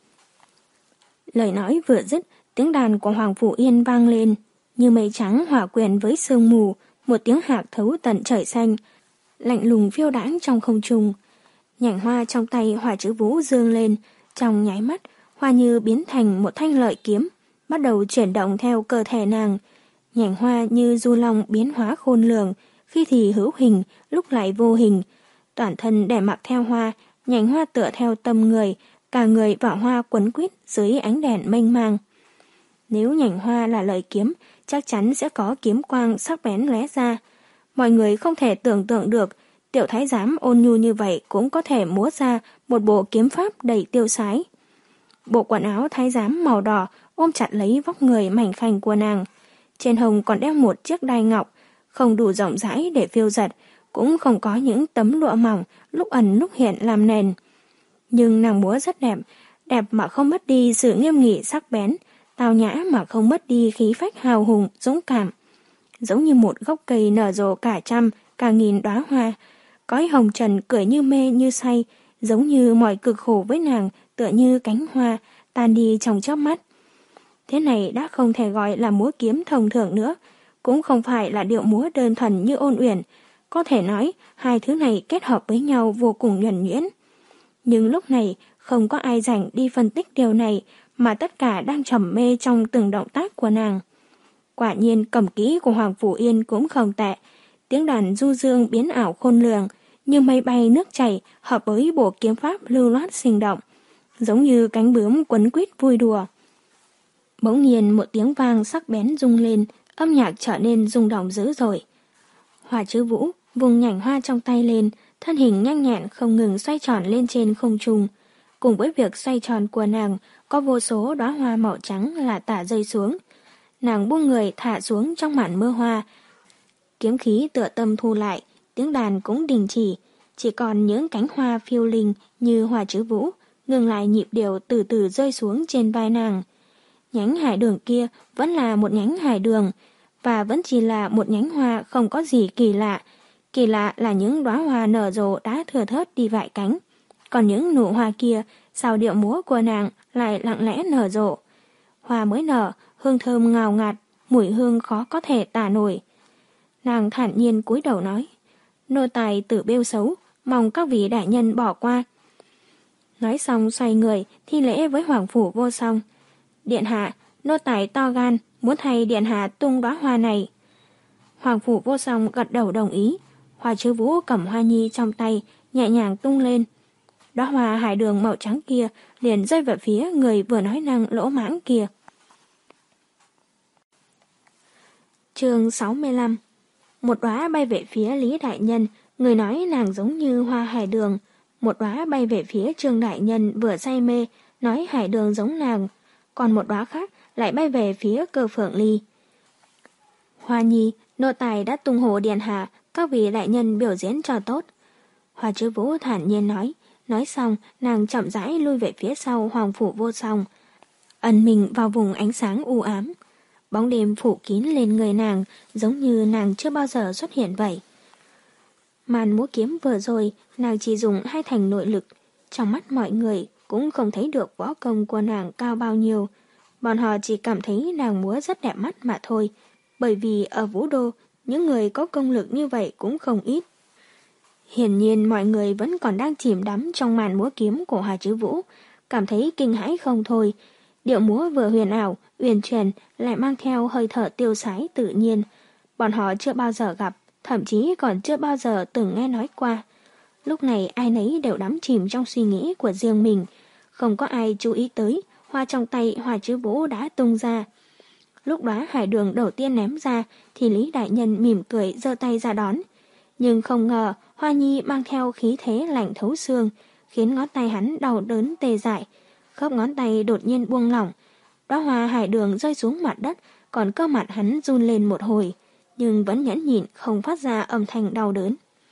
S2: Lời nói vừa dứt, tiếng đàn của Hoàng Phủ Yên vang lên, như mây trắng hòa quyện với sương mù, một tiếng hạc thấu tận trời xanh, lạnh lùng phiêu đãng trong không trung. Nhành hoa trong tay Hỏa Chư Vũ dương lên, trong nháy mắt, hoa như biến thành một thanh lợi kiếm, bắt đầu chuyển động theo cơ thể nàng. Nhành hoa như du long biến hóa khôn lường, khi thì hữu hình, lúc lại vô hình. Toàn thân để mặc theo hoa, nhành hoa tựa theo tâm người, cả người và hoa quấn quýt dưới ánh đèn mênh mang. Nếu nhành hoa là lợi kiếm, chắc chắn sẽ có kiếm quang sắc bén lóe ra. Mọi người không thể tưởng tượng được, tiểu thái giám ôn nhu như vậy cũng có thể múa ra một bộ kiếm pháp đầy tiêu sái. Bộ quần áo thái giám màu đỏ ôm chặt lấy vóc người mảnh khảnh của nàng. Trên hông còn đeo một chiếc đai ngọc, không đủ rộng rãi để phiêu giật, cũng không có những tấm lụa mỏng lúc ẩn lúc hiện làm nền. Nhưng nàng múa rất đẹp, đẹp mà không mất đi sự nghiêm nghị sắc bén, tào nhã mà không mất đi khí phách hào hùng, dũng cảm. Giống như một gốc cây nở rộ cả trăm, cả nghìn đóa hoa, cõi hồng trần cười như mê như say, giống như mọi cực khổ với nàng tựa như cánh hoa, tan đi trong chớp mắt. Thế này đã không thể gọi là múa kiếm thông thường nữa, cũng không phải là điệu múa đơn thuần như Ôn Uyển, có thể nói hai thứ này kết hợp với nhau vô cùng nhuần nhuyễn. Nhưng lúc này không có ai rảnh đi phân tích điều này, mà tất cả đang trầm mê trong từng động tác của nàng. Quả nhiên cầm kỹ của Hoàng Phủ Yên cũng không tệ, tiếng đàn du dương biến ảo khôn lường, như mây bay nước chảy hợp với bộ kiếm pháp lưu loát sinh động, giống như cánh bướm quấn quýt vui đùa. Bỗng nhiên một tiếng vang sắc bén rung lên, âm nhạc trở nên rung động dữ dội. Hỏa Chư Vũ vùng nhành hoa trong tay lên, thân hình nhanh nhẹn không ngừng xoay tròn lên trên không trung. Cùng với việc xoay tròn của nàng, có vô số đóa hoa màu trắng là tả rơi xuống. Nàng buông người thả xuống trong màn mưa hoa. Kiếm khí tựa tâm thu lại, tiếng đàn cũng đình chỉ, chỉ còn những cánh hoa phiêu linh như Hỏa Chư Vũ, ngừng lại nhịp điệu từ từ rơi xuống trên vai nàng. Nhánh hải đường kia vẫn là một nhánh hải đường, và vẫn chỉ là một nhánh hoa không có gì kỳ lạ. Kỳ lạ là những đóa hoa nở rộ đã thừa thớt đi vài cánh. Còn những nụ hoa kia, sau điệu múa của nàng lại lặng lẽ nở rộ. Hoa mới nở, hương thơm ngào ngạt, mùi hương khó có thể tả nổi. Nàng thản nhiên cúi đầu nói, nô tài tử bêu xấu, mong các vị đại nhân bỏ qua. Nói xong xoay người, thi lễ với Hoàng Phủ Vô Song. Điện hạ, nô tài to gan, muốn thay điện hạ tung đóa hoa này. Hoàng Phủ Vô Song gật đầu đồng ý. Hỏa Chư Vũ cầm hoa nhi trong tay, nhẹ nhàng tung lên. Đóa hoa hải đường màu trắng kia liền rơi về phía người vừa nói năng lỗ mãng kia.
S1: Chương sáu mươi lăm. Một đóa bay về phía Lý Đại Nhân, người nói nàng giống như hoa hải đường. Một đóa bay về phía Trương Đại Nhân vừa say mê, nói hải đường giống nàng. Còn một đóa khác lại bay về phía Cơ Phượng Ly. Hoa nhi, nô tài đã tung hồ điện hạ, các vị đại nhân biểu diễn cho tốt. Hoa Chứ Vũ thản nhiên nói. Nói xong, nàng chậm rãi lui về phía sau Hoàng Phủ Vô Song, ẩn mình vào vùng ánh sáng u ám. Bóng đêm phủ kín lên người nàng, giống như nàng chưa bao giờ xuất hiện vậy. Màn múa kiếm vừa rồi, nàng chỉ dùng hai thành nội lực. Trong mắt mọi người cũng không thấy được võ công của nàng cao bao nhiêu. Bọn họ chỉ cảm thấy nàng múa rất đẹp mắt mà thôi. Bởi vì ở Vũ Đô, những người có công lực như vậy cũng không ít. Hiển nhiên mọi người vẫn còn đang chìm đắm trong màn múa kiếm của Hoa Chứ Vũ, cảm thấy kinh hãi không thôi. Điệu múa vừa huyền ảo, uyển chuyển lại mang theo hơi thở tiêu sái tự nhiên. Bọn họ chưa bao giờ gặp, thậm chí còn chưa bao giờ từng nghe nói qua. Lúc này ai nấy đều đắm chìm trong suy nghĩ của riêng mình, không có ai chú ý tới hoa trong tay Hoa Chứ Vũ đã tung ra. Lúc đó hải đường đầu tiên ném ra thì Lý Đại Nhân mỉm cười giơ tay ra đón. Nhưng không ngờ Hoa Nhi mang theo khí thế lạnh thấu xương, khiến ngón tay hắn đau đớn tê dại. Khớp ngón tay đột nhiên buông lỏng, đóa hoa hải đường rơi xuống mặt đất, còn cơ mặt hắn run lên một hồi, nhưng vẫn nhẫn nhịn không phát ra âm thanh đau đớn.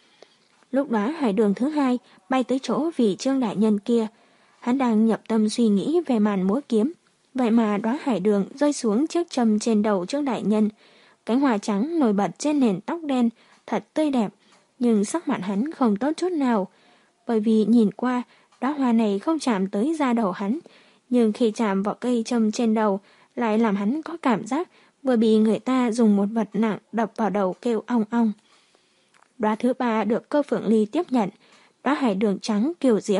S1: Lúc đó hải đường thứ hai bay tới chỗ vị Trương Đại Nhân kia, hắn đang nhập tâm suy nghĩ về màn múa kiếm. Vậy mà đóa hải đường rơi xuống chiếc châm trên đầu Trương Đại Nhân, cánh hoa trắng nổi bật trên nền tóc đen, thật tươi đẹp, nhưng sắc mặt hắn không tốt chút nào, bởi vì nhìn qua đóa hoa này không chạm tới da đầu hắn, nhưng khi chạm vào cây châm trên đầu lại làm hắn có cảm giác vừa bị người ta dùng một vật nặng đập vào đầu kêu ong ong. Đóa thứ ba được Cơ Phượng Ly tiếp nhận, đóa hải đường trắng kiều diễm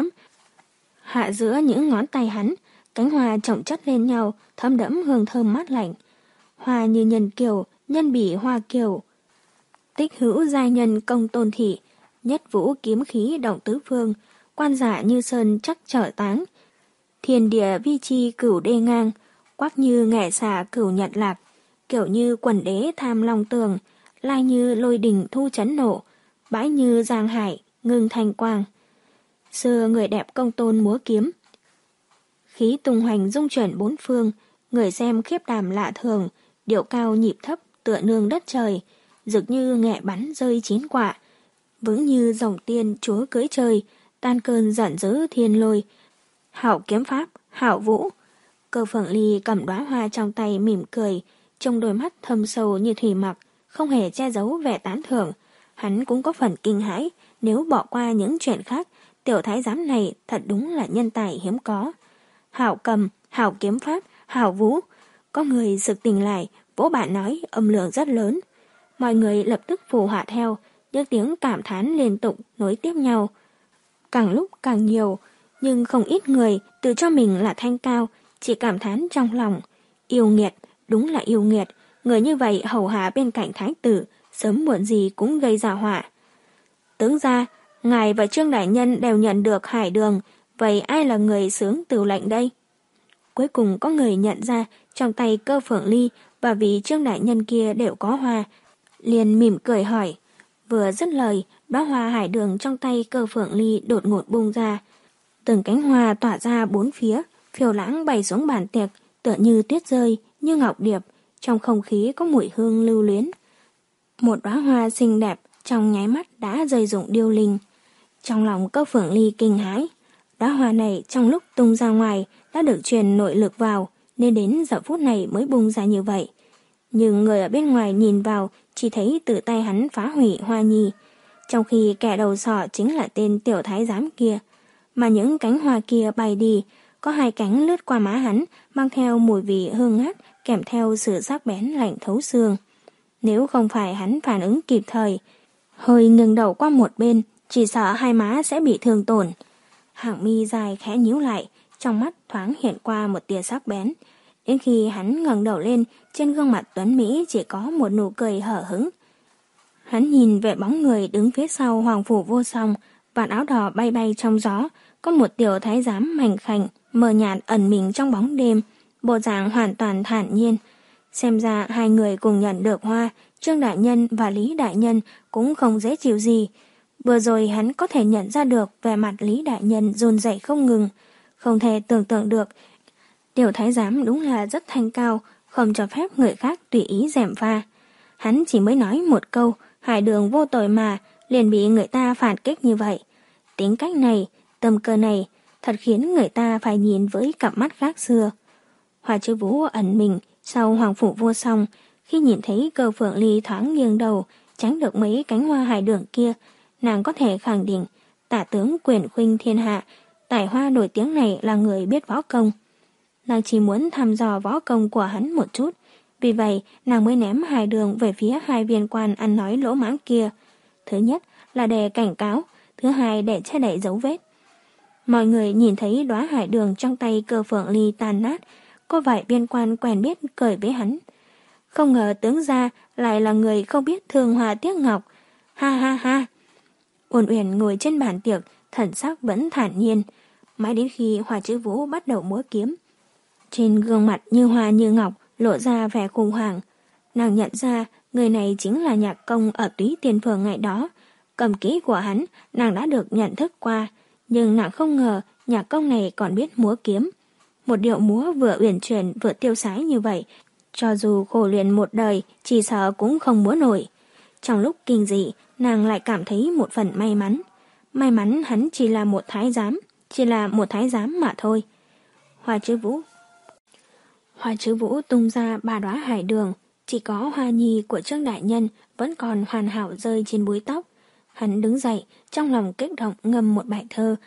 S1: hạ giữa những ngón tay hắn, cánh hoa chồng chất lên nhau, thấm đẫm hương thơm mát lạnh. Hoa như nhân kiều, nhân bỉ hoa kiều. Tích hữu giai nhân công tôn thị, nhất vũ kiếm khí động tứ phương, quan giả như sơn chắc trở táng. Thiên địa vi chi cửu đê ngang, quắc như nghệ xà cửu nhật lạc, kiểu như quần đế tham long tường, lai như lôi đình thu chấn nộ, bãi như giang hải, ngưng thanh quang. Xưa người đẹp công tôn múa kiếm, khí tung hoành dung chuyển bốn phương, người xem khiếp đảm lạ thường, điệu cao nhịp thấp tựa nương đất trời, rực như nghệ bắn rơi chín quả, vững như dòng tiên chúa cưỡi trời, tan cơn giận dữ thiên lôi. Hảo kiếm pháp, hảo vũ. Cơ Phượng Ly cầm đóa hoa trong tay mỉm cười, trong đôi mắt thâm sâu như thủy mặc, không hề che giấu vẻ tán thưởng. Hắn cũng có phần kinh hãi, nếu bỏ qua những chuyện khác, tiểu thái giám này thật đúng là nhân tài hiếm có. Hảo cầm, hảo kiếm pháp, hảo vũ. Có người sực tỉnh lại, vỗ bạn nói âm lượng rất lớn. Mọi người lập tức phù họa theo, những tiếng cảm thán liên tục nối tiếp nhau. Càng lúc càng nhiều, nhưng không ít người tự cho mình là thanh cao, chỉ cảm thán trong lòng. Yêu nghiệt, đúng là yêu nghiệt, người như vậy hầu hạ bên cạnh thái tử, sớm muộn gì cũng gây ra họa. Tướng ra, ngài và Trương Đại Nhân đều nhận được hải đường, vậy ai là người xướng tửu lệnh đây? Cuối cùng có người nhận ra trong tay Cơ Phượng Ly và vị Trương Đại Nhân kia đều có hoa, liền mỉm cười hỏi. Vừa dứt lời, đóa hoa hải đường trong tay Cơ Phượng Ly đột ngột bung ra. Từng cánh hoa tỏa ra bốn phía, phiêu lãng bay xuống bàn tiệc, tựa như tuyết rơi, như ngọc điệp, trong không khí có mùi hương lưu luyến. Một đóa hoa xinh đẹp trong nháy mắt đã rơi rụng điêu linh. Trong lòng Cơ Phượng Ly kinh hãi, đóa hoa này trong lúc tung ra ngoài đã được truyền nội lực vào, nên đến giờ phút này mới bung ra như vậy. Nhưng người ở bên ngoài nhìn vào chỉ thấy tự tay hắn phá hủy Hoa Nhi, trong khi kẻ đầu sọ chính là tên tiểu thái giám kia. Mà những cánh hoa kia bay đi, có hai cánh lướt qua má hắn, mang theo mùi vị hương ngát, kèm theo sự sắc bén lạnh thấu xương. Nếu không phải hắn phản ứng kịp thời, hơi ngừng đầu qua một bên, chỉ sợ hai má sẽ bị thương tổn. Hàng mi dài khẽ nhíu lại, trong mắt thoáng hiện qua một tia sắc bén. Đến khi hắn ngẩng đầu lên, trên gương mặt tuấn Mỹ chỉ có một nụ cười hở hững. Hắn nhìn về bóng người đứng phía sau Hoàng Phủ Vô Song, vạt áo đỏ bay bay trong gió, có một tiểu thái giám mảnh khảnh, mờ nhạt ẩn mình trong bóng đêm, bộ dạng hoàn toàn thản nhiên.
S2: Xem ra hai người cùng nhận được hoa, Trương đại nhân và Lý đại nhân cũng không dễ chịu gì. Vừa rồi hắn có thể nhận ra được vẻ mặt Lý đại nhân run rẩy không ngừng, không thể tưởng tượng được. Tiểu thái giám đúng là rất thanh cao, không cho phép người khác tùy ý gièm pha. Hắn chỉ mới nói một câu, Hải Đường vô tội mà, liền bị người ta phản kích như vậy. Tính cách này, tâm cơ này, thật khiến người ta phải nhìn với cặp mắt khác xưa. Hoa Chứ Vũ ẩn mình sau Hoàng Phủ Vô Song, khi nhìn thấy Cơ Phượng Ly thoáng nghiêng đầu, tránh được mấy cánh hoa hải đường kia, nàng có thể khẳng định tả tướng quyền khuynh thiên hạ, tài hoa nổi tiếng này là người biết võ công. Nàng chỉ muốn thăm dò võ công của hắn một chút, vì vậy nàng mới ném hải đường về phía hai viên quan ăn nói lỗ mãng kia. Thứ nhất là để cảnh cáo, thứ hai để che đậy dấu vết. Mọi người nhìn thấy đóa hải đường trong tay Cơ Phượng Ly tàn nát, có vài viên quan quen biết cười với hắn. Không ngờ tướng gia lại là người không biết thương hoa tiếc ngọc. Ha ha ha. Uẩn Uyển ngồi trên bàn tiệc, thần sắc vẫn thản nhiên, mãi đến khi Hoa Chứ Vũ bắt đầu múa kiếm. Trên gương mặt như hoa như ngọc lộ ra vẻ khủng hoảng. Nàng nhận ra người này chính là nhạc công ở Túy Tiên Phường ngày đó. Cầm kỹ của hắn nàng đã được nhận thức qua, nhưng nàng không ngờ nhạc công này còn biết múa kiếm. Một điệu múa vừa uyển chuyển vừa tiêu sái như vậy, cho dù khổ luyện một đời chỉ sợ cũng không múa nổi. Trong lúc kinh dị, nàng lại cảm thấy một phần may mắn. May mắn hắn chỉ là một thái giám, chỉ là một thái giám mà thôi. Hoa Chứ Vũ Hoa Chứ Vũ tung ra ba đóa hải đường, chỉ có hoa nhi của Trương đại nhân vẫn còn hoàn hảo rơi trên búi tóc. Hắn đứng dậy, trong lòng kích động ngâm một bài thơ,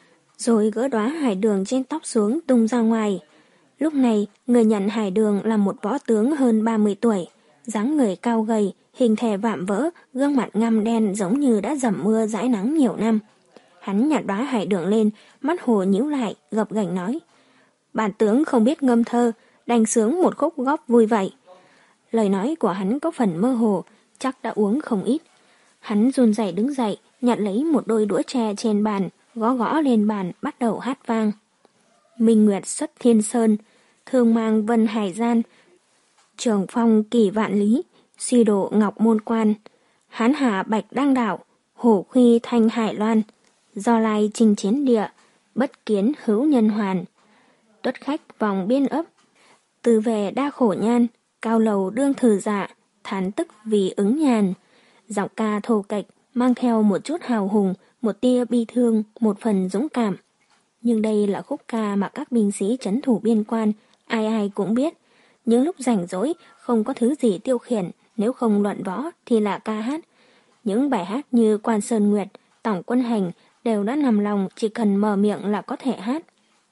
S2: rồi gỡ đóa hải đường trên tóc xuống tung ra ngoài. Lúc này, người nhận hải đường là một võ tướng hơn ba mươi tuổi, dáng người cao gầy, hình thể vạm vỡ, gương mặt ngăm đen giống như đã dầm mưa dãi nắng nhiều năm. Hắn nhặt đóa hải đường lên, mắt hồ nhíu lại, gập ghềnh nói: "Bản tướng không biết ngâm thơ, đành sướng một khúc góp vui vậy." Lời nói của hắn có phần mơ hồ, chắc đã uống không ít. Hắn run rẩy đứng dậy, nhặt lấy một đôi đũa tre trên bàn, gõ gõ lên bàn, bắt đầu hát vang. Minh nguyệt xuất thiên sơn, thương mang vân hải gian, trường phong kỳ vạn lý, suy độ ngọc môn quan, hán hạ bạch đăng đạo, hổ khuy thanh hải loan, do lai trình chiến địa, bất kiến hữu nhân hoàn, tuất khách vòng biên ấp, từ về đa khổ nhan, cao lầu đương thử dạ, thán tức vì ứng nhàn. Giọng ca thô kệch mang theo một chút hào hùng, một tia bi thương, một phần dũng cảm. Nhưng đây là khúc ca mà các binh sĩ trấn thủ biên quan, ai ai cũng biết. Những lúc rảnh rỗi, không có thứ gì tiêu khiển, nếu không luận võ thì là ca hát. Những bài hát như Quan Sơn Nguyệt, Tổng Quân Hành đều đã nằm lòng, chỉ cần mở miệng là có thể hát.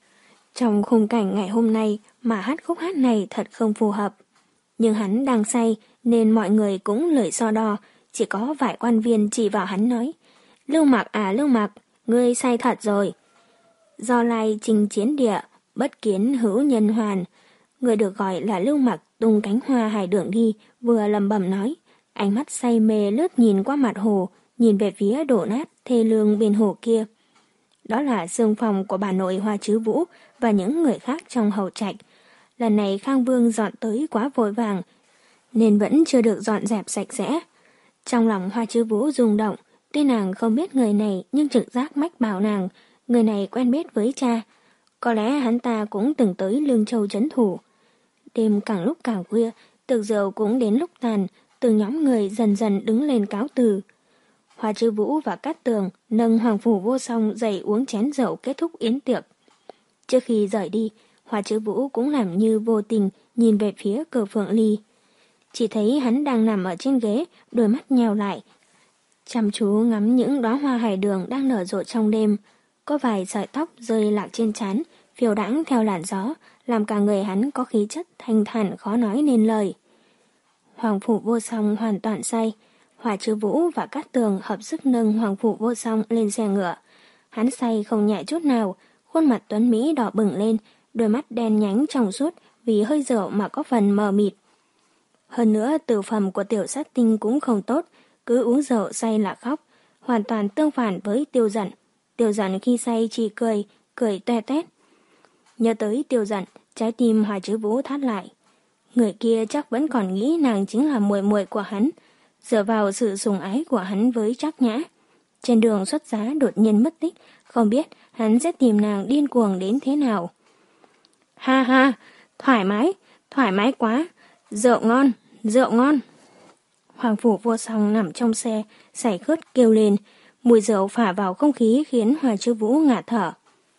S2: Trong khung cảnh ngày hôm nay mà hát khúc hát này thật không phù hợp. Nhưng hắn đang say nên mọi người cũng lười so đo, chỉ có vài quan viên chỉ vào hắn nói: "Lưu Mạc à Lưu Mạc, ngươi say thật rồi." Do lai trình chiến địa, bất kiến hữu nhân hoàn. Người được gọi là Lưu Mạc tung cánh hoa hải đường đi, vừa lẩm bẩm nói, ánh mắt say mê lướt nhìn qua mặt hồ, nhìn về phía đổ nát thê lương bên hồ kia. Đó là xương phòng của bà nội Hoa Chứ Vũ và những người khác trong hầu trạch. Lần này Khang Vương dọn tới quá vội vàng, nên vẫn chưa được dọn dẹp sạch sẽ. Trong lòng Hoa Chứ Vũ rung động, tuy nàng không biết người này nhưng trực giác mách bảo nàng, người này quen biết với cha. Có lẽ hắn ta cũng từng tới Lương Châu trấn thủ. Đêm càng lúc càng khuya, tiệc rượu cũng đến lúc tàn, từng nhóm người dần dần đứng lên cáo từ. Hoa Chứ Vũ và Cát Tường nâng Hoàng Phủ Vô Song dậy uống chén rượu kết thúc yến tiệc. Trước khi rời đi, Hoa Chứ Vũ cũng làm như vô tình nhìn về phía Cơ Phượng Ly. Chỉ thấy hắn đang nằm ở trên ghế, đôi mắt nheo lại, chăm chú ngắm những đóa hoa hải đường đang nở rộ trong đêm. Có vài sợi tóc rơi lạc trên trán, phiêu đãng theo làn gió, làm cả người hắn có khí chất thanh thản khó nói nên lời. Hoàng Phủ Vô Song hoàn toàn say. Hoa Chứ Vũ và Cát Tường hợp sức nâng Hoàng Phủ Vô Song lên xe ngựa. Hắn say không nhẹ chút nào, khuôn mặt tuấn mỹ đỏ bừng lên, đôi mắt đen nhánh trong suốt vì hơi rượu mà có phần mờ mịt. Hơn nữa tử phẩm của Tiểu Sát Tinh cũng không tốt, cứ uống rượu say là khóc, hoàn toàn tương phản với Tiêu Dận. Tiêu Dận khi say chỉ cười, cười toe toét. Nhớ tới Tiêu Dận, trái tim Hoa Chứ Vũ thắt lại. Người kia chắc vẫn còn nghĩ nàng chính là muội muội của hắn, dựa vào sự sủng ái của hắn với Trác Nhã. Trên đường xuất giá đột nhiên mất tích, không biết hắn sẽ tìm nàng điên cuồng đến thế nào. Ha ha, thoải mái, thoải mái quá, rượu ngon, rượu ngon. Hoàng Phủ Vô Song nằm trong xe, say khướt kêu lên, mùi rượu phả vào không khí khiến Hoa Chiêu Vũ ngạt thở.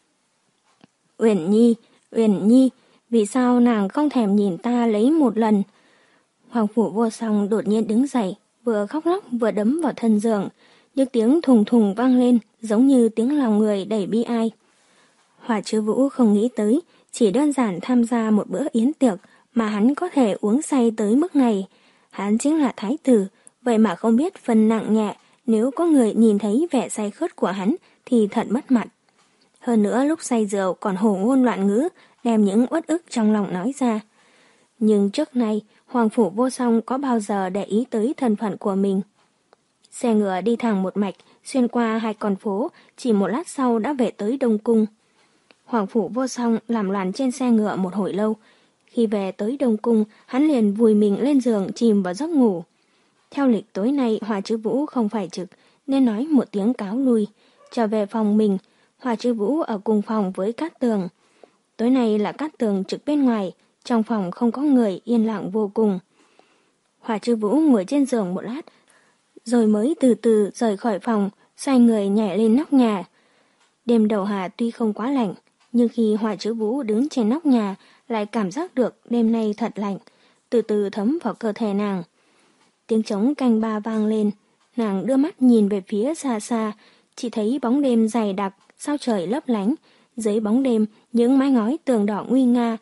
S2: Uyển Nhi, Uyển Nhi, vì sao nàng không thèm nhìn ta lấy một lần? Hoàng Phủ Vô Song đột nhiên đứng dậy, vừa khóc lóc vừa đấm vào thân giường, những tiếng thùng thùng vang lên giống như tiếng lòng người đầy bi ai. Hoa Chiêu Vũ không nghĩ tới, chỉ đơn giản tham gia một bữa yến tiệc mà hắn có thể uống say tới mức này. Hắn chính là thái tử, vậy mà không biết phần nặng nhẹ, nếu có người nhìn thấy vẻ say khướt của hắn thì thật mất mặt. Hơn nữa lúc say rượu còn hổ ngôn loạn ngữ, đem những uất ức trong lòng nói ra. Nhưng trước nay, Hoàng Phủ Vô Song có bao giờ để ý tới thân phận của mình. Xe ngựa đi thẳng một mạch, xuyên qua hai con phố, chỉ một lát sau đã về tới Đông Cung. Hoàng Phủ Vô Song làm loạn trên xe ngựa một hồi lâu. Khi về tới Đông Cung, hắn liền vùi mình lên giường chìm vào giấc ngủ. Theo lịch tối nay Hoa Chiêu Vũ không phải trực, nên nói một tiếng cáo lui. Trở về phòng mình, Hoa Chiêu Vũ ở cùng phòng với Cát Tường. Tối nay là Cát Tường trực bên ngoài, trong phòng không có người, yên lặng vô cùng. Hoa Chiêu Vũ ngồi trên giường một lát, rồi mới từ từ rời khỏi phòng, xoay người nhảy lên nóc nhà. Đêm đầu hạ tuy không quá lạnh, nhưng khi Hoa Chiêu Vũ đứng trên nóc nhà, lại cảm giác được đêm nay thật lạnh, từ từ thấm vào cơ thể nàng. Tiếng trống canh ba vang lên, nàng đưa mắt nhìn về phía xa xa, chỉ thấy bóng đêm dày đặc, sao trời lấp lánh, dưới bóng đêm những mái ngói tường đỏ nguy nga,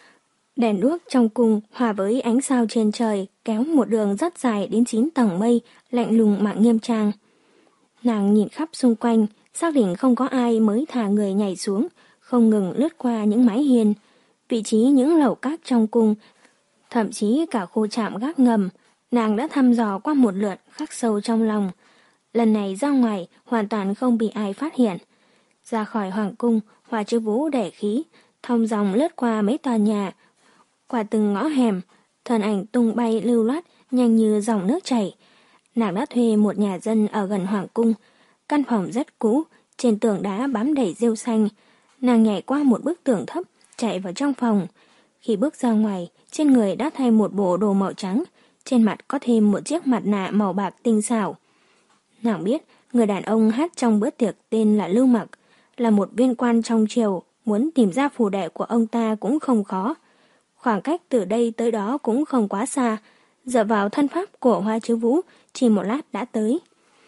S2: đèn đuốc trong cung hòa với ánh sao trên trời kéo một đường rất dài đến chín tầng mây, lạnh lùng mà nghiêm trang. Nàng nhìn khắp xung quanh, xác định không có ai mới thả người nhảy xuống, không ngừng lướt qua những mái hiên, vị trí những lầu các trong cung, thậm chí cả khu trạm gác ngầm, nàng đã thăm dò qua một lượt khắc sâu trong lòng. Lần này ra ngoài hoàn toàn không bị ai phát hiện. Ra khỏi hoàng cung, Hoa Chiêu Vũ để khí, thong dòng lướt qua mấy tòa nhà, qua từng ngõ hẻm, thân ảnh tung bay lưu loát, nhanh như dòng nước chảy. Nàng đã thuê một nhà dân ở gần hoàng cung, căn phòng rất cũ, trên tường đá bám đầy rêu xanh. Nàng nhảy qua một bức tường thấp, chạy vào trong phòng. Khi bước ra ngoài, trên người đã thay một bộ đồ màu trắng, trên mặt có thêm một chiếc mặt nạ màu bạc tinh xảo. Nàng biết người đàn ông hát trong bữa tiệc tên là Lưu Mặc, là một viên quan trong triều, muốn tìm ra phù đệ của ông ta cũng không khó. Khoảng cách từ đây tới đó cũng không quá xa, dựa vào thân pháp của Hoa Chiêu Vũ, chỉ một lát đã tới.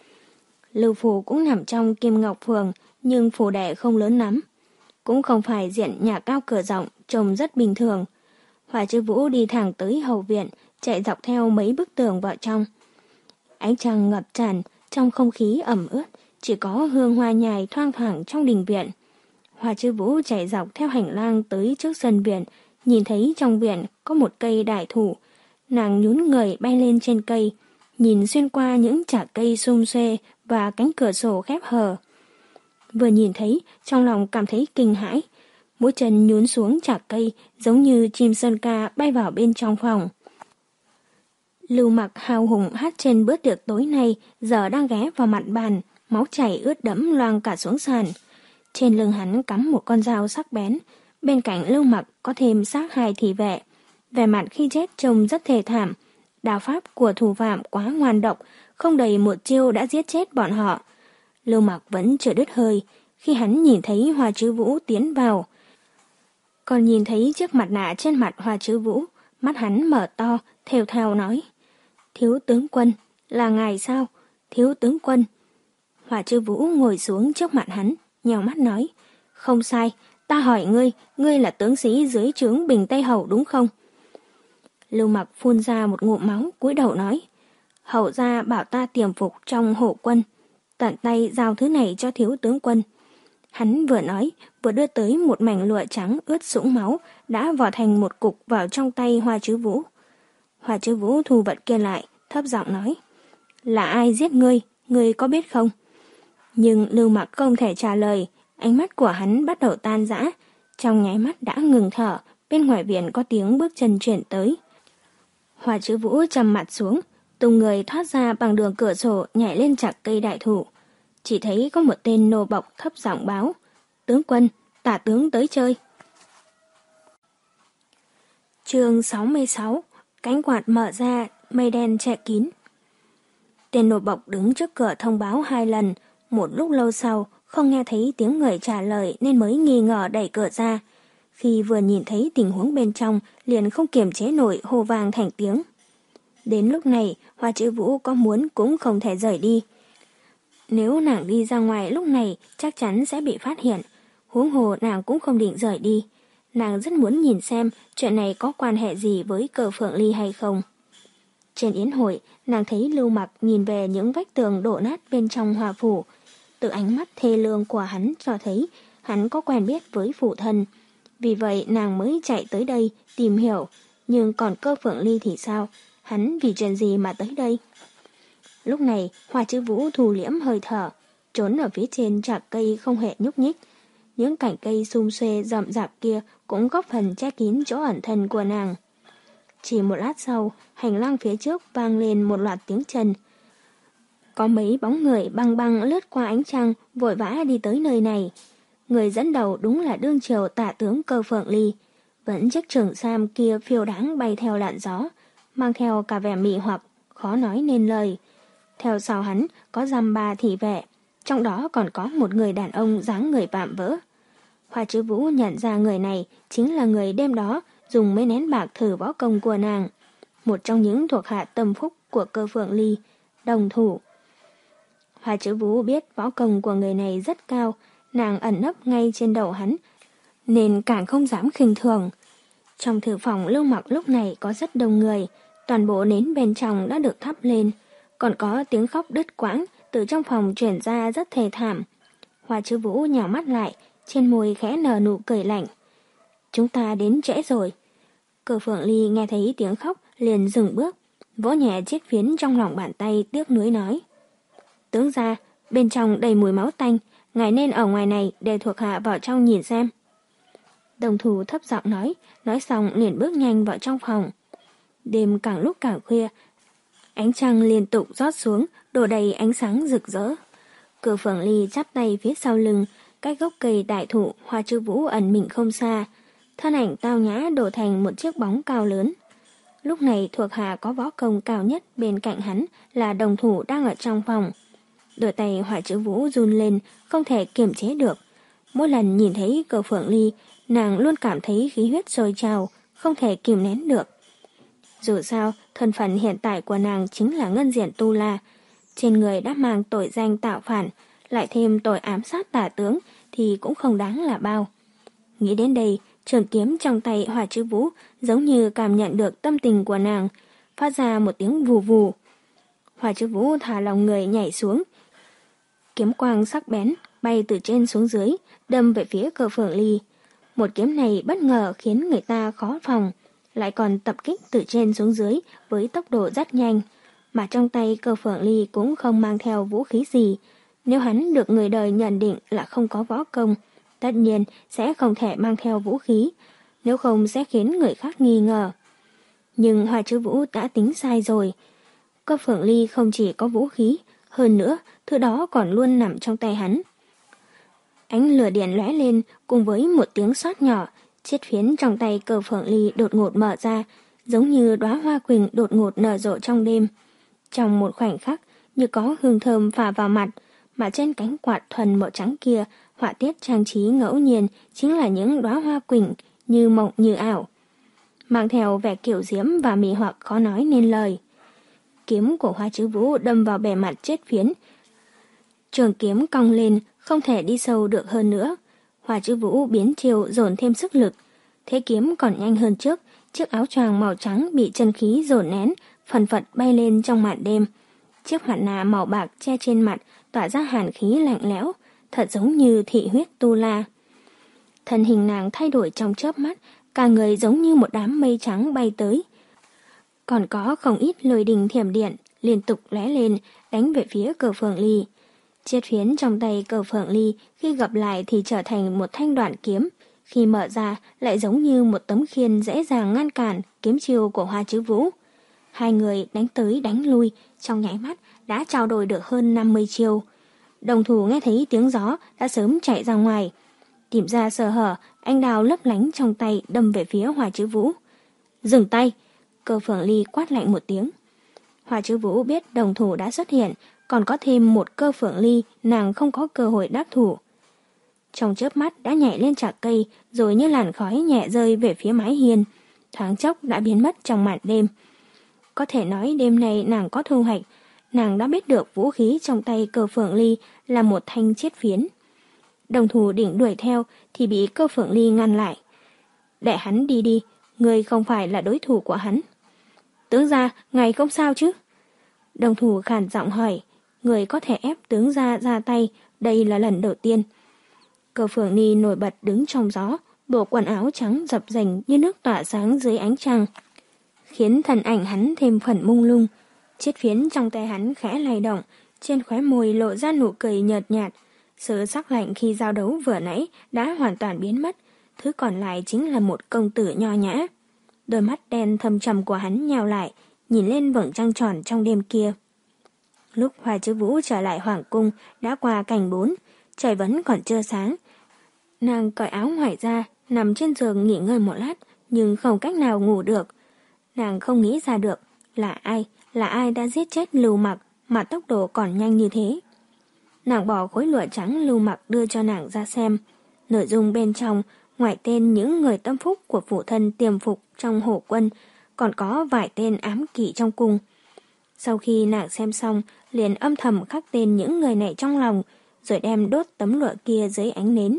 S2: Lưu phủ cũng nằm trong Kim Ngọc Phường, nhưng phù đệ không lớn lắm, cũng không phải diện nhà cao cửa rộng, trông rất bình thường. Hoa Chiêu Vũ đi thẳng tới hậu viện, chạy dọc theo mấy bức tường vào trong. Ánh trăng ngập tràn, trong không khí ẩm ướt, chỉ có hương hoa nhài thoang thoảng trong đình viện. Hoa Chiêu Vũ chạy dọc theo hành lang tới trước sân viện, nhìn thấy trong viện có một cây đại thụ. Nàng nhún người bay lên trên cây, nhìn xuyên qua những chạc cây sum xuê và cánh cửa sổ khép hờ. Vừa nhìn thấy, trong lòng cảm thấy kinh hãi. Mũi chân nhún xuống chạc cây, giống như chim sơn ca bay vào bên trong phòng. Lưu Mặc hào hùng hát trên bữa tiệc tối nay, giờ đang ghé vào mặt bàn, máu chảy ướt đẫm loang cả xuống sàn. Trên lưng hắn cắm một con dao sắc bén, bên cạnh Lưu Mặc có thêm xác hai thị vệ. Vẻ mặt khi chết trông rất thê thảm. Đao pháp của thủ phạm quá ngoan độc, không đầy một chiêu đã giết chết bọn họ. Lưu Mặc vẫn chưa đứt hơi, khi hắn nhìn thấy Hoa Chiêu Vũ tiến vào. Còn nhìn thấy chiếc mặt nạ trên mặt Hoa Chiêu Vũ, mắt hắn mở to, thều thào nói: "Thiếu tướng quân, là ngài sao? Thiếu tướng quân." Hoa Chiêu Vũ ngồi xuống trước mặt hắn, nhèo mắt nói: "Không sai, ta hỏi ngươi, ngươi là tướng sĩ dưới trướng Bình Tây Hầu đúng không?" Lưu Mặc phun ra một ngụm máu, cúi đầu nói: "Hầu gia bảo ta tiềm phục trong hổ quân, tận tay giao thứ này cho thiếu tướng quân." Hắn vừa nói, vừa đưa tới một mảnh lụa trắng ướt sũng máu, đã vò thành một cục vào trong tay Hoa Chiêu Vũ. Hoa Chiêu Vũ thu vật kia lại, thấp giọng nói: "Là ai giết ngươi, ngươi có biết không?" Nhưng Lưu Mặc không thể trả lời, ánh mắt của hắn bắt đầu tan rã. Trong nháy mắt đã ngừng thở, bên ngoài viện có tiếng bước chân chuyển tới. Hoa Chữ Vũ trầm mặt xuống, tung người thoát ra bằng đường cửa sổ nhảy lên chặt cây đại thụ. Chỉ thấy có một tên nô bộc thấp giọng báo: "Tướng quân, tả tướng tới chơi." Chương sáu mươi sáu. Cánh quạt mở ra, mây đen che kín. Tên nô bộc đứng trước cửa thông báo hai lần, một lúc lâu sau không nghe thấy tiếng người trả lời nên mới nghi ngờ đẩy cửa ra. Khi vừa nhìn thấy tình huống bên trong, liền không kiềm chế nổi hô vang thành tiếng. Đến lúc này, Hoa Chữ Vũ có muốn cũng không thể rời đi. Nếu nàng đi ra ngoài lúc này, chắc chắn sẽ bị phát hiện. Huống hồ nàng cũng không định rời đi. Nàng rất muốn nhìn xem chuyện này có quan hệ gì với Cờ Phượng Ly hay không. Trên yến hội, nàng thấy Lưu Mặc nhìn về những vách tường đổ nát bên trong Hoa phủ. Từ ánh mắt thê lương của hắn cho thấy hắn có quen biết với phụ thân. Vì vậy nàng mới chạy tới đây tìm hiểu. Nhưng còn Cơ Phượng Ly thì sao? Hắn vì chuyện gì mà tới đây? Lúc này, Hoa Chữ Vũ thu liễm hơi thở, trốn ở phía trên trạc cây không hề nhúc nhích. Những cành cây sum xuê rậm rạp kia cũng góp phần che kín chỗ ẩn thân của nàng. Chỉ một lát sau, hành lang phía trước vang lên một loạt tiếng chân. Có mấy bóng người băng băng lướt qua ánh trăng, vội vã đi tới nơi này. Người dẫn đầu đúng là đương triều tả tướng Cơ Phượng Ly. Vẫn chiếc trường sam kia phiêu đáng bay theo làn gió, mang theo cả vẻ mị hoặc, khó nói nên lời. Theo sau hắn có dăm ba thị vệ, trong đó còn có một người đàn ông dáng người vạm vỡ. Hoa Chữ Vũ nhận ra người này chính là người đêm đó dùng mấy nén bạc thử võ công của nàng, một trong những thuộc hạ tâm phúc của Cơ Phượng Ly, Đồng Thủ. Hoa Chữ Vũ biết võ công của người này rất cao, nàng ẩn nấp ngay trên đầu hắn, nên càng không dám khinh thường. Trong thư phòng Lưu Mặc lúc này có rất đông người, toàn bộ nến bên trong đã được thắp lên, còn có tiếng khóc đứt quãng từ trong phòng truyền ra rất thê thảm. Hoa Chữ Vũ nhào mắt lại, trên môi khẽ nở nụ cười lạnh. Chúng ta đến trễ rồi. Cơ Phượng Ly nghe thấy tiếng khóc liền dừng bước, vỗ nhẹ chiếc phiến trong lòng bàn tay tiếc nuối nói: Tướng gia, bên trong đầy mùi máu tanh, ngài nên ở ngoài này để thuộc hạ vào trong nhìn xem. Đồng Thủ thấp giọng nói, nói xong liền bước nhanh vào trong phòng. Đêm càng lúc càng khuya, ánh trăng liên tục rót xuống, đổ đầy ánh sáng rực rỡ. Cơ Phượng Ly chắp tay phía sau lưng, cách gốc cây đại thụ Hoa Chữ Vũ ẩn mình không xa, thân ảnh tao nhã đổ thành một chiếc bóng cao lớn. Lúc này thuộc hạ có võ công cao nhất bên cạnh hắn là Đồng Thủ đang ở trong phòng. Đôi tay Hoa Chữ Vũ run lên, không thể kiềm chế được. Mỗi lần nhìn thấy Cơ Phượng Ly, nàng luôn cảm thấy khí huyết sôi trào, không thể kìm nén được. Dù sao, thân phận hiện tại của nàng chính là ngân diện tu la. Trên người đã mang tội danh tạo phản, lại thêm tội ám sát tả tướng thì cũng không đáng là bao. Nghĩ đến đây, trường kiếm trong tay Hoa Chữ Vũ giống như cảm nhận được tâm tình của nàng, phát ra một tiếng vù vù. Hoa Chữ Vũ thả lòng người nhảy xuống. Kiếm quang sắc bén bay từ trên xuống dưới, đâm về phía Cơ Phượng Ly. Một kiếm này bất ngờ khiến người ta khó phòng, lại còn tập kích từ trên xuống dưới với tốc độ rất nhanh, mà trong tay Cơ Phượng Ly cũng không mang theo vũ khí gì. Nếu hắn được người đời nhận định là không có võ công, tất nhiên sẽ không thể mang theo vũ khí, nếu không sẽ khiến người khác nghi ngờ. Nhưng Hoa Chữ Vũ đã tính sai rồi. Cơ Phượng Ly không chỉ có vũ khí, hơn nữa thứ đó còn luôn nằm trong tay hắn. Ánh lửa điện lóe lên cùng với một tiếng xoát nhỏ, chiếc phiến trong tay Cơ Phượng Ly đột ngột mở ra, giống như đóa hoa quỳnh đột ngột nở rộ trong đêm. Trong một khoảnh khắc, như có hương thơm phả vào mặt, mà trên cánh quạt thuần màu trắng kia, họa tiết trang trí ngẫu nhiên chính là những đóa hoa quỳnh như mộng như ảo, mang theo vẻ kiểu diễm và mị hoặc khó nói nên lời. Kiếm của Hoa Chữ Vũ đâm vào bề mặt chiếc phiến. Trường kiếm cong lên, không thể đi sâu được hơn nữa. Hoa Chữ Vũ biến chiều dồn thêm sức lực. Thế kiếm còn nhanh hơn trước, chiếc áo choàng màu trắng bị chân khí dồn nén, phần phật bay lên trong màn đêm. Chiếc mặt nạ màu bạc che trên mặt tỏa ra hàn khí lạnh lẽo, thật giống như thị huyết tu la. Thân hình nàng thay đổi trong chớp mắt, cả người giống như một đám mây trắng bay tới. Còn có không ít lôi đình thiểm điện liên tục lóe lên, đánh về phía Cơ Phượng Ly. Chiếc phiến trong tay Cơ Phượng Ly khi gặp lại thì trở thành một thanh đoạn kiếm, khi mở ra lại giống như một tấm khiên dễ dàng ngăn cản kiếm chiêu của Hoa Chữ Vũ.
S1: Hai người đánh tới đánh lui, trong nháy mắt đã trao đổi được hơn năm mươi chiêu. Đồng thủ nghe thấy tiếng gió đã sớm chạy ra ngoài. Tìm ra sơ hở, anh đào lấp lánh trong tay đâm về phía Hoa Chứ Vũ. Dừng tay! Cơ Phượng Ly quát lạnh một tiếng. Hoa Chứ Vũ biết đồng thủ đã xuất hiện, còn có thêm một Cơ Phượng Ly, nàng không có cơ hội đáp thủ. Trong chớp mắt đã nhảy lên chạc cây, rồi như làn khói nhẹ rơi về phía mái hiên, thoáng chốc đã biến mất trong màn đêm. Có thể nói đêm nay nàng có thu hoạch, nàng đã biết được vũ khí trong tay Cơ Phượng Ly là một thanh chiết phiến. Đồng thủ định đuổi theo thì bị Cơ Phượng Ly ngăn lại. Để hắn đi đi, người không phải là đối thủ của hắn. Tướng gia, ngài không sao chứ? Đồng thủ khàn giọng hỏi, người có thể ép tướng gia ra tay, đây là lần đầu tiên. Cơ Phượng Ly nổi bật đứng trong gió, bộ quần áo trắng dập dềnh như nước tỏa sáng dưới ánh trăng, khiến thân ảnh hắn thêm phần mông lung. Chiết phiến trong tay hắn khẽ lay động, trên khóe môi lộ ra nụ cười nhợt nhạt. Sự sắc lạnh khi giao đấu vừa nãy đã hoàn toàn biến mất, thứ còn lại chính là một công tử nho nhã. Đôi mắt đen thâm trầm của hắn nhào lại, nhìn lên vầng trăng tròn trong đêm kia. Lúc Hoa Chứ Vũ trở lại hoàng cung đã qua canh bốn, trời vẫn còn chưa sáng. Nàng cởi áo ngoài ra, nằm trên giường nghỉ ngơi một lát, nhưng không cách nào ngủ được. Nàng không nghĩ ra được là ai, là ai đã giết chết Lưu Mặc mà tốc độ còn nhanh như thế. Nàng bỏ khối lụa trắng Lưu Mặc đưa cho nàng ra xem. Nội dung bên trong, ngoài tên những người tâm phúc của phụ thân tiềm phục trong hổ quân, còn có vài tên ám kỵ trong cung. Sau khi nàng xem xong, liền âm thầm khắc tên những người này trong lòng, rồi đem đốt tấm lụa kia dưới ánh nến.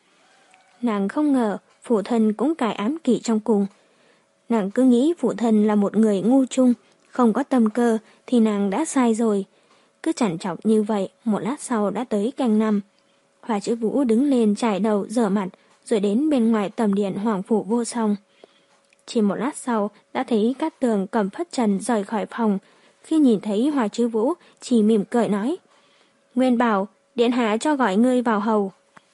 S1: Nàng không ngờ phụ thân cũng cài ám kỵ trong cung. Nàng cứ nghĩ phụ thân là một người ngu trung, không có tâm cơ thì nàng đã sai rồi. Cứ chằn chọc như vậy, một lát sau đã tới canh năm. Hoa Chứ Vũ đứng lên chải đầu rửa mặt, rồi đến bên ngoài tầm điện Hoàng Phủ Vô Song. Chỉ một lát sau đã thấy Cát Tường cầm phất trần rời khỏi phòng. Khi nhìn thấy Hoa Chứ Vũ chỉ mỉm cười nói, Nguyên bảo, điện hạ cho gọi ngươi vào hầu.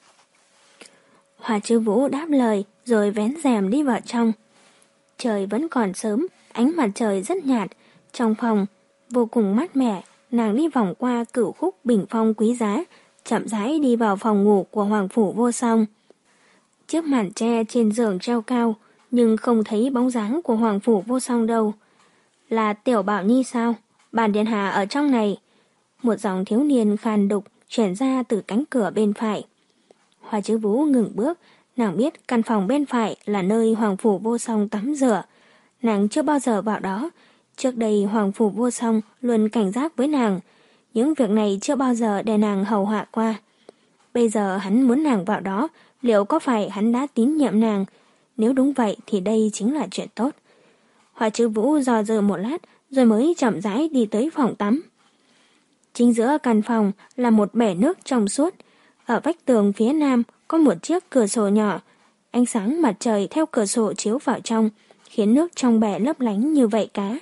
S1: Hoa Chứ Vũ đáp lời rồi vén rèm đi vào trong. Trời vẫn còn sớm, ánh mặt trời rất nhạt. Trong phòng vô cùng mát mẻ, nàng đi vòng qua cửu khúc bình phong quý giá, chậm rãi đi vào phòng ngủ của Hoàng Phủ Vô Song. Chiếc màn tre trên giường treo cao, nhưng không thấy bóng dáng của Hoàng Phủ Vô Song đâu. Là Tiểu Bảo Nhi sao? Bản điện hạ ở trong này. Một giọng thiếu niên khàn đục chuyển ra từ cánh cửa bên phải. Hoa Chứ Vũ ngừng bước, nàng biết căn phòng bên phải là nơi Hoàng Phủ Vô Song tắm rửa. Nàng chưa bao giờ vào đó. Trước đây Hoàng Phủ Vô Song luôn cảnh giác với nàng. Những việc này chưa bao giờ để nàng hầu hạ qua. Bây giờ hắn muốn nàng vào đó, liệu có phải hắn đã tín nhiệm nàng? Nếu đúng vậy thì đây chính là chuyện tốt. Hoa Chứ Vũ dò dự một lát rồi mới chậm rãi đi tới phòng tắm. Chính giữa căn phòng là một bể nước trong suốt. Ở vách tường phía nam có một chiếc cửa sổ nhỏ. Ánh sáng mặt trời theo cửa sổ chiếu vào trong, khiến nước trong bể lấp lánh như vảy cá.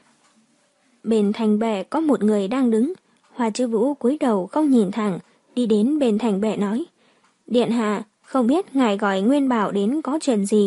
S1: Bên thành bể có một người đang đứng. Hoa Chứ Vũ cúi đầu không nhìn thẳng, đi đến bên thành bể nói, Điện hạ, không biết ngài gọi Nguyên Bảo đến có chuyện gì?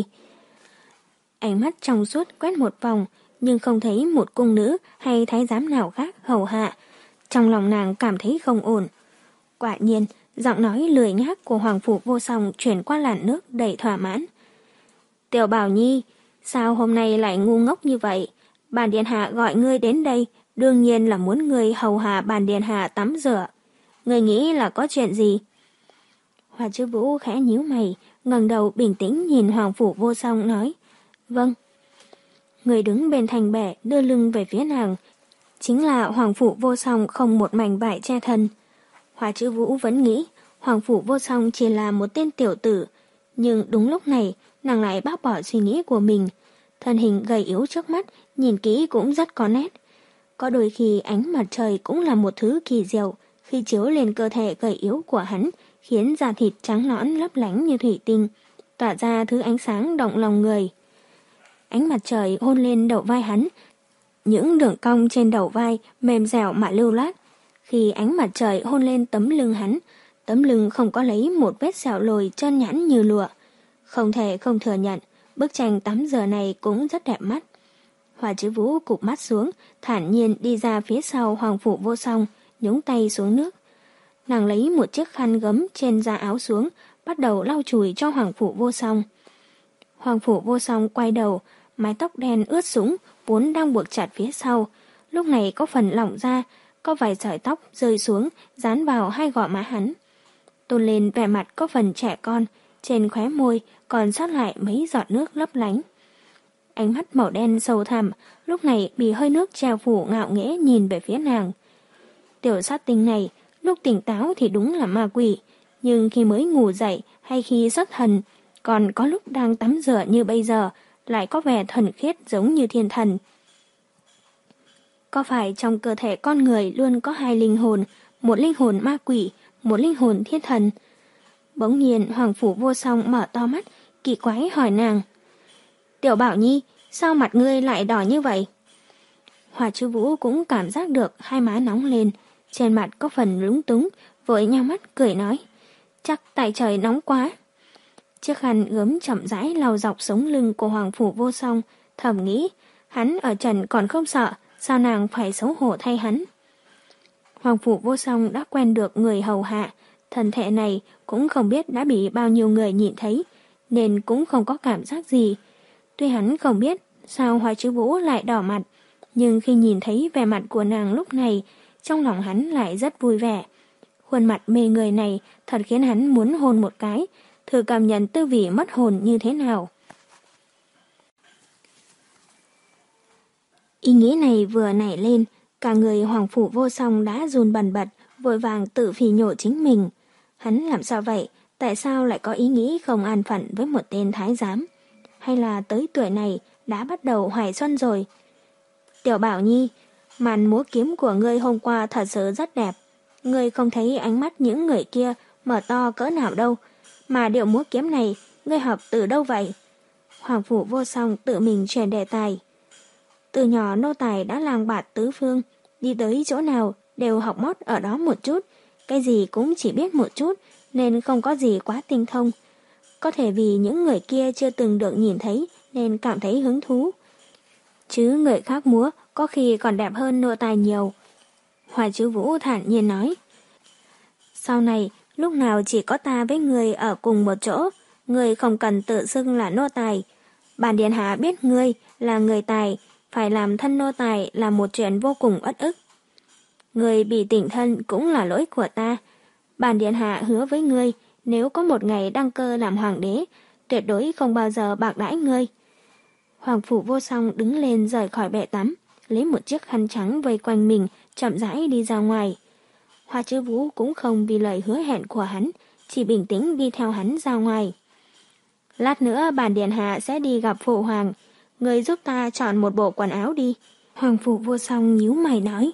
S1: Ánh mắt trong suốt quét một vòng, nhưng không thấy một cung nữ hay thái giám nào khác hầu hạ. Trong lòng nàng cảm thấy không ổn. Quả nhiên, giọng nói lười nhác của Hoàng Phủ Vô Song chuyển qua làn nước đầy thỏa mãn. Tiểu Bảo Nhi, sao hôm nay lại ngu ngốc như vậy? Bản điện hạ gọi ngươi đến đây, đương nhiên là muốn ngươi hầu hạ bản điện hạ tắm rửa. Ngươi nghĩ là có chuyện gì? Hoa Chứ Vũ khẽ nhíu mày, ngẩng đầu bình tĩnh nhìn Hoàng Phủ Vô Song nói, vâng. Người đứng bên thành bể đưa lưng về phía nàng, chính là Hoàng Phủ Vô Song không một mảnh vải che thân. Hoa Chứ Vũ vẫn nghĩ Hoàng Phủ Vô Song chỉ là một tên tiểu tử, nhưng đúng lúc này nàng lại bác bỏ suy nghĩ của mình. Thân hình gầy yếu trước mắt nhìn kỹ cũng rất có nét. Có đôi khi ánh mặt trời cũng là một thứ kỳ diệu, khi chiếu lên cơ thể gầy yếu của hắn, khiến da thịt trắng nõn lấp lánh như thủy tinh, tỏa ra thứ ánh sáng động lòng người. Ánh mặt trời hôn lên đầu vai hắn, những đường cong trên đầu vai mềm dẻo mà lưu loát. Khi ánh mặt trời hôn lên tấm lưng hắn, tấm lưng không có lấy một vết sẹo lồi trơn nhẵn như lụa. Không thể không thừa nhận, bức tranh tắm giờ này cũng rất đẹp mắt. Hoa Chứ Vũ cụp mắt xuống, thản nhiên đi ra phía sau Hoàng Phủ Vô Song, nhúng tay xuống nước. Nàng lấy một chiếc khăn gấm trên da áo xuống, bắt đầu lau chùi cho Hoàng Phủ Vô Song. Hoàng Phủ Vô Song quay đầu, mái tóc đen ướt sũng, vốn đang buộc chặt phía sau. Lúc này có phần lỏng ra, có vài sợi tóc rơi xuống, dán vào hai gò má hắn. Tôn lên vẻ mặt có phần trẻ con, trên khóe môi còn sót lại mấy giọt nước lấp lánh. Ánh mắt màu đen sâu thẳm, lúc này bị hơi nước treo phủ ngạo nghễ nhìn về phía nàng. Tiểu sát tinh này, lúc tỉnh táo thì đúng là ma quỷ, nhưng khi mới ngủ dậy hay khi xuất thần, còn có lúc đang tắm rửa như bây giờ, lại có vẻ thuần khiết giống như thiên thần. Có phải trong cơ thể con người luôn có hai linh hồn, một linh hồn ma quỷ, một linh hồn thiên thần? Bỗng nhiên Hoàng Phủ Vô Song mở to mắt, kỳ quái hỏi nàng. Tiểu Bảo Nhi, sao mặt ngươi lại đỏ như vậy? Hoa Chứ Vũ cũng cảm giác được hai má nóng lên, trên mặt có phần lúng túng, vội nhao mắt cười nói. Chắc tại trời nóng quá. Chiếc khăn gấm chậm rãi lau dọc sống lưng của Hoàng Phủ Vô Song, thầm nghĩ, hắn ở trần còn không sợ, sao nàng phải xấu hổ thay hắn? Hoàng Phủ Vô Song đã quen được người hầu hạ, thân thể này cũng không biết đã bị bao nhiêu người nhìn thấy, nên cũng không có cảm giác gì. Tuy hắn không biết sao Hoa Chứ Vũ lại đỏ mặt, nhưng khi nhìn thấy vẻ mặt của nàng lúc này, trong lòng hắn lại rất vui vẻ. Khuôn mặt mê người này thật khiến hắn muốn hôn một cái, thử cảm nhận tư vị mất hồn như thế nào. Ý nghĩ này vừa nảy lên, cả người Hoàng Phủ Vô Song đã run bần bật, vội vàng tự phỉ nhổ chính mình. Hắn làm sao vậy? Tại sao lại có ý nghĩ không an phận với một tên thái giám? Hay là tới tuổi này đã bắt đầu hoài xuân rồi? Tiểu Bảo Nhi, màn múa kiếm của ngươi hôm qua thật sự rất đẹp. Ngươi không thấy ánh mắt những người kia mở to cỡ nào đâu, mà điệu múa kiếm này ngươi học từ đâu vậy? Hoàng Phủ Vô Song tự mình chuyển đề tài. Từ nhỏ nô tài đã lang bạt tứ phương, đi tới chỗ nào đều học mót ở đó một chút, cái gì cũng chỉ biết một chút, nên không có gì quá tinh thông. Có thể vì những người kia chưa từng được nhìn thấy nên cảm thấy hứng thú. Chứ người khác múa có khi còn đẹp hơn nô tài nhiều. Hoa Chứ Vũ thản nhiên nói. Sau này, lúc nào chỉ có ta với người ở cùng một chỗ, người không cần tự xưng là nô tài. Bản điện hạ biết ngươi là người tài, phải làm thân nô tài là một chuyện vô cùng uất ức. Người bị tỉnh thân cũng là lỗi của ta. Bản điện hạ hứa với ngươi, nếu có một ngày đăng cơ làm hoàng đế, tuyệt đối không bao giờ bạc đãi ngươi. Hoàng Phủ Vô Song đứng lên rời khỏi bệ tắm, lấy một chiếc khăn trắng vây quanh mình, chậm rãi đi ra ngoài. Hoa Chứ Vũ cũng không vì lời hứa hẹn của hắn, chỉ bình tĩnh đi theo hắn ra ngoài. Lát nữa bản điện hạ sẽ đi gặp phụ hoàng, người giúp ta chọn một bộ quần áo đi. Hoàng Phủ Vô Song nhíu mày nói.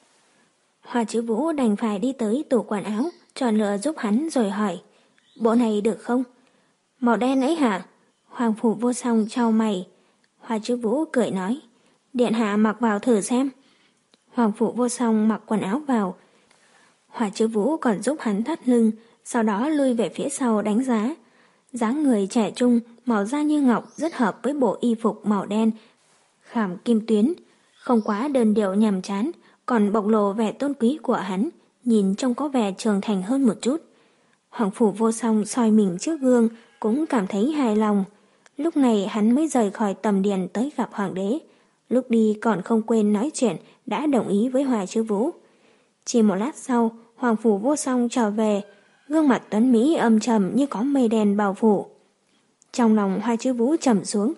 S1: Hoa Chứ Vũ đành phải đi tới tủ quần áo, chọn lựa giúp hắn rồi hỏi. Bộ này được không? Màu đen ấy hả? Hoàng Phủ Vô Song chau mày. Hoa Chứ Vũ cười nói. Điện hạ mặc vào thử xem. Hoàng Phủ Vô Song mặc quần áo vào. Hoa Chứ Vũ còn giúp hắn thắt lưng, sau đó lui về phía sau đánh giá. Dáng người trẻ trung, màu da như ngọc rất hợp với bộ y phục màu đen, khảm kim tuyến, không quá đơn điệu nhàm chán, còn bộc lộ vẻ tôn quý của hắn, nhìn trông có vẻ trưởng thành hơn một chút. Hoàng Phủ Vô Song soi mình trước gương, cũng cảm thấy hài lòng. Lúc này hắn mới rời khỏi tầm điện tới gặp hoàng đế. Lúc đi còn không quên nói chuyện, đã đồng ý với Hoa Chứ Vũ. Chỉ một lát sau, Hoàng Phủ Vô Song trở về, gương mặt tuấn mỹ âm trầm như có mây đen bao phủ. Trong lòng Hoa Chứ Vũ trầm xuống,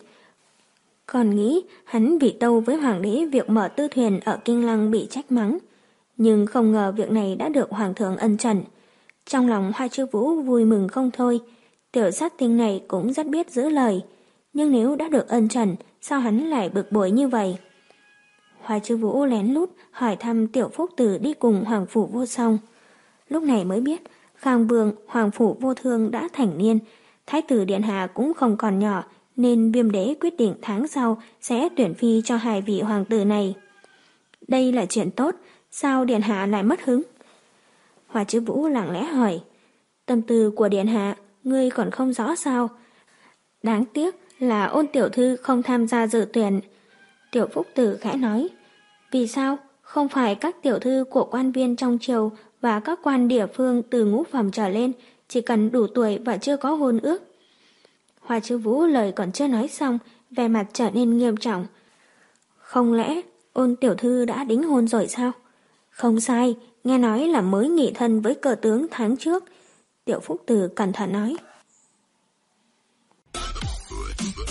S1: còn nghĩ hắn bị tâu với hoàng đế việc mở tư thuyền ở Kinh Lăng bị trách mắng, nhưng không ngờ việc này đã được hoàng thượng ân trần. Trong lòng Hoa Chứ Vũ vui mừng không thôi, tiểu sát tinh này cũng rất biết giữ lời, nhưng nếu đã được ân trần, sao hắn lại bực bội như vậy? Hoa Chứ Vũ lén lút hỏi thăm Tiểu Phúc Tử đi cùng Hoàng Phủ Vô Song. Lúc này mới biết, Khang Vương Hoàng Phủ Vô Thương đã thành niên, Thái tử điện hạ cũng không còn nhỏ, nên Viêm đế quyết định tháng sau sẽ tuyển phi cho hai vị hoàng tử này. Đây là chuyện tốt, sao điện hạ lại mất hứng? Hoa Chứ Vũ lặng lẽ hỏi. Tâm tư của điện hạ, ngươi còn không rõ sao? Đáng tiếc là Ôn tiểu thư không tham gia dự tuyển. Tiểu Phúc Tử khẽ nói, vì sao? Không phải các tiểu thư của quan viên trong triều và các quan địa phương từ ngũ phẩm trở lên chỉ cần đủ tuổi và chưa có hôn ước. Hoa Chiêu Vũ lời còn chưa nói xong, vẻ mặt trở nên nghiêm trọng. Không lẽ Ôn tiểu thư đã đính hôn rồi sao? Không sai, nghe nói là mới nghị thân với cờ tướng tháng trước. Tiểu Phúc Tử cẩn thận nói.